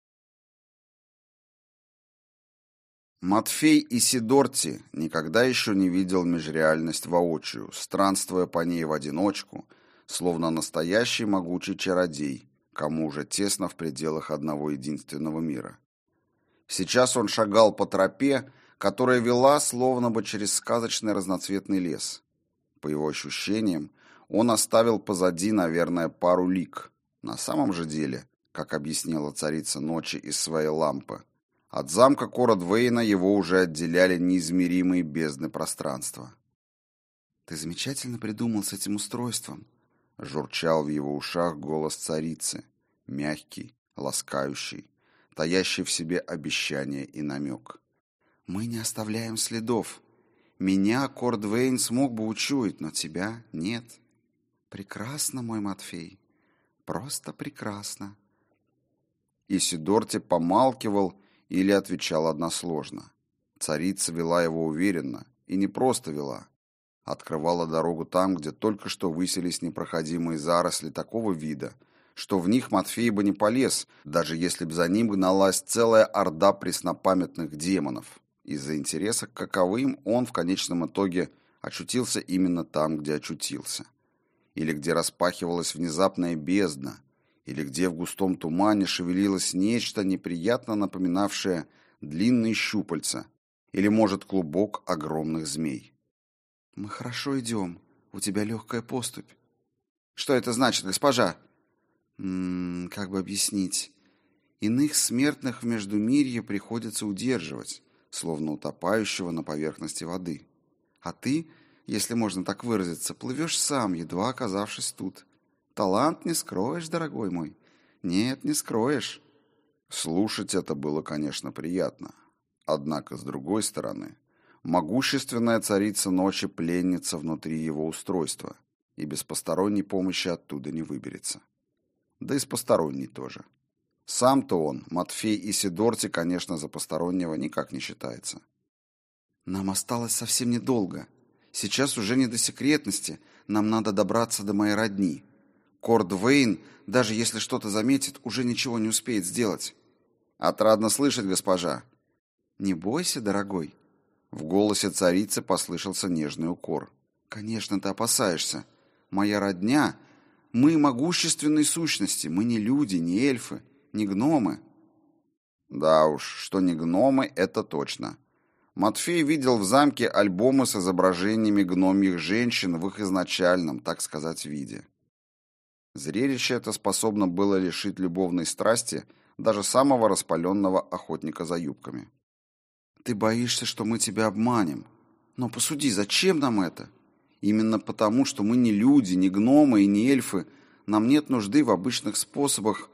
Матфей Исидорти никогда еще не видел межреальность воочию, странствуя по ней в одиночку, словно настоящий могучий чародей, кому уже тесно в пределах одного единственного мира. Сейчас он шагал по тропе, которая вела словно бы через сказочный разноцветный лес. По его ощущениям, он оставил позади, наверное, пару лиг. На самом же деле, как объяснила царица ночи из своей лампы, от замка Кородвейна его уже отделяли неизмеримые бездны пространства. «Ты замечательно придумал с этим устройством», — журчал в его ушах голос царицы, мягкий, ласкающий, таящий в себе обещание и намек. «Мы не оставляем следов. Меня Кордвейн смог бы учуять, но тебя нет. Прекрасно, мой Матфей, просто прекрасно». Исидорти помалкивал или отвечал односложно. Царица вела его уверенно, и не просто вела. Открывала дорогу там, где только что высились непроходимые заросли такого вида, что в них Матфей бы не полез, даже если бы за ним гналась целая орда преснопамятных демонов. Из-за интереса к каковым он в конечном итоге очутился именно там, где очутился. Или где распахивалась внезапная бездна, или где в густом тумане шевелилось нечто, неприятно напоминавшее длинные щупальца, или, может, клубок огромных змей. «Мы хорошо идем, у тебя легкая поступь». «Что это значит, госпожа?» «М-м, как бы объяснить? Иных смертных в Междумирье приходится удерживать, словно утопающего на поверхности воды. А ты, если можно так выразиться, плывешь сам, едва оказавшись тут. Талант не скроешь, дорогой мой. Нет, не скроешь». Слушать это было, конечно, приятно. Однако, с другой стороны, могущественная царица ночи пленница внутри его устройства, и без посторонней помощи оттуда не выберется. Да и с посторонней тоже. Сам-то он, Матфей Исидорти, конечно, за постороннего никак не считается. «Нам осталось совсем недолго. Сейчас уже не до секретности, нам надо добраться до моей родни. Кордвейн, даже если что-то заметит, уже ничего не успеет сделать». «Отрадно слышать, госпожа». «Не бойся, дорогой». В голосе царицы послышался нежный укор. «Конечно, ты опасаешься. Моя родня, мы могущественные сущности, мы не люди, не эльфы, не гномы». Да уж, что не гномы, это точно. Матфей видел в замке альбомы с изображениями гномьих женщин в их изначальном, так сказать, виде. Зрелище это способно было лишить любовной страсти даже самого распаленного охотника за юбками. «Ты боишься, что мы тебя обманем. Но посуди, зачем нам это? Именно потому, что мы не люди, не гномы и не эльфы, нам нет нужды в обычных способах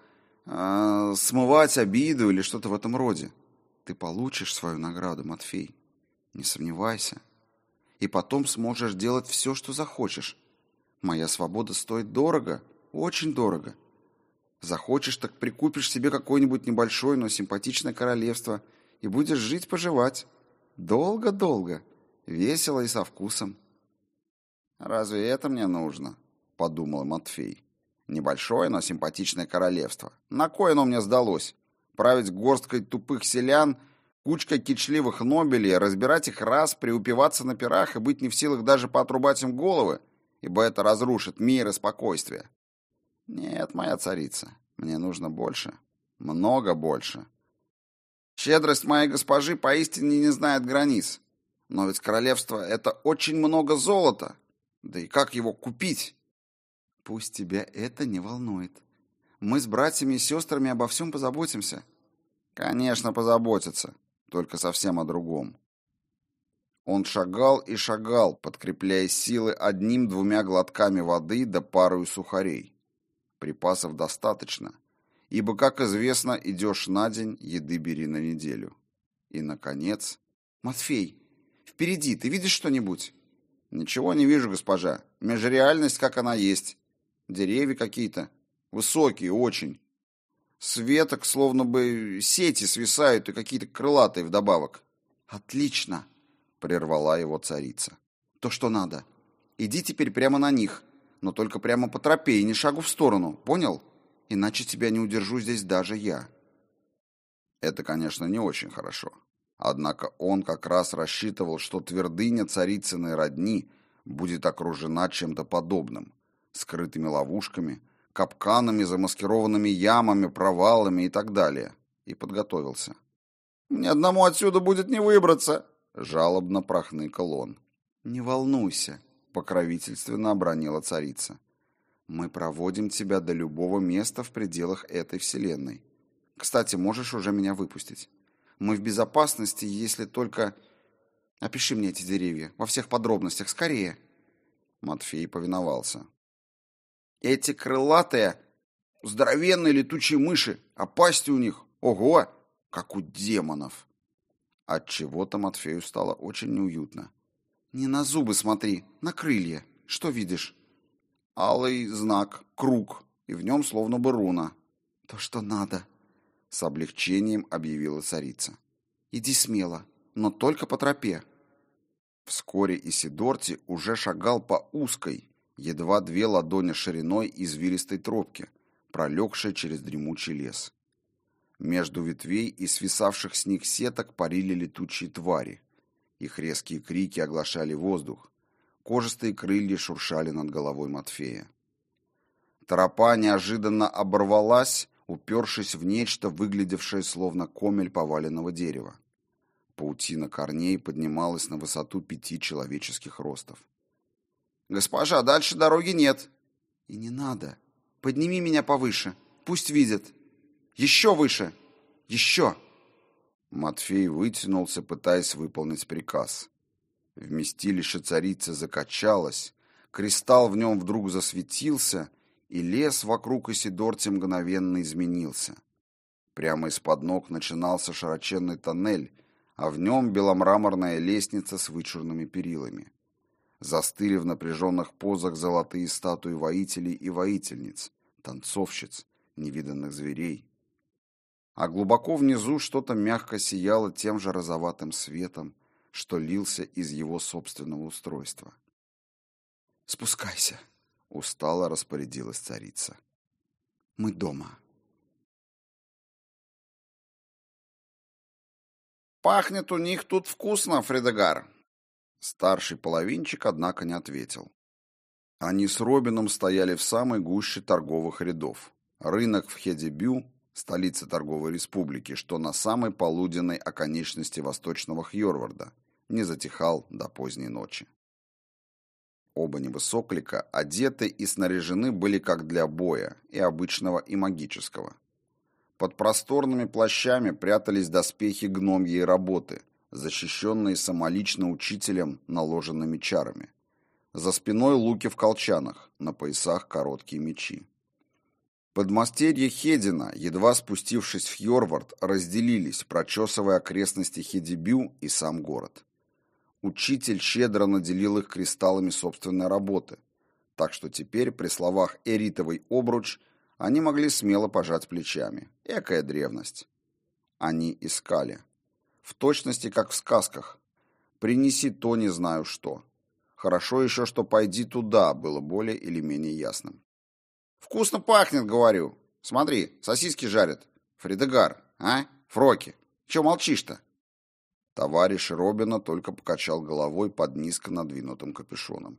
э, смывать обиду или что-то в этом роде. Ты получишь свою награду, Матфей. Не сомневайся. И потом сможешь делать все, что захочешь. Моя свобода стоит дорого, очень дорого. Захочешь, так прикупишь себе какое-нибудь небольшое, но симпатичное королевство и будешь жить-поживать. Долго-долго, весело и со вкусом». «Разве это мне нужно?» — подумал Матфей. «Небольшое, но симпатичное королевство. На кое оно мне сдалось? Править горсткой тупых селян, кучкой кичливых нобелей, разбирать их распри, упиваться на пирах и быть не в силах даже поотрубать им головы, ибо это разрушит мир и спокойствие. Нет, моя царица, мне нужно больше, много больше. Щедрость моей госпожи поистине не знает границ. Но ведь королевство — это очень много золота. Да и как его купить?» «Пусть тебя это не волнует. Мы с братьями и сестрами обо всем позаботимся». «Конечно, позаботиться, только совсем о другом». Он шагал и шагал, подкрепляя силы одним-двумя глотками воды да парою сухарей. Припасов достаточно, ибо, как известно, идешь на день, еды бери на неделю. И, наконец... «Матфей, впереди ты видишь что-нибудь?» «Ничего не вижу, госпожа. Межреальность, как она есть. Деревья какие-то. Высокие очень. С веток словно бы сети свисают и какие-то крылатые вдобавок». «Отлично!» — прервала его царица. «То, что надо. Иди теперь прямо на них, но только прямо по тропе и ни шагу в сторону, понял? Иначе тебя не удержу здесь даже я». Это, конечно, не очень хорошо. Однако он как раз рассчитывал, что твердыня царицыной родни будет окружена чем-то подобным, скрытыми ловушками, капканами, замаскированными ямами, провалами и так далее, и подготовился. «Мне одному отсюда будет не выбраться!» — жалобно прохныкал он. «Не волнуйся», — покровительственно обронила царица. «Мы проводим тебя до любого места в пределах этой вселенной. Кстати, можешь уже меня выпустить. Мы в безопасности, если только... Опиши мне эти деревья во всех подробностях, скорее». Матфей повиновался. «Эти крылатые, здоровенные летучие мыши, а пасти у них, ого, как у демонов!» Отчего-то Матфею стало очень неуютно. «Не на зубы смотри, на крылья. Что видишь?» «Алый знак, круг, и в нем словно бы руна». «То, что надо», — с облегчением объявила царица. «Иди смело, но только по тропе». Вскоре Исидорти уже шагал по узкой, едва две ладони шириной извилистой тропке, пролегшей через дремучий лес. Между ветвей и свисавших с них сеток парили летучие твари. Их резкие крики оглашали воздух. Кожистые крылья шуршали над головой Матфея. Тропа неожиданно оборвалась, упершись в нечто, выглядевшее словно комель поваленного дерева. Паутина корней поднималась на высоту пяти человеческих ростов. «Госпожа, дальше дороги нет». «И не надо. Подними меня повыше. Пусть видят. Еще выше. Еще!» Матфей вытянулся, пытаясь выполнить приказ. Вместилище царицы закачалось, кристалл в нем вдруг засветился, и лес вокруг Исидорти мгновенно изменился. Прямо из-под ног начинался широченный тоннель, а в нем беломраморная лестница с вычурными перилами. Застыли в напряженных позах золотые статуи воителей и воительниц, танцовщиц, невиданных зверей. А глубоко внизу что-то мягко сияло тем же розоватым светом, что лился из его собственного устройства. «Спускайся», — устало распорядилась царица. «Мы дома». «Пахнет у них тут вкусно, Фредегар». Старший половинчик, однако, не ответил. Они с Робином стояли в самой гуще торговых рядов. Рынок в Хедебю, столице торговой республики, что на самой полуденной оконечности восточного Хьорварда, не затихал до поздней ночи. Оба небосоклика одеты и снаряжены были как для боя, и обычного, и магического. Под просторными плащами прятались доспехи гномьей работы, защищенные самолично учителем наложенными чарами. За спиной луки в колчанах, на поясах короткие мечи. Подмастерья Хедина, едва спустившись в Хьорвард, разделились, прочесывая окрестности Хедебю и сам город. Учитель щедро наделил их кристаллами собственной работы, так что теперь при словах «эритовый обруч» они могли смело пожать плечами. Экая древность. Они искали. В точности, как в сказках. «Принеси то, не знаю что». Хорошо еще, что «пойди туда» было более или менее ясным. «Вкусно пахнет, говорю. Смотри, сосиски жарят. Фредегар, а? Фроки. Че молчишь-то?» Товарищ Робина только покачал головой под низко надвинутым капюшоном.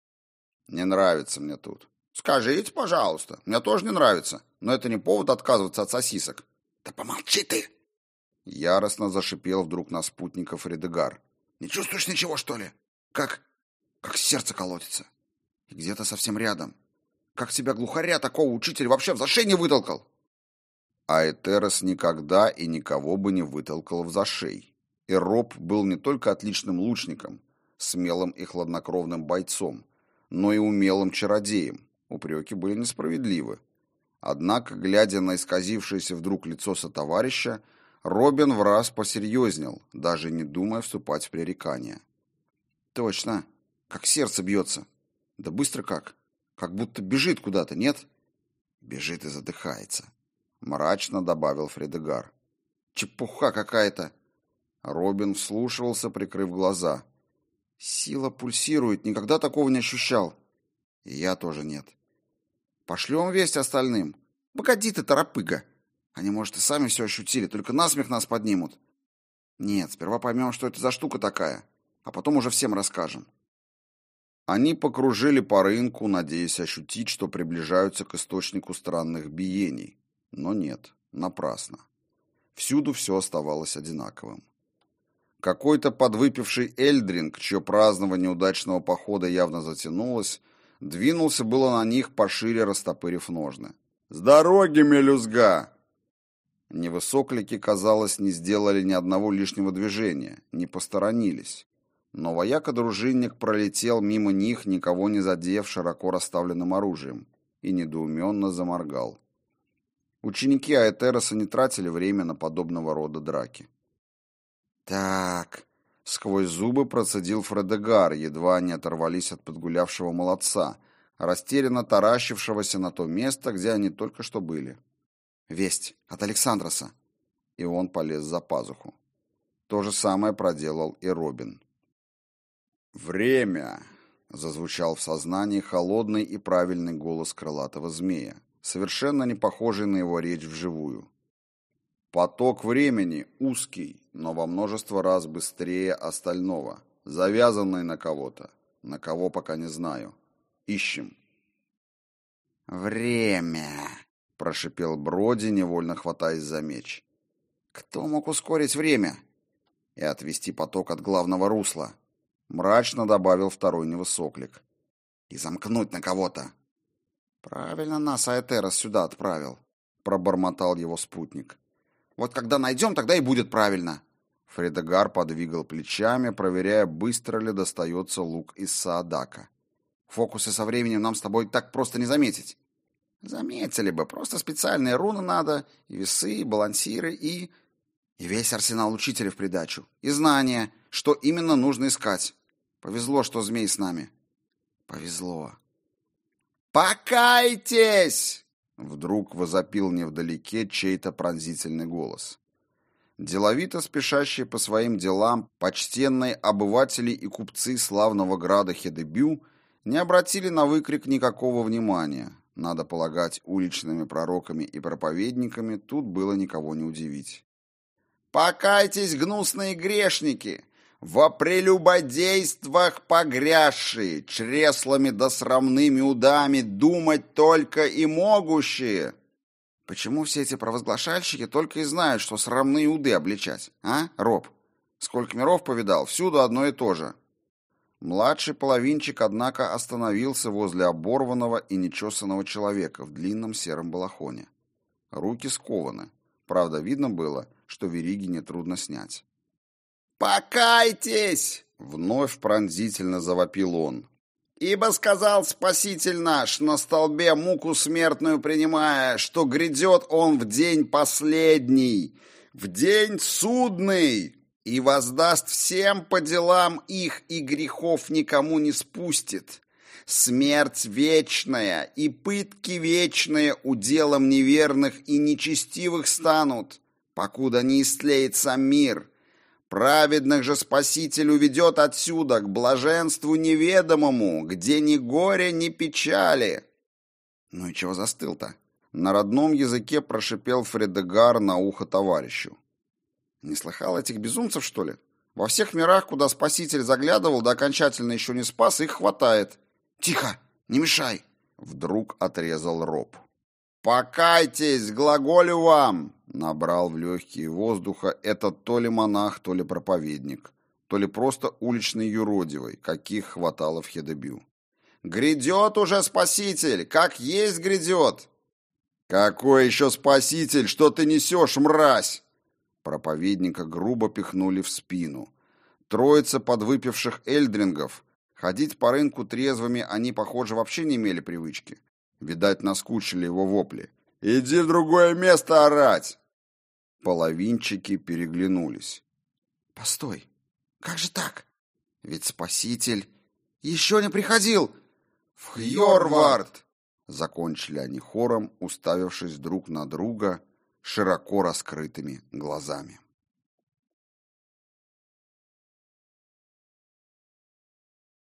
«Не нравится мне тут». «Скажите, пожалуйста. Мне тоже не нравится. Но это не повод отказываться от сосисок». «Да помолчи ты!» Яростно зашипел вдруг на спутника Фредегар. «Не чувствуешь ничего, что ли? Как... как сердце колотится. И где-то совсем рядом. Как тебя глухаря такого учитель вообще в зашей не вытолкал?» А Этерос никогда и никого бы не вытолкал в зашей. И Роб был не только отличным лучником, смелым и хладнокровным бойцом, но и умелым чародеем. Упреки были несправедливы. Однако, глядя на исказившееся вдруг лицо сотоварища, Робин враз посерьезнел, даже не думая вступать в пререкания. «Точно, как сердце бьется. Да быстро как. Как будто бежит куда-то, нет?» «Бежит и задыхается», — мрачно добавил Фредегар. «Чепуха какая-то». Робин вслушивался, прикрыв глаза. «Сила пульсирует, никогда такого не ощущал». «И я тоже нет». «Пошлем весть остальным». «Погоди ты, торопыга. Они, может, и сами все ощутили, только насмех нас поднимут». Нет, сперва поймем, что это за штука такая, а потом уже всем расскажем. Они покружили по рынку, надеясь ощутить, что приближаются к источнику странных биений. Но нет, напрасно. Всюду все оставалось одинаковым. Какой-то подвыпивший эльдринг, чье празднование удачного похода явно затянулось, двинулся было на них, пошире растопырив ножны. «С дороги, мелюзга!» Невысоклики, казалось, не сделали ни одного лишнего движения, не посторонились. Но вояка-дружинник пролетел мимо них, никого не задев широко расставленным оружием, и недоуменно заморгал. Ученики Аэтероса не тратили время на подобного рода драки. «Так», — сквозь зубы процедил Фредегар, едва не оторвались от подгулявшего молодца, растерянно таращившегося на то место, где они только что были. «Весть от Александроса». И он полез за пазуху. То же самое проделал и Робин. «Время!» — зазвучал в сознании холодный и правильный голос крылатого змея, совершенно не похожий на его речь вживую. «Поток времени узкий, но во множество раз быстрее остального, завязанный на кого-то, на кого пока не знаю. Ищем». «Время!» — прошипел Броди, невольно хватаясь за меч. «Кто мог ускорить время и отвести поток от главного русла?» Мрачно добавил второй невысоклик. «И замкнуть на кого-то». «Правильно нас Аэтерос сюда отправил», — пробормотал его спутник. «Вот когда найдем, тогда и будет правильно». Фредегар подвигал плечами, проверяя, быстро ли достается лук из Саадака. «Фокусы со временем нам с тобой так просто не заметить». «Заметили бы, просто специальные руны надо, и весы, и балансиры, и... и весь арсенал учителя в придачу, и знания, что именно нужно искать. Повезло, что змей с нами». «Повезло». «Покайтесь!» — вдруг возопил невдалеке чей-то пронзительный голос. Деловито спешащие по своим делам почтенные обыватели и купцы славного града Хедебю не обратили на выкрик никакого внимания. Надо полагать, уличными пророками и проповедниками тут было никого не удивить. «Покайтесь, гнусные грешники, во прелюбодействах погрязшие, чреслами да срамными удами думать только и могущие». Почему все эти провозглашальщики только и знают, что срамные уды обличать, а, Роб? Сколько миров повидал, всюду одно и то же. Младший половинчик, однако, остановился возле оборванного и нечесанного человека в длинном сером балахоне. Руки скованы. Правда, видно было, что вериги нетрудно снять. «Покайтесь!» — вновь пронзительно завопил он. «Ибо сказал Спаситель наш, на столбе муку смертную принимая, что грядет он в день последний, в день судный, и воздаст всем по делам их, и грехов никому не спустит. Смерть вечная и пытки вечные уделом неверных и нечестивых станут, покуда не истлеет сам мир. Праведных же Спаситель уведет отсюда к блаженству неведомому, где ни горя, ни печали». «Ну и чего застыл-то?» На родном языке прошипел Фредегар на ухо товарищу. «Не слыхал этих безумцев, что ли? Во всех мирах, куда Спаситель заглядывал, да окончательно еще не спас, их хватает». «Тихо! Не мешай!» — вдруг отрезал Роб. «Покайтесь, глаголю вам!» — набрал в легкие воздуха этот то ли монах, то ли проповедник, то ли просто уличный юродивый, каких хватало в Хедебю. «Грядет уже Спаситель! Как есть грядет!» «Какой еще Спаситель? Что ты несешь, мразь?» Проповедника грубо пихнули в спину. Троица подвыпивших эльдрингов. Ходить по рынку трезвыми они, похоже, вообще не имели привычки. Видать, наскучили его вопли. «Иди в другое место орать!» Половинчики переглянулись. «Постой, как же так? Ведь Спаситель еще не приходил в Хьорвард!» Закончили они хором, уставившись друг на друга широко раскрытыми глазами.